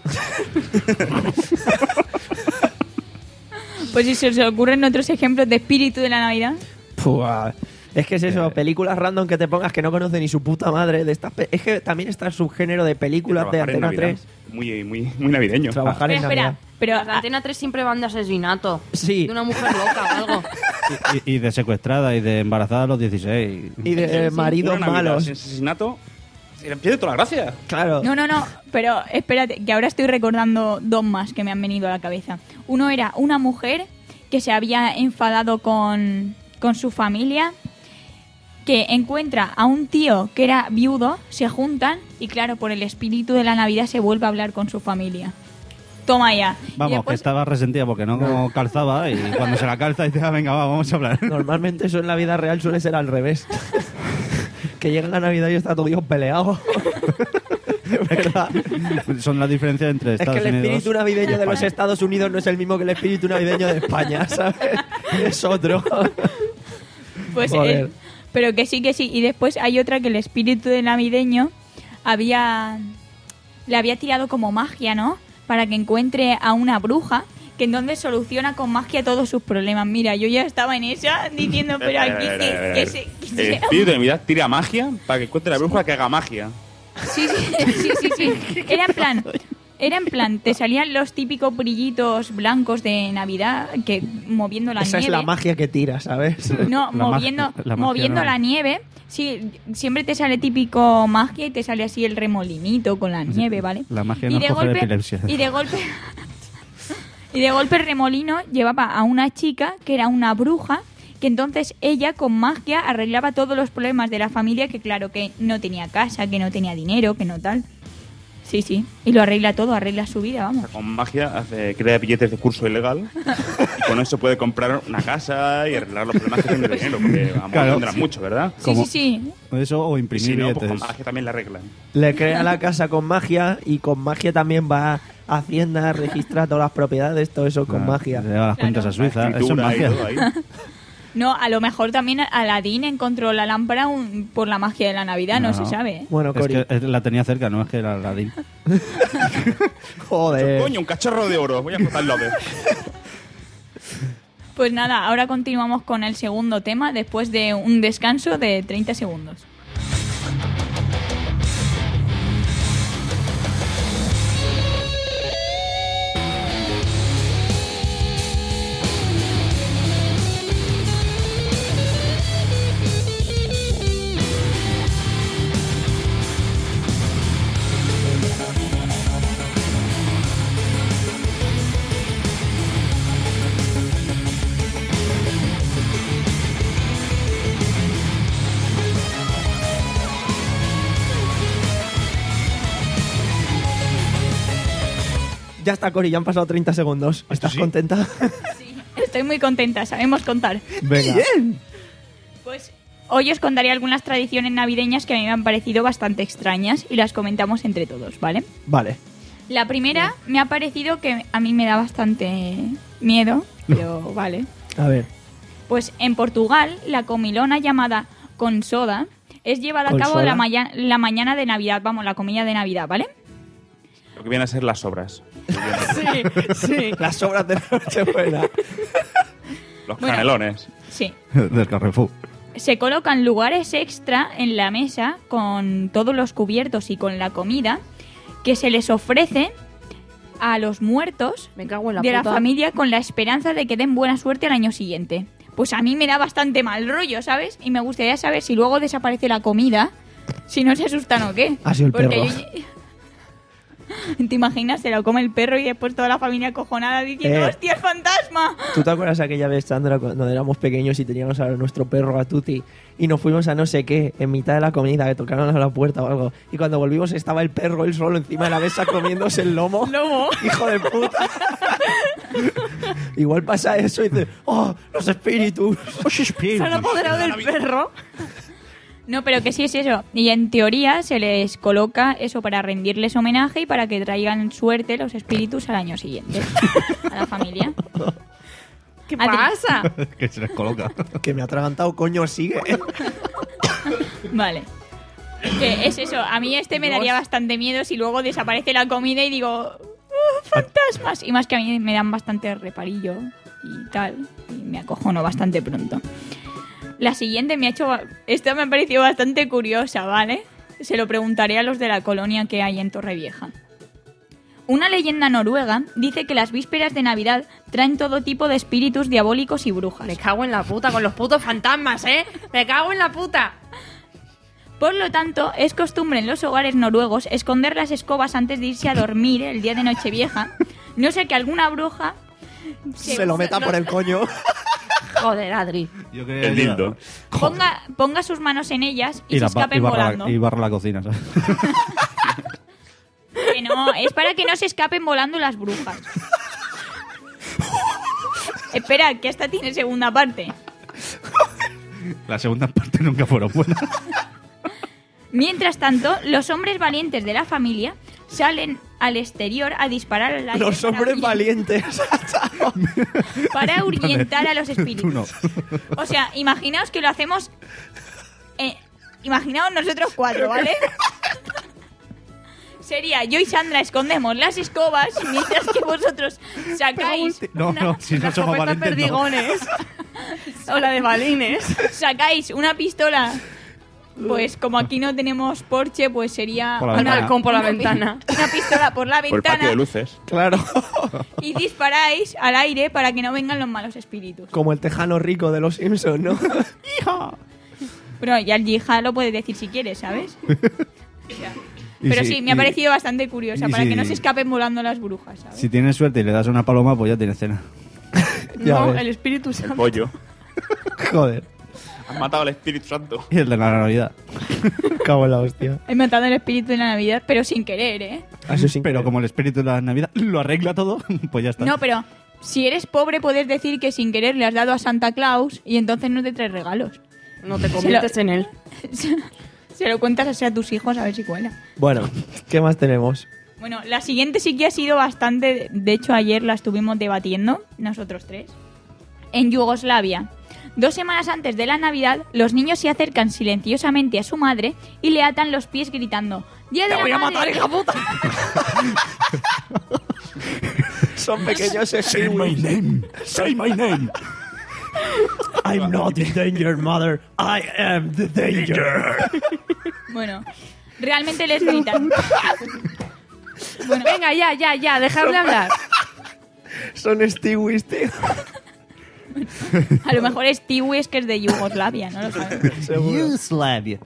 Pues si se os ocurren otros ejemplos de espíritu de la Navidad. Pua. Es que es eso, Eh. películas random que te pongas que no conoce ni su puta madre de estas. pe- Es que también está el subgénero de películas de Trabajar en Antena Navidad. tres. Muy, muy, muy navideño. Trabajar en Espera, espera. Navidad. Pero Las de Antena tres siempre van de asesinato. Sí. De una mujer loca o algo. Y, y de secuestrada y de embarazada a los dieciséis. Y de eh, maridos Una Navidad malos. sin asesinato. Se le pierde toda la gracia. Claro. No, no, no, pero espérate, que ahora estoy recordando dos más que me han venido a la cabeza. Uno era una mujer que se había enfadado con, con su familia, que encuentra a un tío que era viudo, se juntan y claro, por el espíritu de la Navidad se vuelve a hablar con su familia. Toma ya. Y Vamos, que después- estaba resentida porque no, calzaba y cuando se la calza dice, ah, venga, va, vamos a hablar. Normalmente eso en la vida real suele ser al revés. Que llega la Navidad y está todo Dios peleado. De verdad. Son las diferencias entre Es Estados que el Unidos. espíritu navideño de los España. Estados Unidos no es el mismo que el espíritu navideño de España, ¿sabes? Es otro. Pues, Joder. eh, pero que sí, que sí. Y después hay otra que el espíritu de navideño había le había tirado como magia, ¿no? Para que encuentre a una bruja que entonces soluciona con magia todos sus problemas. Mira, yo ya estaba en esa diciendo, pero aquí que, que se... que El se- espíritu de Navidad tira magia para que encuentre la bruja que haga magia. Sí, sí, sí, sí, sí. Era en plan... Era en plan, te salían los típicos brillitos blancos de Navidad que moviendo la Esa nieve. es la magia que tira, ¿sabes? No, La magia- moviendo, la magia moviendo no. la nieve. Sí, siempre te sale típico magia y te sale así el remolinito con la nieve, ¿vale? La magia y nos de coge golpe, epilepsia. y de golpe y de golpe el remolino llevaba a una chica que era una bruja, que entonces ella con magia arreglaba todos los problemas de la familia, que claro, que no tenía casa, que no tenía dinero, que no tal. Sí, sí, y lo arregla todo, arregla su vida, vamos. Con magia hace, crea billetes de curso ilegal y con eso puede comprar una casa y arreglar los problemas que tiene de dinero, porque vamos, Claro. tendrán mucho, ¿verdad? Sí, Como- sí, sí. Eso o Y imprimir si no, pues billetes. con magia también la arreglan. Le crea la casa con magia y con magia también va a Hacienda, registra todas las propiedades, todo eso con Ah, magia. Le da las cuentas a Suiza. Eso es Escritura y magia. todo ahí. No, a lo mejor también Aladín encontró la lámpara un- por la magia de la Navidad, no, No. se sabe. ¿eh? Bueno, Es Cori. que eh, la tenía cerca, no es que era Aladdin. Joder. Coño, un cacharro de oro. Voy a cortarlo a ver. Pues nada, ahora continuamos con el segundo tema después de un descanso de treinta segundos. Ya está, Cori, ya han pasado treinta segundos. ¿Estás contenta? Estoy muy contenta, sabemos contar. Venga. Pues hoy os contaré algunas tradiciones navideñas que a mí me han parecido bastante extrañas y las comentamos entre todos, ¿vale? Vale. La primera me ha parecido que a mí me da bastante miedo, pero vale. A ver. Pues en Portugal, la comilona llamada con soda es llevada a ¿Con cabo soda? la, maya- la mañana de Navidad, vamos, la comida de Navidad, ¿vale? Lo que vienen a ser las obras. Sí, sí. Las obras de la Nochebuena. Los Bueno. canelones. Sí. Del Carrefour. Se colocan lugares extra en la mesa con todos los cubiertos y con la comida que se les ofrece a los muertos Me cago en la de la puta. familia con la esperanza de que den buena suerte al año siguiente. Pues a mí me da bastante mal rollo, ¿sabes? Y me gustaría saber si luego desaparece la comida, si no se asustan o qué. Ha sido el Porque perro. yo- ¿Te imaginas? Se lo come el perro y después toda la familia acojonada diciendo Eh. ¡hostia, el fantasma! ¿Tú te acuerdas aquella vez, Sandra, cuando éramos pequeños y teníamos a nuestro perro Gatuti y nos fuimos a no sé qué, en mitad de la comida, que tocaron a la puerta o algo, y cuando volvimos estaba el perro él solo encima de la mesa comiéndose el lomo? ¡Lomo! ¡Hijo de puta! Igual pasa eso y dice, ¡oh, los espíritus! Se han apoderado del perro. No, pero que sí es eso. Y en teoría se les coloca eso para rendirles homenaje y para que traigan suerte los espíritus al año siguiente a la familia. ¿Qué Adri- pasa? Que se les coloca. Que me ha atragantado, coño, sigue. Vale. Que es eso. A mí este me daría bastante miedo si luego desaparece la comida y digo "Uh, fantasmas". Y más que a mí me dan bastante reparillo y tal. Y me acojono bastante pronto. La siguiente me ha hecho... Esta me ha parecido bastante curiosa, ¿vale? Se lo preguntaré a los de la colonia que hay en Torrevieja. Una leyenda noruega dice que las vísperas de Navidad traen todo tipo de espíritus diabólicos y brujas. Me cago en la puta con los putos fantasmas, ¿eh? Me cago en la puta. Por lo tanto, es costumbre en los hogares noruegos esconder las escobas antes de irse a dormir el día de Nochevieja, no sé que alguna bruja se, se lo meta no, por el coño. Joder, Adri. Yo creo el dildo. Ponga, ponga sus manos en ellas y, y se escapen y barra, volando. Y barra la cocina, ¿sabes? Que no, es para que no se escapen volando las brujas. Espera, que esta tiene segunda parte. La segunda parte nunca fueron buenas. Mientras tanto, los hombres valientes de la familia salen al exterior a disparar al aire. Los hombres para valientes. Para ahuyentar a los espíritus. No. O sea, imaginaos que lo hacemos... Eh, imaginaos nosotros cuatro, ¿vale? Sería yo y Sandra escondemos las escobas mientras que vosotros sacáis... No, una, no, si no somos valientes, perdigones. no. O la de balines. Sacáis una pistola... Pues como aquí no tenemos porche, pues sería por un halcón por la ventana. Una pistola por la Por el patio ventana de luces. Claro. y disparáis al aire para que no vengan los malos espíritus. Como el tejano rico de los Simpsons, ¿no? ¡Hija! Bueno, ya el yija lo puedes decir si quieres, ¿sabes? O sea, pero si, sí, me ha y, parecido bastante curiosa, para si, que no se escapen volando las brujas, ¿sabes? Si tienes suerte y le das una paloma, pues ya tienes cena. Ya No, ves. el Espíritu Santo. El pollo. Joder. Han matado al Espíritu Santo. Y el de la Navidad. Cago en la hostia. He matado el espíritu de la Navidad, pero sin querer, ¿eh? Eso sin Pero querer. como el espíritu de la Navidad lo arregla todo, pues ya está. No, pero si eres pobre puedes decir que sin querer le has dado a Santa Claus y entonces no te traes regalos. No te conviertes en él. Se lo cuentas así a tus hijos a ver si cuela. Bueno, ¿qué más tenemos? Bueno, la siguiente sí que ha sido bastante... De hecho, ayer la estuvimos debatiendo, nosotros tres. En Yugoslavia, dos semanas antes de la Navidad, los niños se acercan silenciosamente a su madre y le atan los pies gritando: ¡Día de ¡Te la voy a madre! matar, hija puta! Son pequeños Say my name. Say my name. I'm not in danger, mother. I am the danger. Bueno, realmente les gritan. Bueno, Venga, ya, ya, ya, dejarle hablar. Son Stewies, tío. a lo mejor es Tiwi es que es de Yugoslavia, no lo sabemos. Yugoslavia.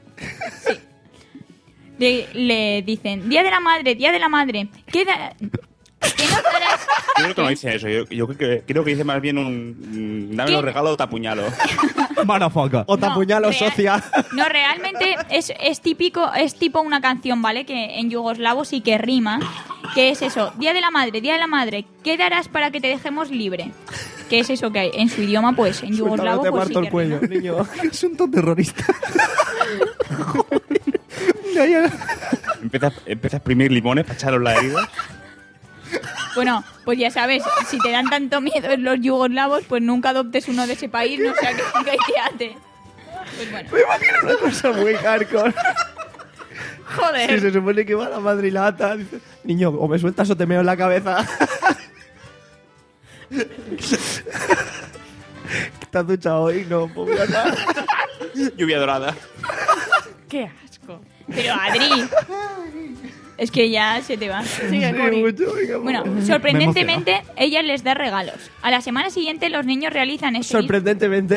Le, le dicen: Día de la madre, día de la madre. ¿Qué, da- ¿qué nos darás? Yo creo que no dice eso. Yo, yo creo, que, creo que dice más bien un... mm, Dame ¿Qué? los regalos o te apuñalo. Motherfucker. O te No, apuñalo, real- socia. No, realmente es, es típico, es tipo una canción, ¿vale? Que en yugoslavo sí que rima. Que es eso: Día de la madre, día de la madre. ¿Qué darás para que te dejemos libre? Que es eso que hay en su idioma, pues en Suéltalo, yugoslavo te pues sí parto que el cuello, rima. niño. Es un ton terrorista. Empieza, empieza a exprimir limones para echarlos las heridas. Bueno, pues ya sabes, si te dan tanto miedo los yugoslavos, pues nunca adoptes uno de ese país, no sea que que te ate. Pues bueno. Me imagino una cosa muy hardcore. Joder. Si se supone que va la madre y la ata, dice: niño, o me sueltas o te meo en la cabeza. ¿Estás duchado hoy? No, pues voy a andar. Lluvia dorada. Qué asco. Pero Adri, es que ya se te va. Sigue, Sí, Cori. mucho, venga, Bueno, vamos. sorprendentemente, ella les da regalos. A la semana siguiente, los niños realizan este mismo- Sorprendentemente.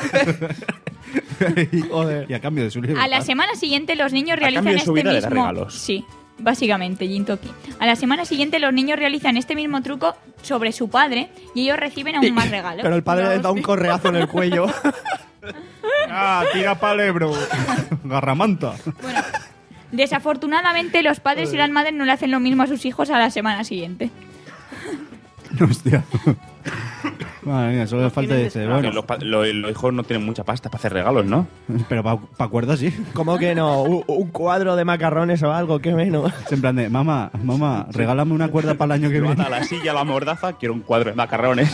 Joder. Y a cambio de su libertad. A la semana siguiente los niños A realizan cambio de este su vida le da mismo... regalos. Sí, básicamente, Jintoki. A la semana siguiente los niños realizan este mismo truco sobre su padre y ellos reciben aún más regalos. Pero el padre les da un correazo en el cuello. Ah, tira pa'l Ebro. Garramanta. Bueno, desafortunadamente los padres y las madres no le hacen lo mismo a sus hijos a la semana siguiente. Hostia. Madre mía, solo le falta ese. Que Bueno, los, pa- lo- los hijos no tienen mucha pasta para hacer regalos, ¿no? pero para pa cuerdas sí. ¿Cómo que no? Un, un cuadro de macarrones o algo, qué menos. Es en plan de, mamá, mamá, regálame una cuerda para el año que Yo viene. ata la silla, la mordaza, quiero un cuadro de macarrones.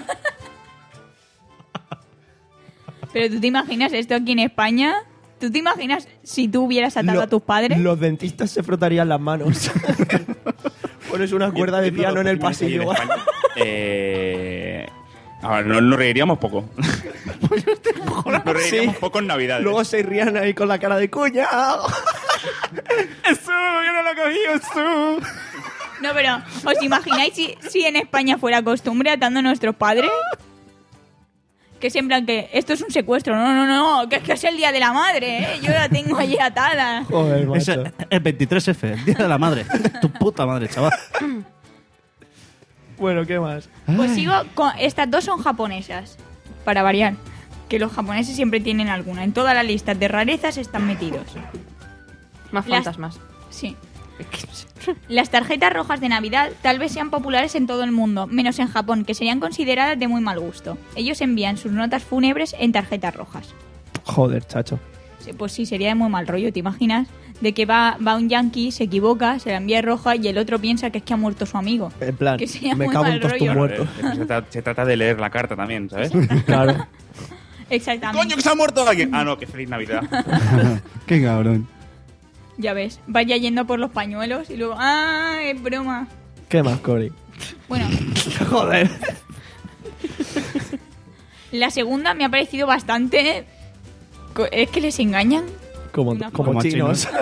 Pero tú te imaginas esto aquí en España. ¿Tú te imaginas si tú hubieras atado Lo- a tus padres? Los dentistas se frotarían las manos. Pones una cuerda de Viendo piano los en el Pokémon que hay en pasillo. España, eh... A ver, nos, nos reiríamos poco. cola. Nos reiríamos Sí. poco en Navidad. Luego se rían ahí con la cara de cuña. ¡Eso! ¡Yo no lo cogí, eso! No, pero ¿os imagináis si, si en España fuera costumbre atando a nuestros padres? Que siempre que esto es un secuestro. No, no, no, que es que es el Día de la Madre, ¿eh? Yo la tengo allí atada. Joder, Es macho. el, el veintitrés efe, el Día de la Madre. Tu puta madre, chaval. Bueno, ¿qué más? Pues sigo con... Estas dos son japonesas, para variar. Que los japoneses siempre tienen alguna. En todas las listas de rarezas están metidos. Más Las- fantasmas. Sí. Las tarjetas rojas de Navidad tal vez sean populares en todo el mundo, menos en Japón, que serían consideradas de muy mal gusto. Ellos envían sus notas fúnebres en tarjetas rojas. Joder, chacho. Sí, pues sí, sería de muy mal rollo, ¿te imaginas? De que va, va un yankee, se equivoca, se la envía roja y el otro piensa que es que ha muerto su amigo. En plan, Que sería me muy cago mal en todos tus rollo. muertos. Eh, Se, trata, se trata de leer la carta también, ¿sabes? Claro. Exactamente. ¡Coño, que se ha muerto alguien! Ah, no, que feliz Navidad. Qué cabrón. Ya ves, vaya yendo por los pañuelos y luego, ¡ah, es broma! ¿Qué más, Cory? Bueno, Joder. la segunda me ha parecido bastante... co- Es que les engañan. Como, Una como, Como chinos. chinos.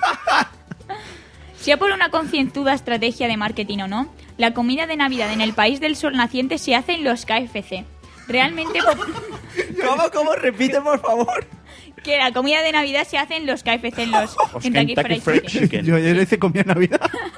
Sea por una concienzuda estrategia de marketing o no, la comida de Navidad en el país del sol naciente se hace en los K F C. Realmente pop- ¿Cómo, cómo? Repite, por favor. que la comida de Navidad se hace en los K F C, en los Os Kentucky Kentucky Fried Fried Chicken. Chicken. Yo ayer hice comida en Navidad.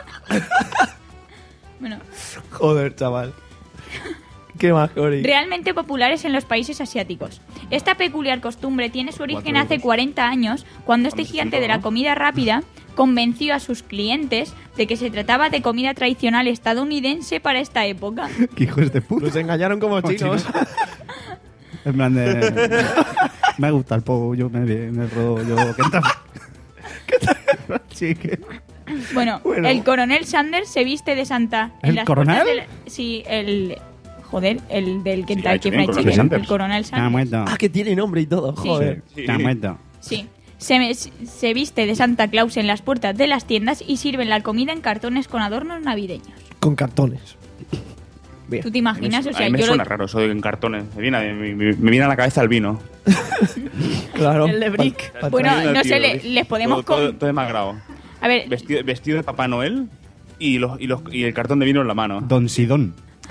Bueno, Joder, chaval. ¿Qué más, Cory? realmente populares en los países asiáticos. Esta peculiar costumbre tiene su origen Cuatro hace euros. cuarenta años, cuando este gigante de la comida rápida convenció a sus clientes de que se trataba de comida tradicional estadounidense para esta época. Qué hijos de puta. Nos engañaron como Como chinos. chinos. En plan de... Me gusta el pollo, me viene el rollo... ¿Qué tal? ¿Qué tal? Chique. Bueno, Bueno. el coronel Sanders se viste de Santa. en ¿El las coronel? puertas del- sí, el... Joder, el del lo ha Kentucky hecho bien, Fried coronel Chicken. Sanders. El coronel Está Sanders. muerto. Ah, que tiene nombre y todo. Sí. Joder. Sí. Está muerto. Sí. Se, me- se viste de Santa Claus en las puertas de las tiendas y sirven la comida en cartones con adornos navideños. Con cartones. Bien. ¿Tú te imaginas? A O mí sea, me yo suena lo- raro eso de en cartones. Me viene, me, me- me viene a la cabeza el vino. Claro. El de Brick. Pa- pa- Bueno, Tremendo, no tío, sé, le- les podemos Todo, todo, con- todo demagrado. A ver, Vestido, vestido de Papá Noel y, los, y, los, y el cartón de vino en la mano. Don Sidón.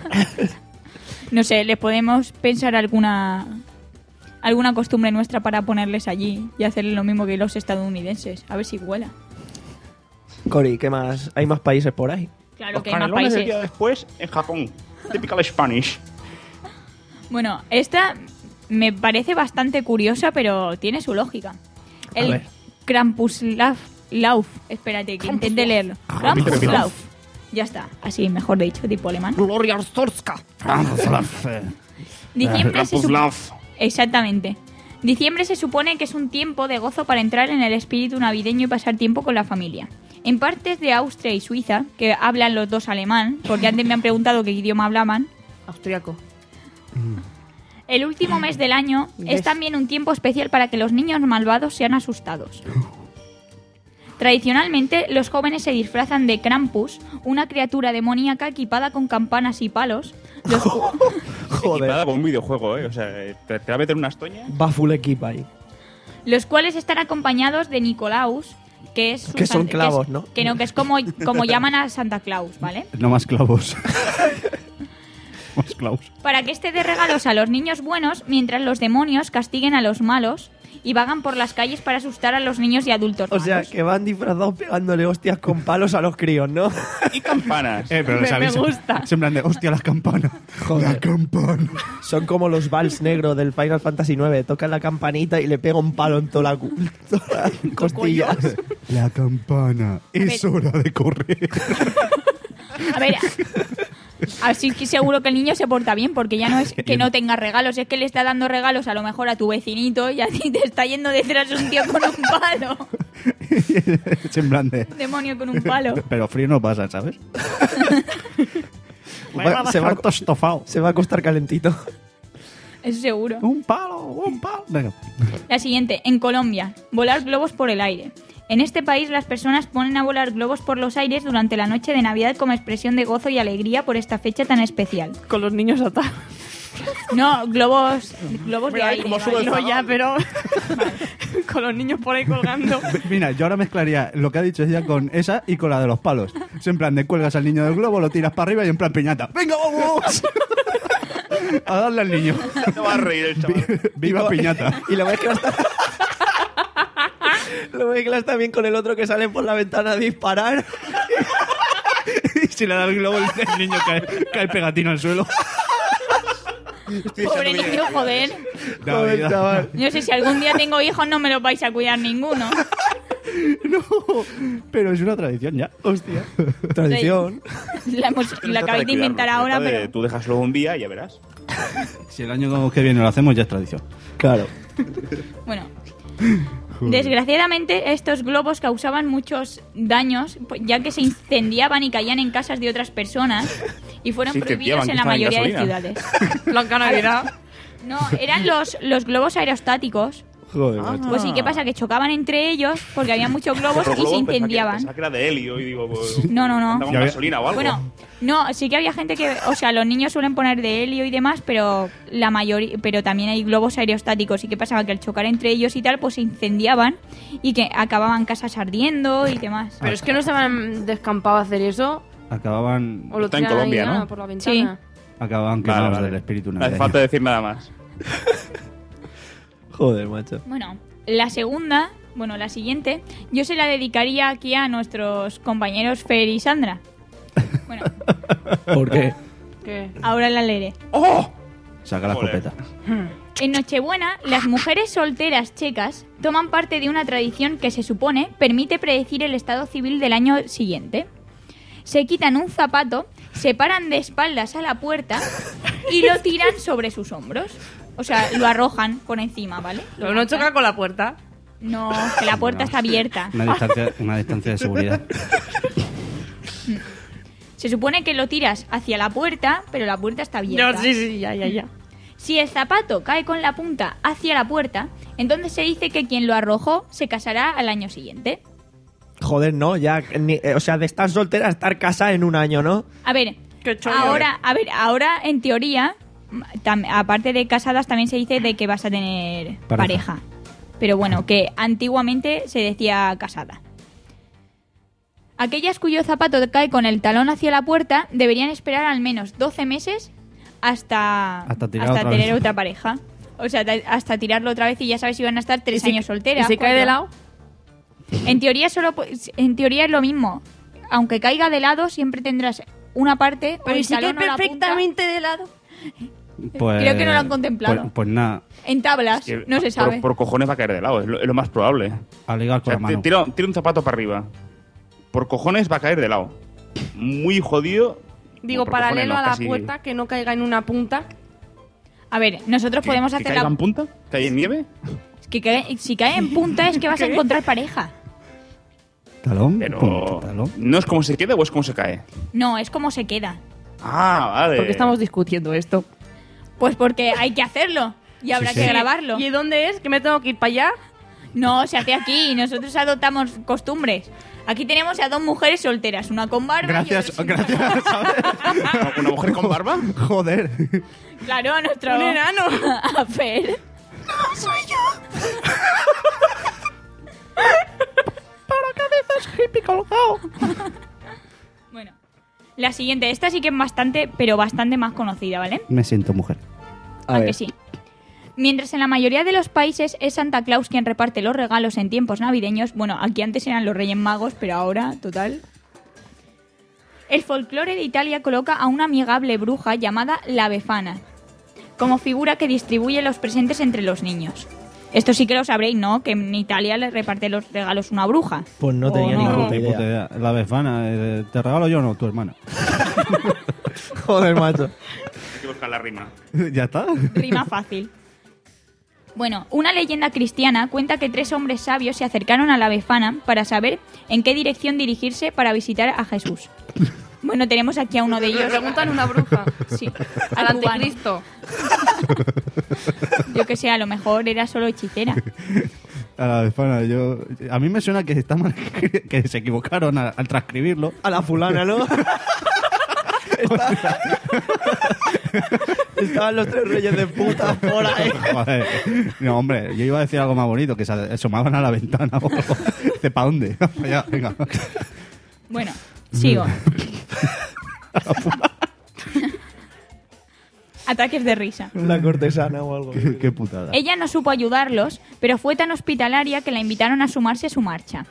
no sé, les podemos pensar alguna alguna costumbre nuestra para ponerles allí y hacerle lo mismo que los estadounidenses. A ver si huela. Cory, ¿qué más? Hay más países por ahí. Claro Los que hay más canelones el países. día después en Japón. Typical Spanish. Bueno, esta me parece bastante curiosa, pero tiene su lógica. El ver. Krampuslauf. Lauf. Espérate, que intente leerlo. Krampuslauf. Ya está, así mejor dicho, tipo alemán. Gloria Storska. Diciembre se sup- Krampuslauf. Exactamente. Diciembre se supone que es un tiempo de gozo para entrar en el espíritu navideño y pasar tiempo con la familia. En partes de Austria y Suiza, que hablan los dos alemán, porque antes me han preguntado qué idioma hablaban, Austriaco. el último mes del año es también un tiempo especial para que los niños malvados sean asustados. Tradicionalmente, los jóvenes se disfrazan de Krampus, una criatura demoníaca equipada con campanas y palos. Los cu- Joder. Equipada con un videojuego, ¿eh? O sea, te, te va a meter unas toñas. Va full equipo ahí. los cuales están acompañados de Nicolaus, que es... su Que son san- clavos, es- ¿no? Que no, que es como, como llaman a Santa Claus, ¿vale? No más clavos. Más clavos. Para que esté de regalos a los niños buenos, mientras los demonios castiguen a los malos y vagan por las calles para asustar a los niños y adultos O sea, malos. que van disfrazados pegándole hostias con palos a los críos, ¿no? Y campanas. Eh, pero Me- les me avisa. gusta. Se en plan de, hostia, las campanas. La campana. Son como los vals negros del Final Fantasy nueve. Tocan la campanita y le pega un palo en toda la, cu- toda la costilla. La campana. Es ver. hora de correr. A ver, así que seguro que el niño se porta bien, porque ya no es que no tenga regalos, es que le está dando regalos a lo mejor a tu vecinito y a ti te está yendo detrás un tío con un palo. Es en plan de... Un demonio con un palo. Pero frío no pasa, ¿sabes? Va- se, va, a- estofado. se va a costar calentito. Eso seguro. Un palo, un palo. Venga. La siguiente, en Colombia, volar globos por el aire. En este país las personas ponen a volar globos por los aires durante la noche de Navidad como expresión de gozo y alegría por esta fecha tan especial. Con los niños atados. No, globos, globos de Mira, aire. como ¿vale? sube el No, zagal. ya, pero con los niños por ahí colgando. Mira, yo ahora mezclaría lo que ha dicho ella con esa y con la de los palos. Es en plan de cuelgas al niño del globo, lo tiras para arriba y en plan piñata. ¡Venga, vamos! A darle al niño. No va a reír el chaval. ¡Viva piñata! Y lo mezclas también. Lo mezclas también con el otro que sale por la ventana a disparar. Y si le da el globo, el niño cae, cae pegatino al suelo. Pobre niño, joder. Joder, chaval. Yo sé, si algún día tengo hijos no me los vais a cuidar ninguno. No, pero es una tradición ya. Hostia. Tradición. La, hemos- la acabáis de inventar ahora, pero... Tú déjaslo un día y ya verás. Si el año que viene lo hacemos, ya es tradición. Claro. Bueno. Desgraciadamente, estos globos causaban muchos daños, pues, ya que se incendiaban y caían en casas de otras personas y fueron Se prohibidos incendiaban, en la que mayoría de estaban en ciudades. Blanca Navidad. No, eran los, los globos aerostáticos. Joder, macho. Pues sí, ¿qué pasa? Que chocaban entre ellos porque había muchos globos Otro y se globo, pensaba que- incendiaban. Pensaba que era de helio y digo, pues, No, no, no. andaba con Ya ve- gasolina o algo. Bueno, no, sí que había gente que, o sea, los niños suelen poner de helio y demás, pero la mayoría, pero también hay globos aerostáticos. ¿Y qué pasaba? Que al chocar entre ellos y tal, pues se incendiaban y que acababan casas ardiendo y demás. Pero es que no se van descampado a hacer eso. Acababan, O lo Está en tiran ahí, Colombia, nada, ¿no? por la ventana. acababan Vale, quemados vale. del espíritu No hace navideño. falta decir nada más. Joder, macho. Bueno, la segunda, bueno, la siguiente, yo se la dedicaría aquí a nuestros compañeros Fer y Sandra. Bueno, ¿Por qué? ¿Qué? ahora la leeré. ¡Oh! Saca la Joder. escopeta. En Nochebuena, las mujeres solteras checas toman parte de una tradición que se supone permite predecir el estado civil del año siguiente. Se quitan un zapato, se paran de espaldas a la puerta y lo tiran sobre sus hombros. O sea, lo arrojan por encima, ¿vale? Lo Pero no lanzan. choca con la puerta. No, que la puerta está abierta. Una distancia, una distancia de seguridad. Se supone que lo tiras hacia la puerta, pero la puerta está abierta. No, sí, sí, ya, ya, ya. Si el zapato cae con la punta hacia la puerta, entonces se dice que quien lo arrojó se casará al año siguiente. Joder, no, ya. ni- eh, o sea, de estar soltera a estar casada en un año, ¿no? A ver, Qué chollo. ahora, a ver, ahora en teoría, tam- aparte de casadas, también se dice de que vas a tener Pareja. pareja. Pero bueno, que antiguamente se decía casada. Aquellas cuyo zapato cae con el talón hacia la puerta deberían esperar al menos doce meses hasta, Hasta tirar hasta otra tener vez. otra pareja. O sea, ta- hasta tirarlo otra vez y ya sabes si van a estar tres ¿Y si- años solteras. ¿Y si cae cuatro. de lado? En teoría solo pu- en teoría es lo mismo. Aunque caiga de lado, siempre tendrás una parte o Pero el ¿y si cae talón o la punta. perfectamente de lado? Pues, Creo que no lo han contemplado. Pues, pues nada, En tablas, Que no se por- sabe. Por, cojones va a caer de lado, es lo, es lo más probable. a ligar O con sea, la te- mano. tira, tira un zapato para arriba. Por cojones va a caer de lado. Muy jodido. Digo, Bueno, por paralelo cojones no, a la casi- puerta, que no caiga en una punta. A ver, nosotros ¿Que- podemos que hacer caiga la... en punta? ¿Cae en nieve? Es que cae- si cae en punta es que vas a encontrar pareja. Talón, Pero. punta, talón. ¿No es como se queda o es como se cae? No, es como se queda. Ah, vale. ¿Por qué estamos discutiendo esto? Pues porque hay que hacerlo y habrá Sí, que sí. grabarlo. ¿Y dónde es? ¿Que me tengo que ir para allá? No, se hace aquí y nosotros adoptamos costumbres. Aquí tenemos a dos mujeres solteras, una con barba Gracias, y otra sin gracias. barba. ¿Una mujer con barba? Joder. Claro, a nuestro... Un enano. A Fer. Bueno, la siguiente. Esta sí que es bastante, pero bastante más conocida, ¿vale? Me siento mujer. A ¿A ver. que sí? Mientras en la mayoría de los países es Santa Claus quien reparte los regalos en tiempos navideños, bueno, aquí antes eran los Reyes Magos, pero ahora, total. El folclore de Italia coloca a una amigable bruja llamada la Befana como figura que distribuye los presentes entre los niños. Esto sí que lo sabréis, ¿no? Que en Italia le reparte los regalos una bruja. Pues no ¿O tenía ni puta Ni idea. puta idea. La befana, eh, ¿te regalo yo o no? Tu hermana. Joder, macho. Hay que buscar la rima. ¿Ya está? Rima fácil. Bueno, una leyenda cristiana cuenta que tres hombres sabios se acercaron a la Befana para saber en qué dirección dirigirse para visitar a Jesús. Bueno, tenemos aquí a uno de Le ellos. preguntan una bruja. Sí, Al al cubano. anticristo. Yo que sé, a lo mejor era solo hechicera. A la befana, yo... A mí me suena que, está mal- que se equivocaron al, al transcribirlo. A la fulana, ¿no? Estaban los tres reyes de puta por ahí. Joder. No, hombre, yo iba a decir algo más bonito, que se asomaban a la ventana o algo. ¿De para dónde? Para allá, venga. Bueno, sigo. Ataques de risa. La cortesana o algo. Qué, qué putada. Ella no supo ayudarlos, pero fue tan hospitalaria que la invitaron a sumarse a su marcha.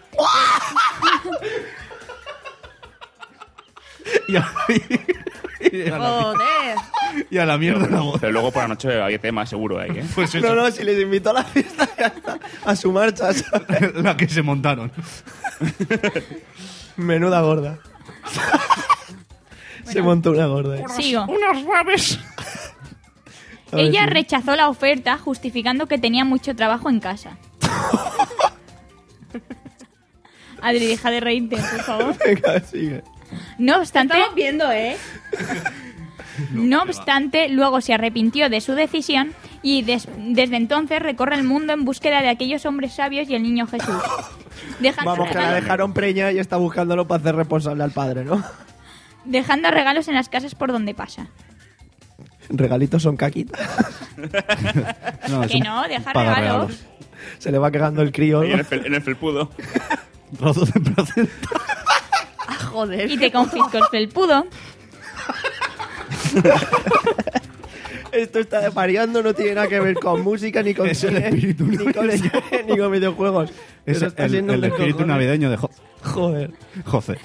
Y a, y a la, Joder. y a la mierda la voz. Pero luego por la noche había tema, seguro, ahí, ¿eh? Pues eso, No, no, si les invitó a la fiesta, ya está. A su marcha, ¿sabes? la que se montaron. Menuda gorda. Se montó una gorda. ¿eh? Sigo. Unas rabes. A ver, Ella sí. rechazó la oferta justificando que tenía mucho trabajo en casa. Adri, deja de reírte, por favor. Venga, sigue. No obstante, Estamos viendo, ¿eh? no obstante, luego se arrepintió de su decisión y des- desde entonces recorre el mundo en búsqueda de aquellos hombres sabios y el niño Jesús. Dejando, Vamos, que la regalos, dejaron preña y está buscándolo para hacer responsable al padre, ¿no? dejando regalos en las casas por donde pasa. Regalitos son caquitas. No, es Que un no, deja paga regalos. Se le va quedando el crío. Ahí en el, fel- en el felpudo. Trozos de placenta. Ah, joder. Y te confisco el felpudo. Esto está variando, no tiene nada que ver con música, ni con Es el cine, espíritu ni, con, ni con videojuegos. Es Pero está el, siendo el un espíritu descojone. navideño de Jo- Joder. José.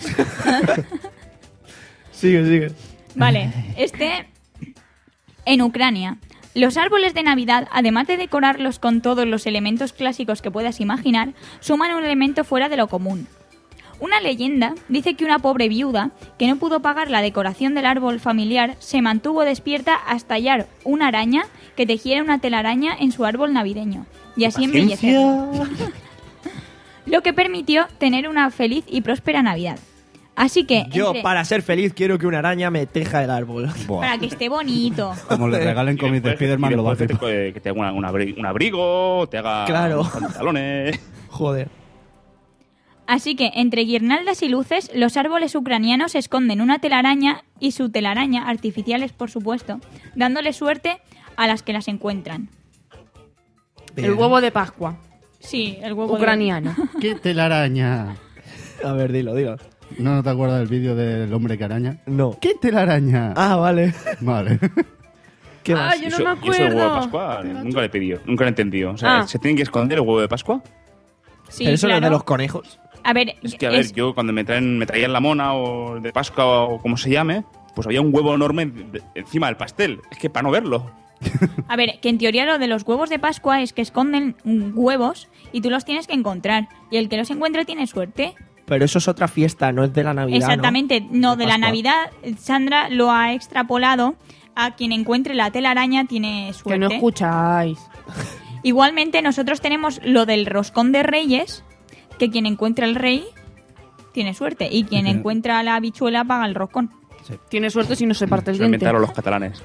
Sigue, sigue. Vale, este en Ucrania. Los árboles de Navidad, además de decorarlos con todos los elementos clásicos que puedas imaginar, suman un elemento fuera de lo común. Una leyenda dice que una pobre viuda, que no pudo pagar la decoración del árbol familiar, se mantuvo despierta hasta hallar una araña que tejiera una telaraña en su árbol navideño, y así embellecerlo. Lo que permitió tener una feliz y próspera Navidad. Así que, Yo, entre- para ser feliz, quiero que una araña me teja el árbol. Buah. para que esté bonito. Como le regalen Y cómics de después- Spiderman, y lo va a después hacer. que te, que te haga una- un abri- un abrigo, te haga Claro. unos pantalones. Joder. Así que, entre guirnaldas y luces, los árboles ucranianos esconden una telaraña y su telaraña, artificiales por supuesto, dándole suerte a las que las encuentran. El huevo de Pascua. Sí, el huevo de- Ucraniano. ¡Qué telaraña! A ver, dilo, dilo. ¿No, ¿No te acuerdas del vídeo del hombre que araña? No. ¿Qué telaraña? Ah, vale. Vale. ¿Qué Ah, más? yo no Eso- me y eso del huevo de acuerdo. Pascua, nunca le he pedido, nunca lo he entendido. O sea, Ah. ¿se tienen que esconder el huevo de Pascua? Sí, Pero eso no es claro. de los conejos. A ver, Es que, a ver, es- yo cuando me, traen, me traían la mona o de Pascua o como se llame, pues había un huevo enorme de- encima del pastel. Es que para no verlo. a ver, que en teoría lo de los huevos de Pascua es que esconden mm, huevos y tú los tienes que encontrar. Y el que los encuentre tiene suerte. Pero eso es otra fiesta, no es de la Navidad, ¿no? Exactamente, no, de la Pascua. Navidad, Sandra lo ha extrapolado a quien encuentre la telaraña tiene Que suerte. no escucháis. Igualmente nosotros tenemos lo del roscón de reyes, que quien encuentra el rey tiene suerte y quien Ujú. encuentra la habichuela paga el roscón. Tiene suerte si no se parte el Se lo diente. inventaron los catalanes.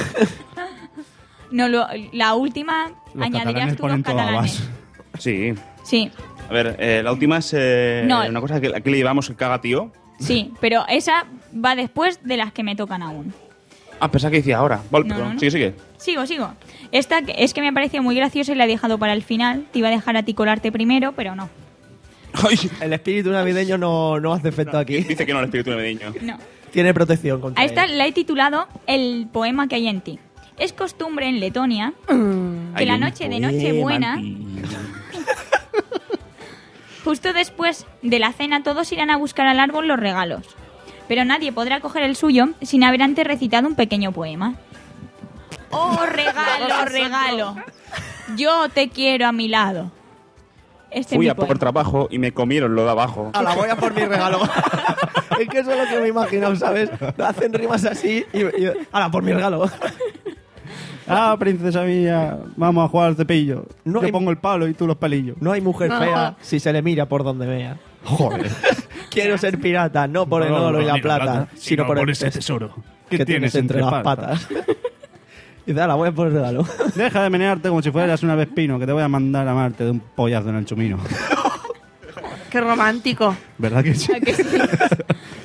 No, lo- la última Los añadirías catalanes tú los ponen todo a catalanes. base. Sí. Sí, A ver, eh, la última es eh, No. una cosa que aquí le llevamos el caga tío. sí, pero esa va después de las que me tocan aún. Ah, pensaba que decía ahora. Vale, No, perdón. no, no. Sigue, sigue. Sigo, sigo. Esta que- es que me pareció muy graciosa y la he dejado para el final. Te iba a dejar a ti colarte primero, pero no. Ay, El espíritu navideño no, no hace efecto aquí. dice que no el espíritu navideño. No. Tiene protección contra A esta él. la he titulado El poema que hay en ti. Es costumbre en Letonia que Hay la un noche de poema Nochebuena, en ti. justo después de la cena, todos irán a buscar al árbol los regalos. Pero nadie podrá coger el suyo sin haber antes recitado un pequeño poema. Oh, regalo, regalo. Yo te quiero a mi lado. Este Fui es a mi por poema. trabajo y me comieron lo de abajo. A la voy a por mi regalo. Es que eso es lo que me he imaginado, ¿sabes? Hacen rimas así y... y a la por mi regalo. Ah, princesa mía, vamos a jugar al cepillo. No Yo hay- pongo el palo y tú los palillos. No hay mujer fea si se le mira por donde vea. Joder. Quiero ser pirata, no por el No, oro y no, la ni plata, sino por el ese tesoro que tienes entre las patas. Y dice, a la voy a por el regalo. Deja de menearte como si fueras una vespino, que te voy a mandar a Marte de un pollazo en el chumino. Qué romántico. ¿Verdad que sí? ¿A que sí?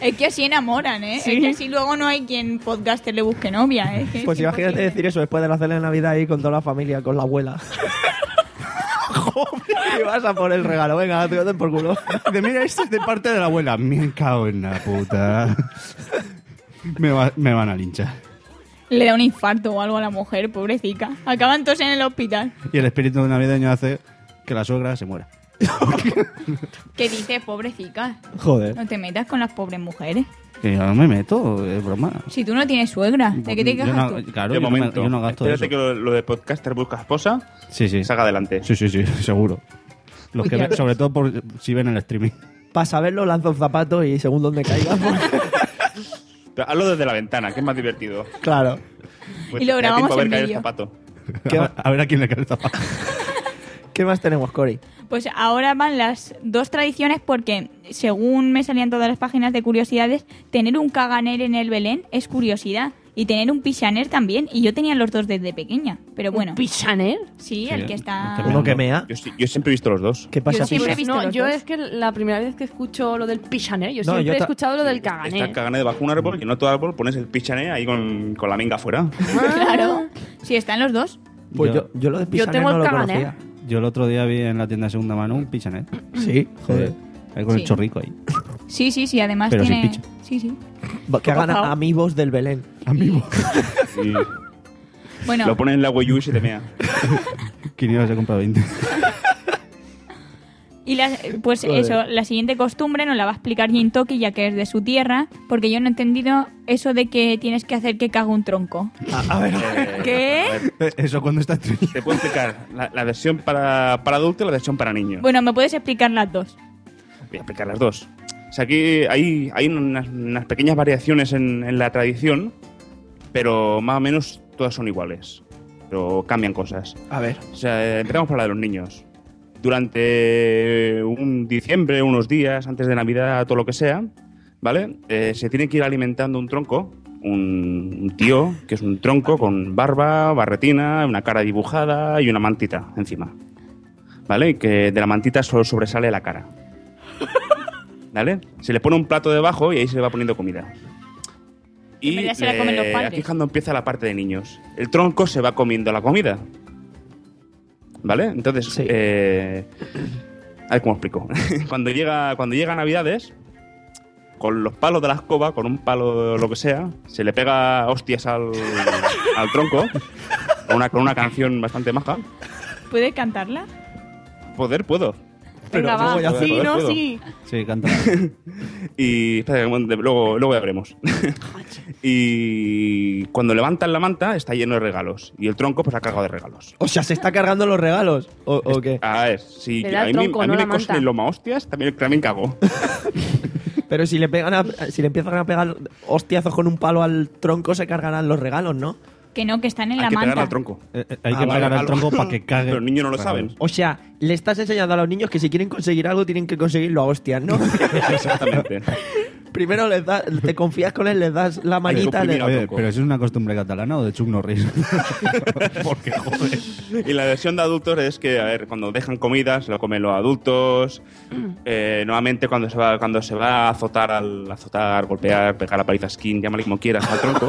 Es que así enamoran, ¿eh? Sí. Es que así luego no hay quien podcaster le busque novia, ¿eh? Es que Pues es imagínate imposible. decir eso después de la cena de Navidad ahí con toda la familia, con la abuela. Joder, y vas a por el regalo. Venga, te den por culo. De, mira, esto es de parte de la abuela. Me cago en la puta. Me, va- me van a linchar. Le da un infarto o algo a la mujer, pobrecita. Acaban todos en el hospital. Y el espíritu navideño hace que la suegra se muera. ¿Qué dices, pobrecita? Joder. No te metas con las pobres mujeres. Que yo no me meto, es broma. Si tú no tienes suegra, ¿de qué te Yo quejas no- tú? Claro, de yo no, me- momento. yo no gasto de eso. Espérate que lo, lo de podcaster busca esposa Sí, sí. salga adelante. Sí, sí, sí, seguro. Los que Oye, ven- sobre todo por, si ven el streaming. Para saberlo, lanzo un zapato y según donde caiga. Pues, Pero hazlo desde la ventana, que es más divertido. claro. Pues Y lo te da grabamos tiempo a ver en caer el vídeo. zapato. ¿Qué, A, a ver a quién le cae el zapato. ¿Qué más tenemos, Cory? Pues ahora van las dos tradiciones porque, según me salían todas las páginas de curiosidades, tener un caganer en el Belén es curiosidad. Y tener un pichaner también. Y yo tenía los dos desde pequeña. Pero bueno. ¿Un pichaner? Sí, Sí, el que está... el Uno que mea. Yo, sí- yo siempre he visto los dos. ¿Qué pasa, Yo siempre he Pisa? visto No, los yo dos. es que la primera vez que escucho lo del pichaner, yo No, siempre yo he ta- escuchado lo del Está caganer. cagané debajo de un árbol, que no todo árbol pones el pichané ahí con, con la minga afuera. Claro. Sí, están los dos. Pues Yo- yo, yo lo de Pisaner tengo no el lo caganer. conocía. Yo el otro día vi en la tienda de segunda mano un pichanet. Sí, joder. Ahí con Sí. el chorrico ahí. Sí, sí, sí. Además Pero sin tiene... picha. Sí, sí. Que hagan Ojo. amigos del Belén. Amigo. Y Bueno, lo pones en la Wii U y se te mea. Quiniela se compra veinte. y la, pues Joder. eso, la siguiente costumbre nos la va a explicar Jintoki, ya que es de su tierra, porque yo no he entendido eso de que tienes que hacer que caga un tronco. A, a ver, Eh, ¿Qué? a ver, Eso cuando está estreñido. te puedo explicar la, la versión para, para adultos y la versión para niños. Bueno, ¿me puedes explicar las dos? Voy a explicar las dos. O sea, aquí hay, hay unas, unas pequeñas variaciones en, en la tradición, pero más o menos todas son iguales. Pero cambian cosas. a ver. O sea, eh, empezamos por la de los niños. Durante un diciembre, unos días, antes de Navidad, todo lo que sea, ¿vale? Eh, se tiene que ir alimentando un tronco, un, un tío, que es un tronco con barba, barretina, una cara dibujada y una mantita encima. ¿Vale? Y que de la mantita solo sobresale la cara. ¿Vale? Se le pone un plato debajo y ahí se le va poniendo comida. En Y verdad se la comen los le- padres. aquí es cuando empieza la parte de niños. El tronco se va comiendo la comida. ¿Vale? Entonces, Sí. eh, a ver cómo explico. cuando llega cuando llega Navidades, con los palos de la escoba, con un palo lo que sea, se le pega hostias al, al tronco, con una, con una canción bastante maja. ¿Puedes cantarla? Poder, puedo. Pero Venga, ¿cómo voy a va. hacer? Sí, Joder, no, puedo. sí. Sí, canta. Y espera, que de- luego, luego ya veremos. Y cuando levantan la manta está lleno de regalos. Y el tronco pues ha cargado de regalos. O sea, ¿se está cargando los regalos? ¿O, o qué? A ver, si Le yo- da a el mí, tronco, a mí no me la cosen manta. el loma hostias, también, también cago. Pero si le pegan a- si le empiezan a pegar hostiazos con un palo al tronco, se cargarán los regalos, ¿no? Que no, que están en Hay la que pegarle manta. al tronco. Eh, eh, Hay Ah, que vale, pegar al algo. tronco para que cague. Pero los niños no lo Regalos. saben. O sea, le estás enseñando a los niños que si quieren conseguir algo, tienen que conseguirlo a hostias, ¿no? Exactamente. Primero les das, te confías con él, les das la manita. comprimir le- al Oye, tronco. pero ¿eso es una costumbre catalana o de Chuck Norris? Porque, joder. Y la versión de adultos es que, a ver, cuando dejan comida, se lo comen los adultos. Eh, nuevamente, cuando se va cuando se va a azotar, al azotar, golpear, pegar la paliza skin, llámale como quieras, al tronco,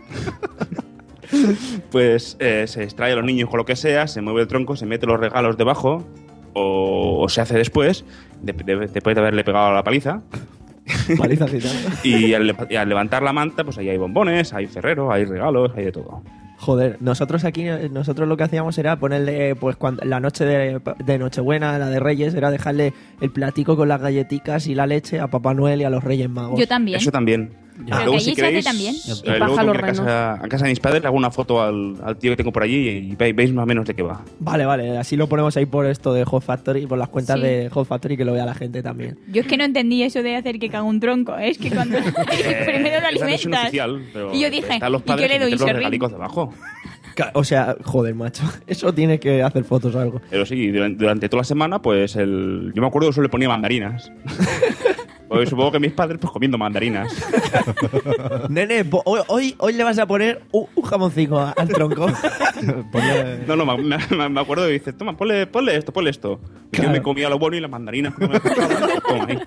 pues eh, se extrae a los niños con lo que sea, se mueve el tronco, se mete los regalos debajo, o, o se hace después, de- de- después de haberle pegado la paliza. Palizas y tal. Y al, y al levantar la manta, pues ahí hay bombones, hay ferreros, hay regalos, hay de todo. Joder, nosotros aquí, eh, nosotros lo que hacíamos era ponerle, pues cuando, la noche de, de Nochebuena, la de Reyes, era dejarle el platico con las galletitas y la leche a Papá Noel y a los Reyes Magos. Yo también. Eso también. Pero que allí se hace también. eh, Y luego baja tengo los que ir a casa, a casa de mis padres, le hago una foto al, al tío que tengo por allí y ve- veis más o menos de qué va. Vale, vale, así lo ponemos ahí por esto de Hot Factory, por las cuentas Sí. de Hot Factory, que lo vea la gente también. Yo es que no entendí eso de hacer que caga un tronco. Es que cuando primero lo Es la versión alimentas. oficial, pero Y yo dije, están los ¿y padres qué le y doy, meten los serrín? regalicos debajo. Ca- O sea, joder, macho, eso tienes que hacer fotos o algo. Pero sí, durante, durante toda la semana, pues el, yo me acuerdo que solo le ponía mandarinas. Pues supongo que mis padres, pues comiendo mandarinas. Nene, po- hoy, hoy, hoy le vas a poner un, un jamoncito a- al tronco. Ponle- No, no, me, me- me acuerdo que dice, toma, ponle, ponle esto, ponle esto. Yo me comía lo bueno y las mandarinas. Toma ahí.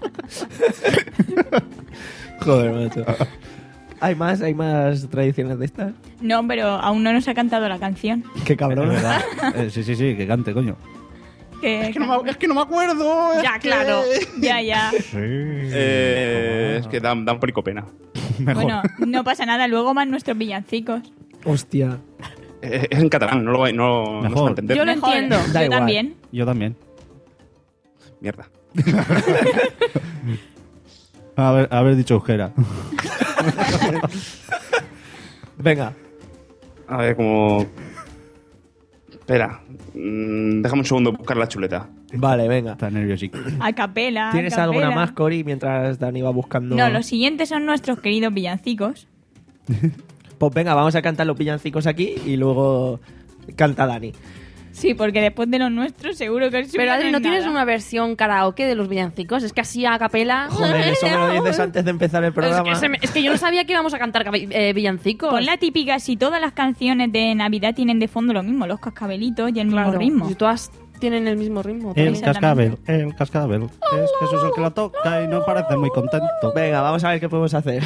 Joder, macho. ¿Hay más? ¿Hay más tradiciones de estas? No, pero aún no nos ha cantado la canción. Qué cabrón. Es verdad. Eh, sí, sí, sí, que cante, coño. Que- Es que no me, es que no me acuerdo. es Ya, que- claro. Ya, ya. Sí. Eh, es que dan, dan poricopena. Mejor. Bueno, no pasa nada. Luego van nuestros villancicos. Hostia. Eh, Es en catalán, no lo va, no, no se va Mejor. a entender. Yo lo Mejor. entiendo. Da Yo igual. también. Yo también. Mierda. Haber, haber dicho euskera. Venga. A ver, como... Espera. Mm, déjame un segundo buscar la chuleta. Vale, venga. Está nerviosico. A capela. a ¿Tienes capela. alguna más, Cori, mientras Dani va buscando? No, los siguientes son nuestros queridos villancicos. Pues venga, vamos a cantar los villancicos aquí y luego canta Dani. Sí, porque después de los nuestros seguro que el suyo Pero Adri, es ¿no tienes nada. una versión karaoke de los villancicos? Es que así a capela... Joder, eso me lo dices antes de empezar el Es programa. que, se me- es que yo no sabía que íbamos a cantar cabe- eh, villancicos. Pon la típica, si todas las canciones de Navidad tienen de fondo lo mismo, los cascabelitos y el mismo Claro, ritmo. Si todas tienen el mismo ritmo. El también. cascabel, el cascabel. Es Jesús el que la toca y no parece muy contento. Venga, vamos a ver qué podemos hacer.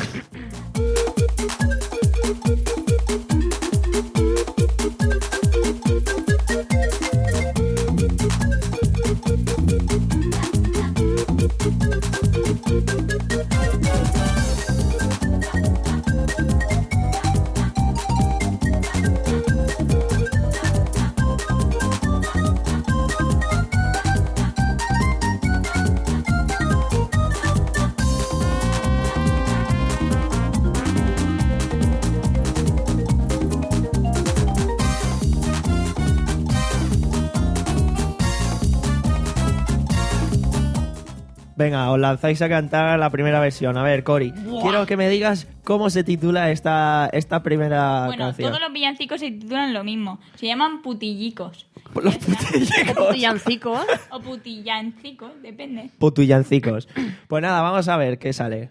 Venga, os lanzáis a cantar la primera versión. A ver, Cori, quiero que me digas cómo se titula esta, esta primera Bueno, canción. todos los villancicos se titulan lo mismo. Se llaman putillicos. Los putillicos. Villancicos. O putillancicos, depende. Putullancicos. Pues nada, vamos a ver qué sale.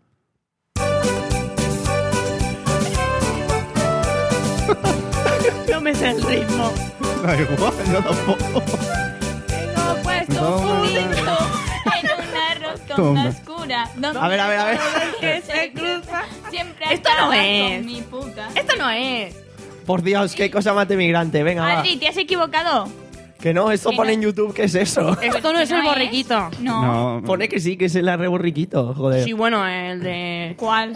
No me sé el ritmo. Da igual, yo tampoco. Tengo puesto un putito en una rotonda Toma. oscura. Donde A ver, a ver, a ver. todo el que se cruza siempre Esto no acaba es. con mi puta. Esto no es. Por Dios, qué cosa más de migrante. Venga, va. Adri, ¿te has equivocado? Que no, esto Que pone no. en YouTube, ¿qué es eso? Esto no es el borriquito. No. No, Pone que sí, que es el arre borriquito, joder. Sí, bueno, el de... ¿Cuál?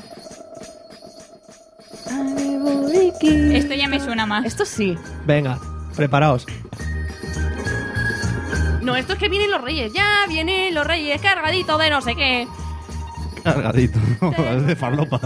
Esto ya me suena más. Esto sí. Venga, preparaos. No, esto es que vienen los reyes. Ya vienen los reyes cargadito de no sé qué. cargadito. Es de farlopa.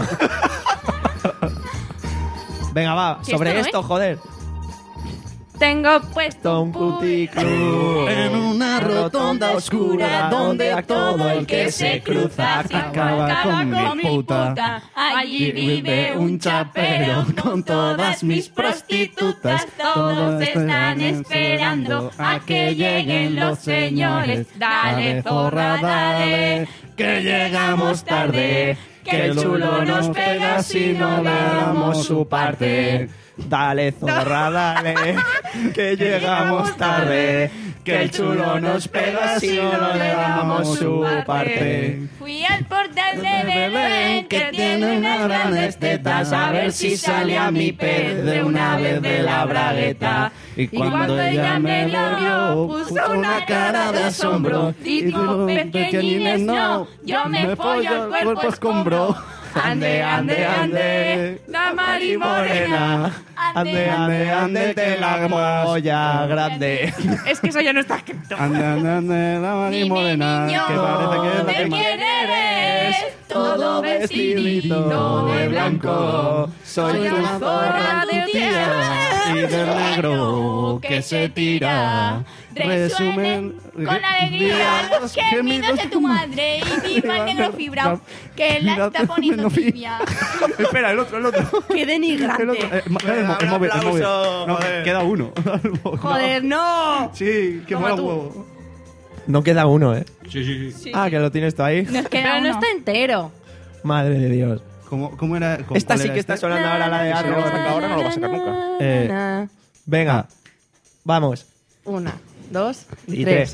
Venga, va, Si sobre esto no esto, es. joder. Tengo puesto Un puticlub En una rotonda oscura donde a todo el que se cruza acaba con mi puta. Allí vive un chapero con todas mis prostitutas. Todos están esperando a que lleguen los señores. Dale, zorra, dale, que llegamos tarde. Que el chulo nos pega si no le damos su parte. Dale, zorra, dale, que llegamos tarde. Que el chulo nos pega si no le damos su parte. Fui al portal de Belén que tiene unas grandes tetas a ver si salía mi pez de una vez de la bragueta. Y cuando ella me lo vio, puso una cara de asombro. Dijo, pequeñines, no, yo me pollo el cuerpo escombro. Ande, ande, ande, la Mari Morena. Ande, ande, ande, de la molla grande. Es que eso ya no está escrito. Ande, ande, ande, la Mari Dime, Morena, niño, que parece que es la ¿de que más... quién eres? Todo vestidito de blanco. Soy una una zorra de un tía Y del negro que se tira. Resumen con alegría los gemidos de tu madre y viva el negro fibrao que la está poniendo tibia. Espera, el otro, el otro. Qué denigrante. El otro. eh, ma- el, mo- el móvil, el móvil. No, queda uno. Joder, no. Sí, que Toma mola tú. huevo. No queda uno, ¿eh? Sí, sí, sí. Ah, que lo tienes tú ahí. Nos queda Pero no uno. está entero. Madre de Dios. ¿Cómo, cómo era? ¿Cómo- Esta cuál sí era que está este? sonando ahora, la de Si no lo Arro. saca ahora, no lo va a sacar nunca. Eh, Venga, vamos. Una, dos Y tres.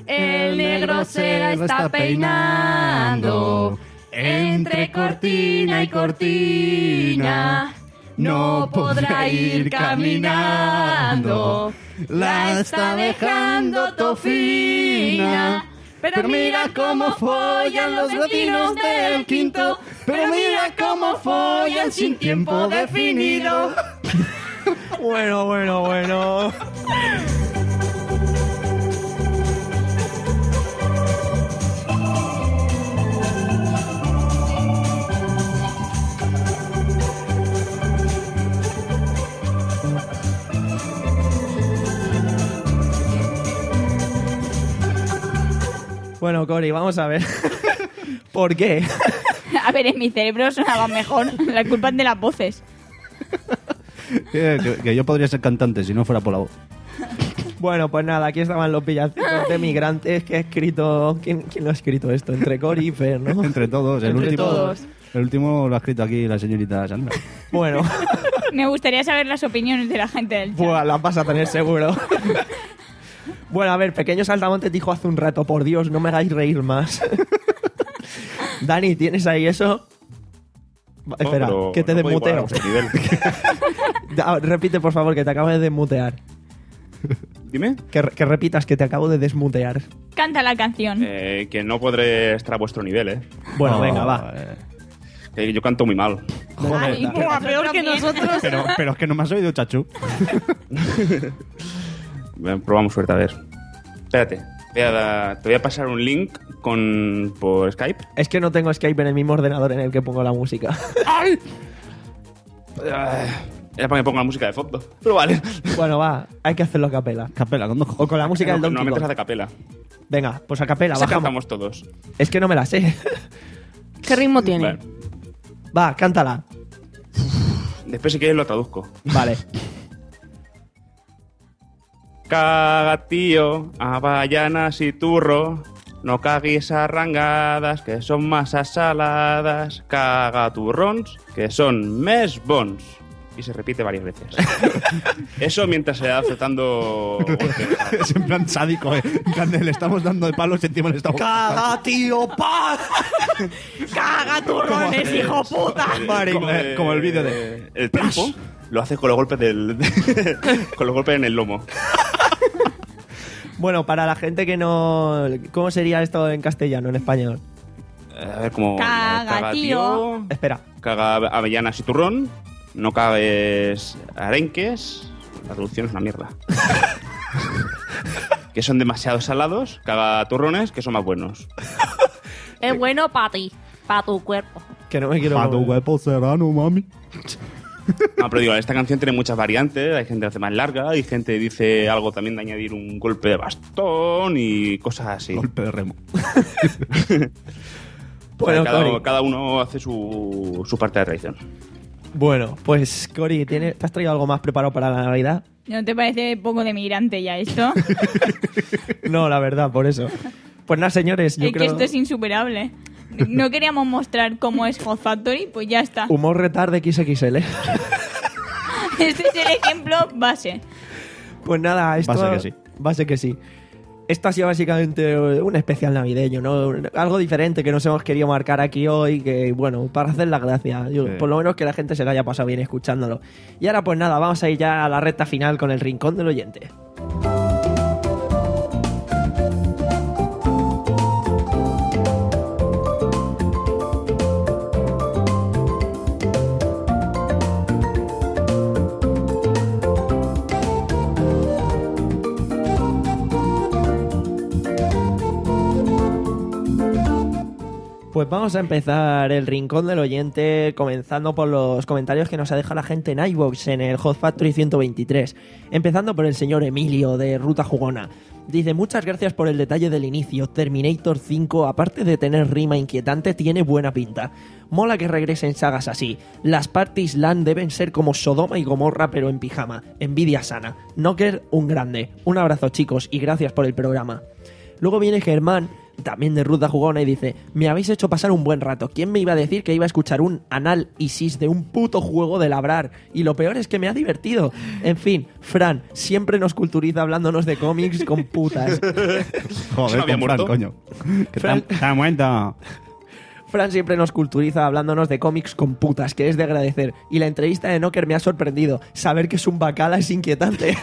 El negro se la está peinando entre cortina y cortina. No podrá ir caminando, la está dejando tofina. Pero mira cómo follan los vecinos del quinto. Pero mira cómo follan sin tiempo definido. Bueno, bueno, bueno. Bueno, Cori, vamos a ver. ¿Por qué? A ver, en mi cerebro sonaba mejor. La culpa es de las voces. Eh, que, que yo podría ser cantante si no fuera por la voz. Bueno, pues nada, aquí estaban los villancicos de migrantes que ha escrito... ¿Quién, quién lo ha escrito esto? Entre Cori y Fer, ¿no? Entre todos. El Entre último, todos. El último lo ha escrito aquí la señorita Sandra. Bueno, Me gustaría saber las opiniones de la gente del chat. pues las vas a tener seguro. Bueno, a ver, Pequeño Saltamontes dijo hace un rato, por Dios, no me hagáis reír más. Dani, ¿tienes ahí eso? Va, No, espera, pero que te no puedo igualar desmuteo. vuestro nivel. Ah, repite, por favor, que te acabo de desmutear. Dime. Que, que repitas, que te acabo de desmutear. Canta la canción. Eh, que no podré estar a vuestro nivel, ¿eh? Bueno, Oh, venga, va. eh. Que yo canto muy mal. Ay, buah, peor que nosotros. Pero, pero es que no me has oído, chachu. Bueno, probamos suerte, a ver. Espérate. Voy a da- te voy a pasar un link con por Skype. Es que no tengo Skype en el mismo ordenador en el que pongo la música. ¡Ay! Ah, Era para que ponga la música de fondo. Pero vale. Bueno, va, hay que hacerlo a capela. Capela, con dos O con la música del No, Donkey normalmente se Kong. hace a capela. Venga, pues a capela, Se bajamos. cantamos todos. Es que no me la sé. ¿Qué ritmo tiene? Vale. Va, cántala. Después si quieres lo traduzco. Vale. Caga, tío, avellanas y turro. No caguis arrangadas, que son masas saladas. Caga turrons, que son més bons. Y se repite varias veces. Eso mientras se va aceptando... Es en plan sádico, eh. En plan de, le estamos dando de palos y encima le estamos... ¡Caga, tío, pa! ¡Caga turrones, hijo puta! Como, eh, como el vídeo de... El tiempo lo hace con los golpes del... con los golpes en el lomo. Bueno, para la gente que no... ¿Cómo sería esto en castellano, en español? A ver, como... Caga, tío. Espera. Caga avellanas y turrón. No cagues arenques. La traducción es una mierda. Que son demasiado salados. Caga turrones, que son más buenos. Es bueno para ti, para tu cuerpo. Que no me quiero... Pa' tu huevo serrano, mami. No, pero digo, esta canción tiene muchas variantes. Hay gente que hace más larga. Hay gente que dice algo también de añadir un golpe de bastón y cosas así. Golpe de remo. Bueno, cada, Cori. cada uno hace su, su parte de tradición. Bueno, pues, Cori, ¿tiene- ¿te has traído algo más preparado para la Navidad? ¿No te parece poco de migrante ya esto? No, la verdad, por eso. Pues nada, señores, yo Es que creo... esto es insuperable. No queríamos mostrar cómo es Hot Factory, pues ya está. Humor retard X X L. Este es el ejemplo base. Pues nada, esto... Va a ser que sí. Va a ser que sí. Esto ha sido básicamente un especial navideño, ¿no? Algo diferente que nos hemos querido marcar aquí hoy, que, bueno, para hacer la gracia. Yo, Sí. Por lo menos que la gente se lo haya pasado bien escuchándolo. Y ahora, pues nada, vamos a ir ya a la recta final con el Rincón del Oyente. Pues vamos a empezar el Rincón del Oyente comenzando por los comentarios que nos ha dejado la gente en iVoox en el Hot Factory ciento veintitrés. Empezando por el señor Emilio de Ruta Jugona. Dice, muchas gracias por el detalle del inicio. Terminator cinco, aparte de tener rima inquietante, tiene buena pinta. Mola que regresen sagas así. Las parties LAN deben ser como Sodoma y Gomorra pero en pijama. Envidia sana. Knocker, un grande. Un abrazo chicos y gracias por el programa. Luego viene Germán también de Ruth da Jugona, y dice: me habéis hecho pasar un buen rato. ¿Quién me iba a decir que iba a escuchar un análisis de un puto juego de labrar? Y lo peor es que me ha divertido. En fin, Fran siempre nos culturiza hablándonos de cómics con putas. Joder, había con Fran, muerto? coño. Que Fran- está- está muerta. Fran siempre nos culturiza hablándonos de cómics con putas, que es de agradecer. Y la entrevista de Knocker me ha sorprendido. Saber que es un bacala es inquietante.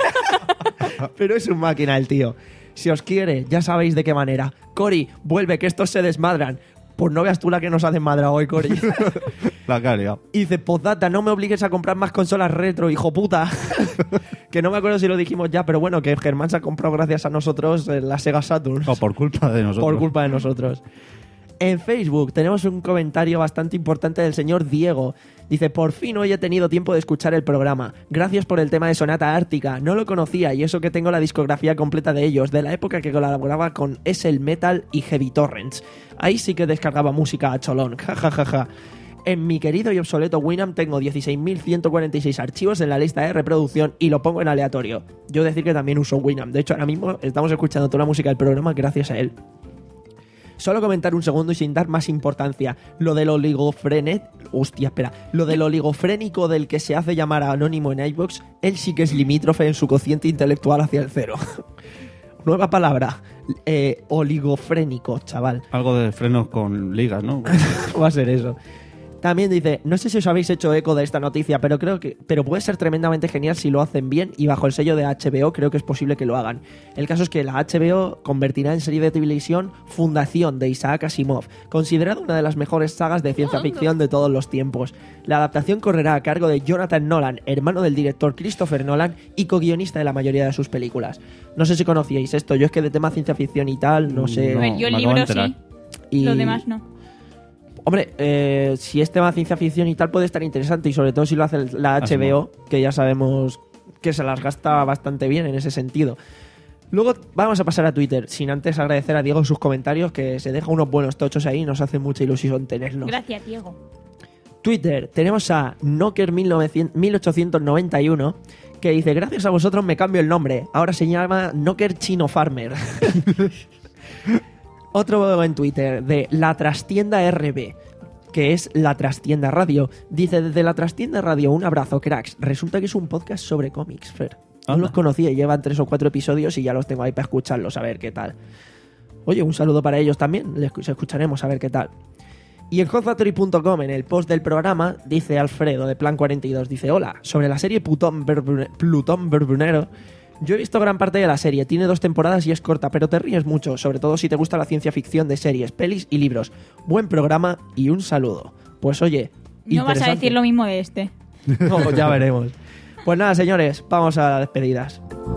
Pero es un máquina el tío. Si os quiere, ya sabéis de qué manera. Cory, vuelve, que estos se desmadran. Pues no veas tú la que nos ha desmadrado hoy, Cory. La que ha liado. Y dice: postdata, no me obligues a comprar más consolas retro, hijo puta. Que no me acuerdo si lo dijimos ya, pero bueno, que Germán se ha comprado gracias a nosotros eh, la Sega Saturn. O por culpa de nosotros. Por culpa de nosotros. En Facebook tenemos un comentario bastante importante del señor Diego. Dice: por fin hoy he tenido tiempo de escuchar el programa. Gracias por el tema de Sonata Ártica. No lo conocía y eso que tengo la discografía completa de ellos, de la época que colaboraba con S L Metal y Heavy Torrents. Ahí sí que descargaba música a cholón. Ja, ja, ja, ja. En mi querido y obsoleto Winamp tengo dieciséis mil ciento cuarenta y seis archivos en la lista de reproducción y lo pongo en aleatorio. Yo decir que también uso Winamp. De hecho, ahora mismo estamos escuchando toda la música del programa gracias a él. Solo comentar un segundo y sin dar más importancia. Lo del oligofrenet... Hostia, espera. Lo del oligofrénico del que se hace llamar anónimo en iVoox, él sí que es limítrofe en su cociente intelectual hacia el cero. Nueva palabra. Eh, oligofrénico, chaval. Algo de frenos con ligas, ¿no? Va a ser eso. También dice: no sé si os habéis hecho eco de esta noticia, pero creo que pero puede ser tremendamente genial si lo hacen bien, y bajo el sello de H B O creo que es posible que lo hagan. El caso es que la H B O convertirá en serie de televisión Fundación de Isaac Asimov, considerada una de las mejores sagas de ciencia ficción de todos los tiempos. La adaptación correrá a cargo de Jonathan Nolan, hermano del director Christopher Nolan y co-guionista de la mayoría de sus películas. No sé si conocíais esto, yo es que de tema ciencia ficción y tal, no sé. A ver, yo el me acabo de libro enterar. sí, Y- los demás no. Hombre, eh, si es tema de ciencia ficción y tal puede estar interesante, y sobre todo si lo hace la H B O, que ya sabemos que se las gasta bastante bien en ese sentido. Luego vamos a pasar a Twitter, sin antes agradecer a Diego sus comentarios, que se deja unos buenos tochos ahí y nos hace mucha ilusión tenerlos. Gracias, Diego. Twitter, tenemos a Knocker mil ochocientos noventa y uno, que dice: gracias a vosotros me cambio el nombre, ahora se llama Knocker Chino Farmer. Otro en Twitter, de La Trastienda R B, que es La Trastienda Radio. Dice: desde La Trastienda Radio, un abrazo, cracks. Resulta que es un podcast sobre cómics, Fer. No Anda. los conocía, llevan tres o cuatro episodios y ya los tengo ahí para escucharlos, a ver qué tal. Oye, un saludo para ellos también, les escucharemos a ver qué tal. Y en hot factory punto com, en el post del programa, dice Alfredo, de Plan cuarenta y dos, dice: hola, sobre la serie Plutón, Berbune- Plutón Berbunero. Yo he visto gran parte de la serie, tiene dos temporadas y es corta, pero te ríes mucho, sobre todo si te gusta la ciencia ficción de series, pelis y libros. Buen programa y un saludo. Pues oye, No vas a interesante. decir lo mismo de este. No, ya veremos. Pues nada, señores, vamos a las despedidas.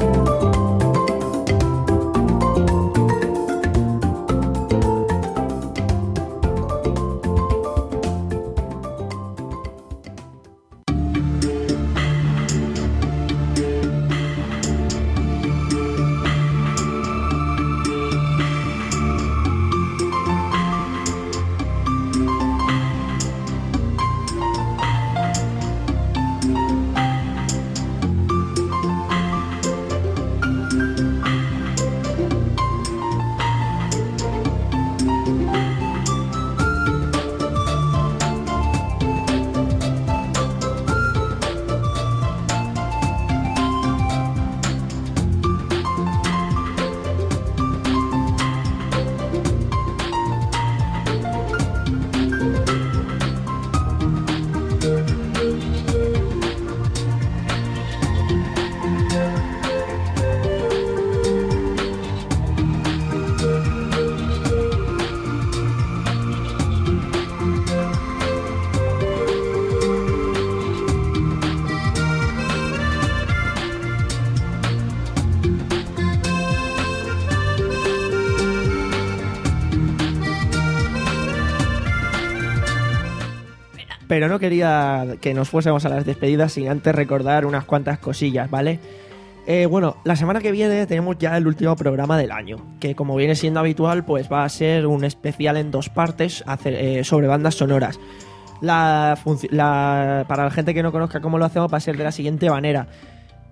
Pero no quería que nos fuésemos a las despedidas sin antes recordar unas cuantas cosillas, ¿vale? Eh, bueno, la semana que viene tenemos ya el último programa del año, que como viene siendo habitual, pues va a ser un especial en dos partes hacer, eh, sobre bandas sonoras. La, funci- la- para la gente que no conozca cómo lo hacemos, va a ser de la siguiente manera.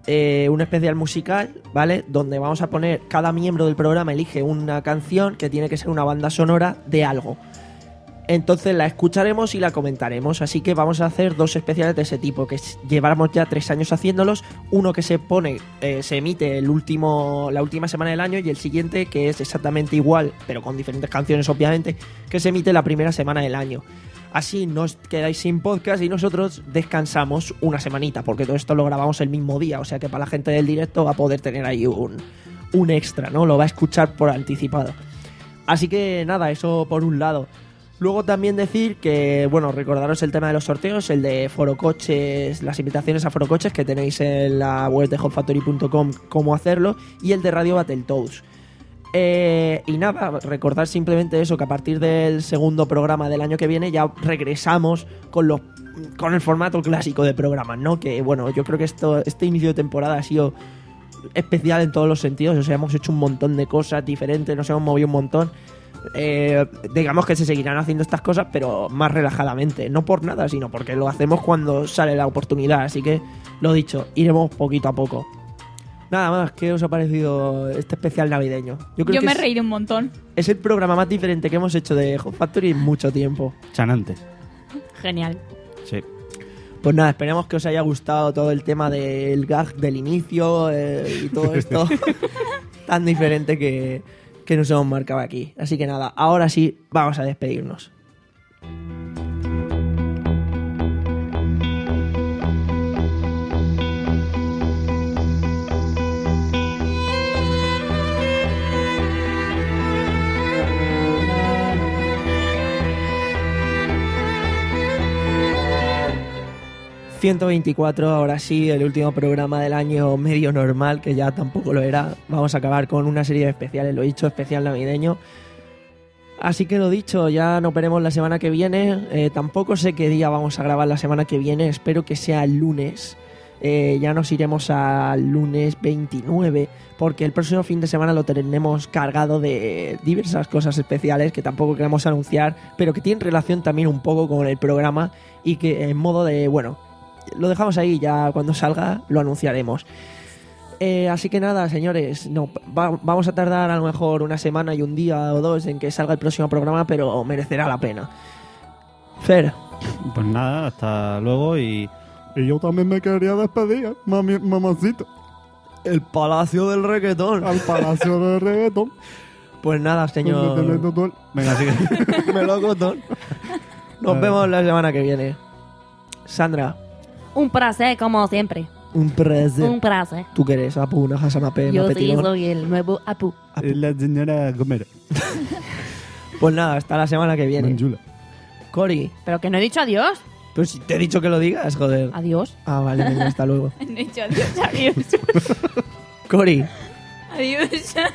eh, un especial musical, ¿vale? Donde vamos a poner, cada miembro del programa elige una canción que tiene que ser una banda sonora de algo. Entonces la escucharemos y la comentaremos. Así que vamos a hacer dos especiales de ese tipo, que llevamos ya tres años haciéndolos. Uno que se pone, eh, se emite el último, la última semana del año, y el siguiente, que es exactamente igual, pero con diferentes canciones obviamente, que se emite la primera semana del año. Así no os quedáis sin podcast y nosotros descansamos una semanita, porque todo esto lo grabamos el mismo día. O sea que para la gente del directo va a poder tener ahí un, un extra, ¿no? Lo va a escuchar por anticipado. Así que nada, eso por un lado. Luego también decir que, bueno, recordaros el tema de los sorteos, el de Forocoches, las invitaciones a Forocoches que tenéis en la web de hot factory punto com, cómo hacerlo, y el de Radio Battletoads. Eh, y nada, recordar simplemente eso, que a partir del segundo programa del año que viene ya regresamos con los con el formato clásico de programas, ¿no? Que, bueno, yo creo que esto este inicio de temporada ha sido especial en todos los sentidos. O sea, hemos hecho un montón de cosas diferentes, nos hemos movido un montón. Eh, digamos que se seguirán haciendo estas cosas, pero más relajadamente, no por nada, sino porque lo hacemos cuando sale la oportunidad. Así que, lo dicho, iremos poquito a poco. Nada más, ¿qué os ha parecido este especial navideño? Yo, creo Yo que me es, he reído un montón. Es el programa más diferente que hemos hecho de Hot Factory en mucho tiempo. Chanante. Genial. Sí. Pues nada, esperemos que os haya gustado todo el tema del gag del inicio eh, y todo esto tan diferente que, que nos hemos marcado aquí. Así que nada, ahora sí, vamos a despedirnos. ciento veinticuatro, ahora sí, el último programa del año medio normal, que ya tampoco lo era. Vamos a acabar con una serie de especiales, lo he dicho, especial navideño. Así que lo dicho, ya nos veremos la semana que viene. Eh, tampoco sé qué día vamos a grabar la semana que viene, espero que sea el lunes. Eh, ya nos iremos al lunes veintinueve, porque el próximo fin de semana lo tenemos cargado de diversas cosas especiales que tampoco queremos anunciar, pero que tienen relación también un poco con el programa y que en modo de, bueno, lo dejamos ahí, ya cuando salga lo anunciaremos. Eh, así que nada, señores, no, va, vamos a tardar a lo mejor una semana y un día o dos en que salga el próximo programa, pero merecerá la pena. Fer. Pues nada, hasta luego y... Y yo también me quería despedir, mami, mamacita. El Palacio del Reggaetón. Al Palacio del Reggaetón. Pues nada, señor. Venga, sigue. Melocotón. Nos vemos la semana que viene. Sandra. Un placer, como siempre. Un placer. Un placer. ¿Tú qué eres? Apu, una jasanape, Yo sí mapetilón. soy el nuevo Apu. La señora Gomera. Pues nada, hasta la semana que viene. Manjula. Cori. Pero que no he dicho adiós. Pero si te he dicho que lo digas, joder. Adiós. Ah, vale, venga, hasta luego. Han dicho adiós, adiós. Cori. Adiós.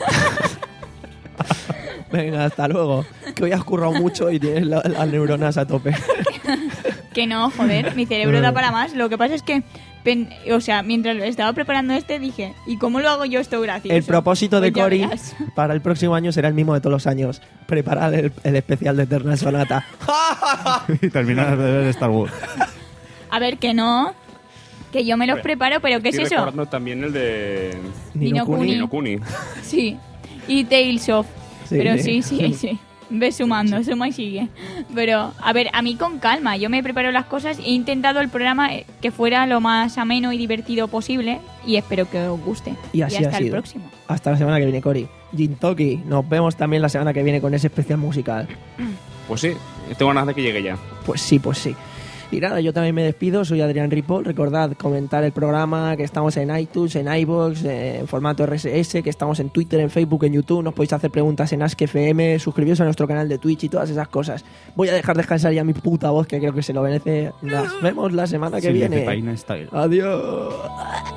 Venga, hasta luego. Que hoy has currado mucho y tienes la- las neuronas a tope. Que no, joder, mi cerebro da para más. Lo que pasa es que, pen- o sea, mientras lo estaba preparando este, dije, ¿y cómo lo hago yo esto gracioso? El propósito de Pues ya Cori verás. para el próximo año será el mismo de todos los años. Preparar el, el especial de Eternal Sonata. Y terminar de ver Star Wars. A ver, que no. Que yo me los preparo, pero ¿qué es Estoy eso? recordando también el de Ni no Kuni. Ni no Kuni. Sí. Y Tales of. Sí. Pero sí, sí, sí. Ves sumando, suma y sigue. Pero, a ver, a mí con calma. Yo me preparo las cosas. He intentado el programa eh, que fuera lo más ameno y divertido posible. Y espero que os guste. Y así hasta ha el sido. próximo. Hasta la semana que viene, Cori. Jintoki, nos vemos también la semana que viene con ese especial musical. Pues sí, tengo ganas de que llegue ya. Pues sí, pues sí. Y nada, yo también me despido, soy Adrián Ripoll. Recordad comentar el programa, que estamos en iTunes, en iVoox, en formato R S S, que estamos en Twitter, en Facebook, en YouTube. Nos podéis hacer preguntas en Ask F M, suscribiros a nuestro canal de Twitch y todas esas cosas. Voy a dejar descansar ya mi puta voz, que creo que se lo merece. Nos vemos la semana que Sí, viene. Paina Style. Adiós.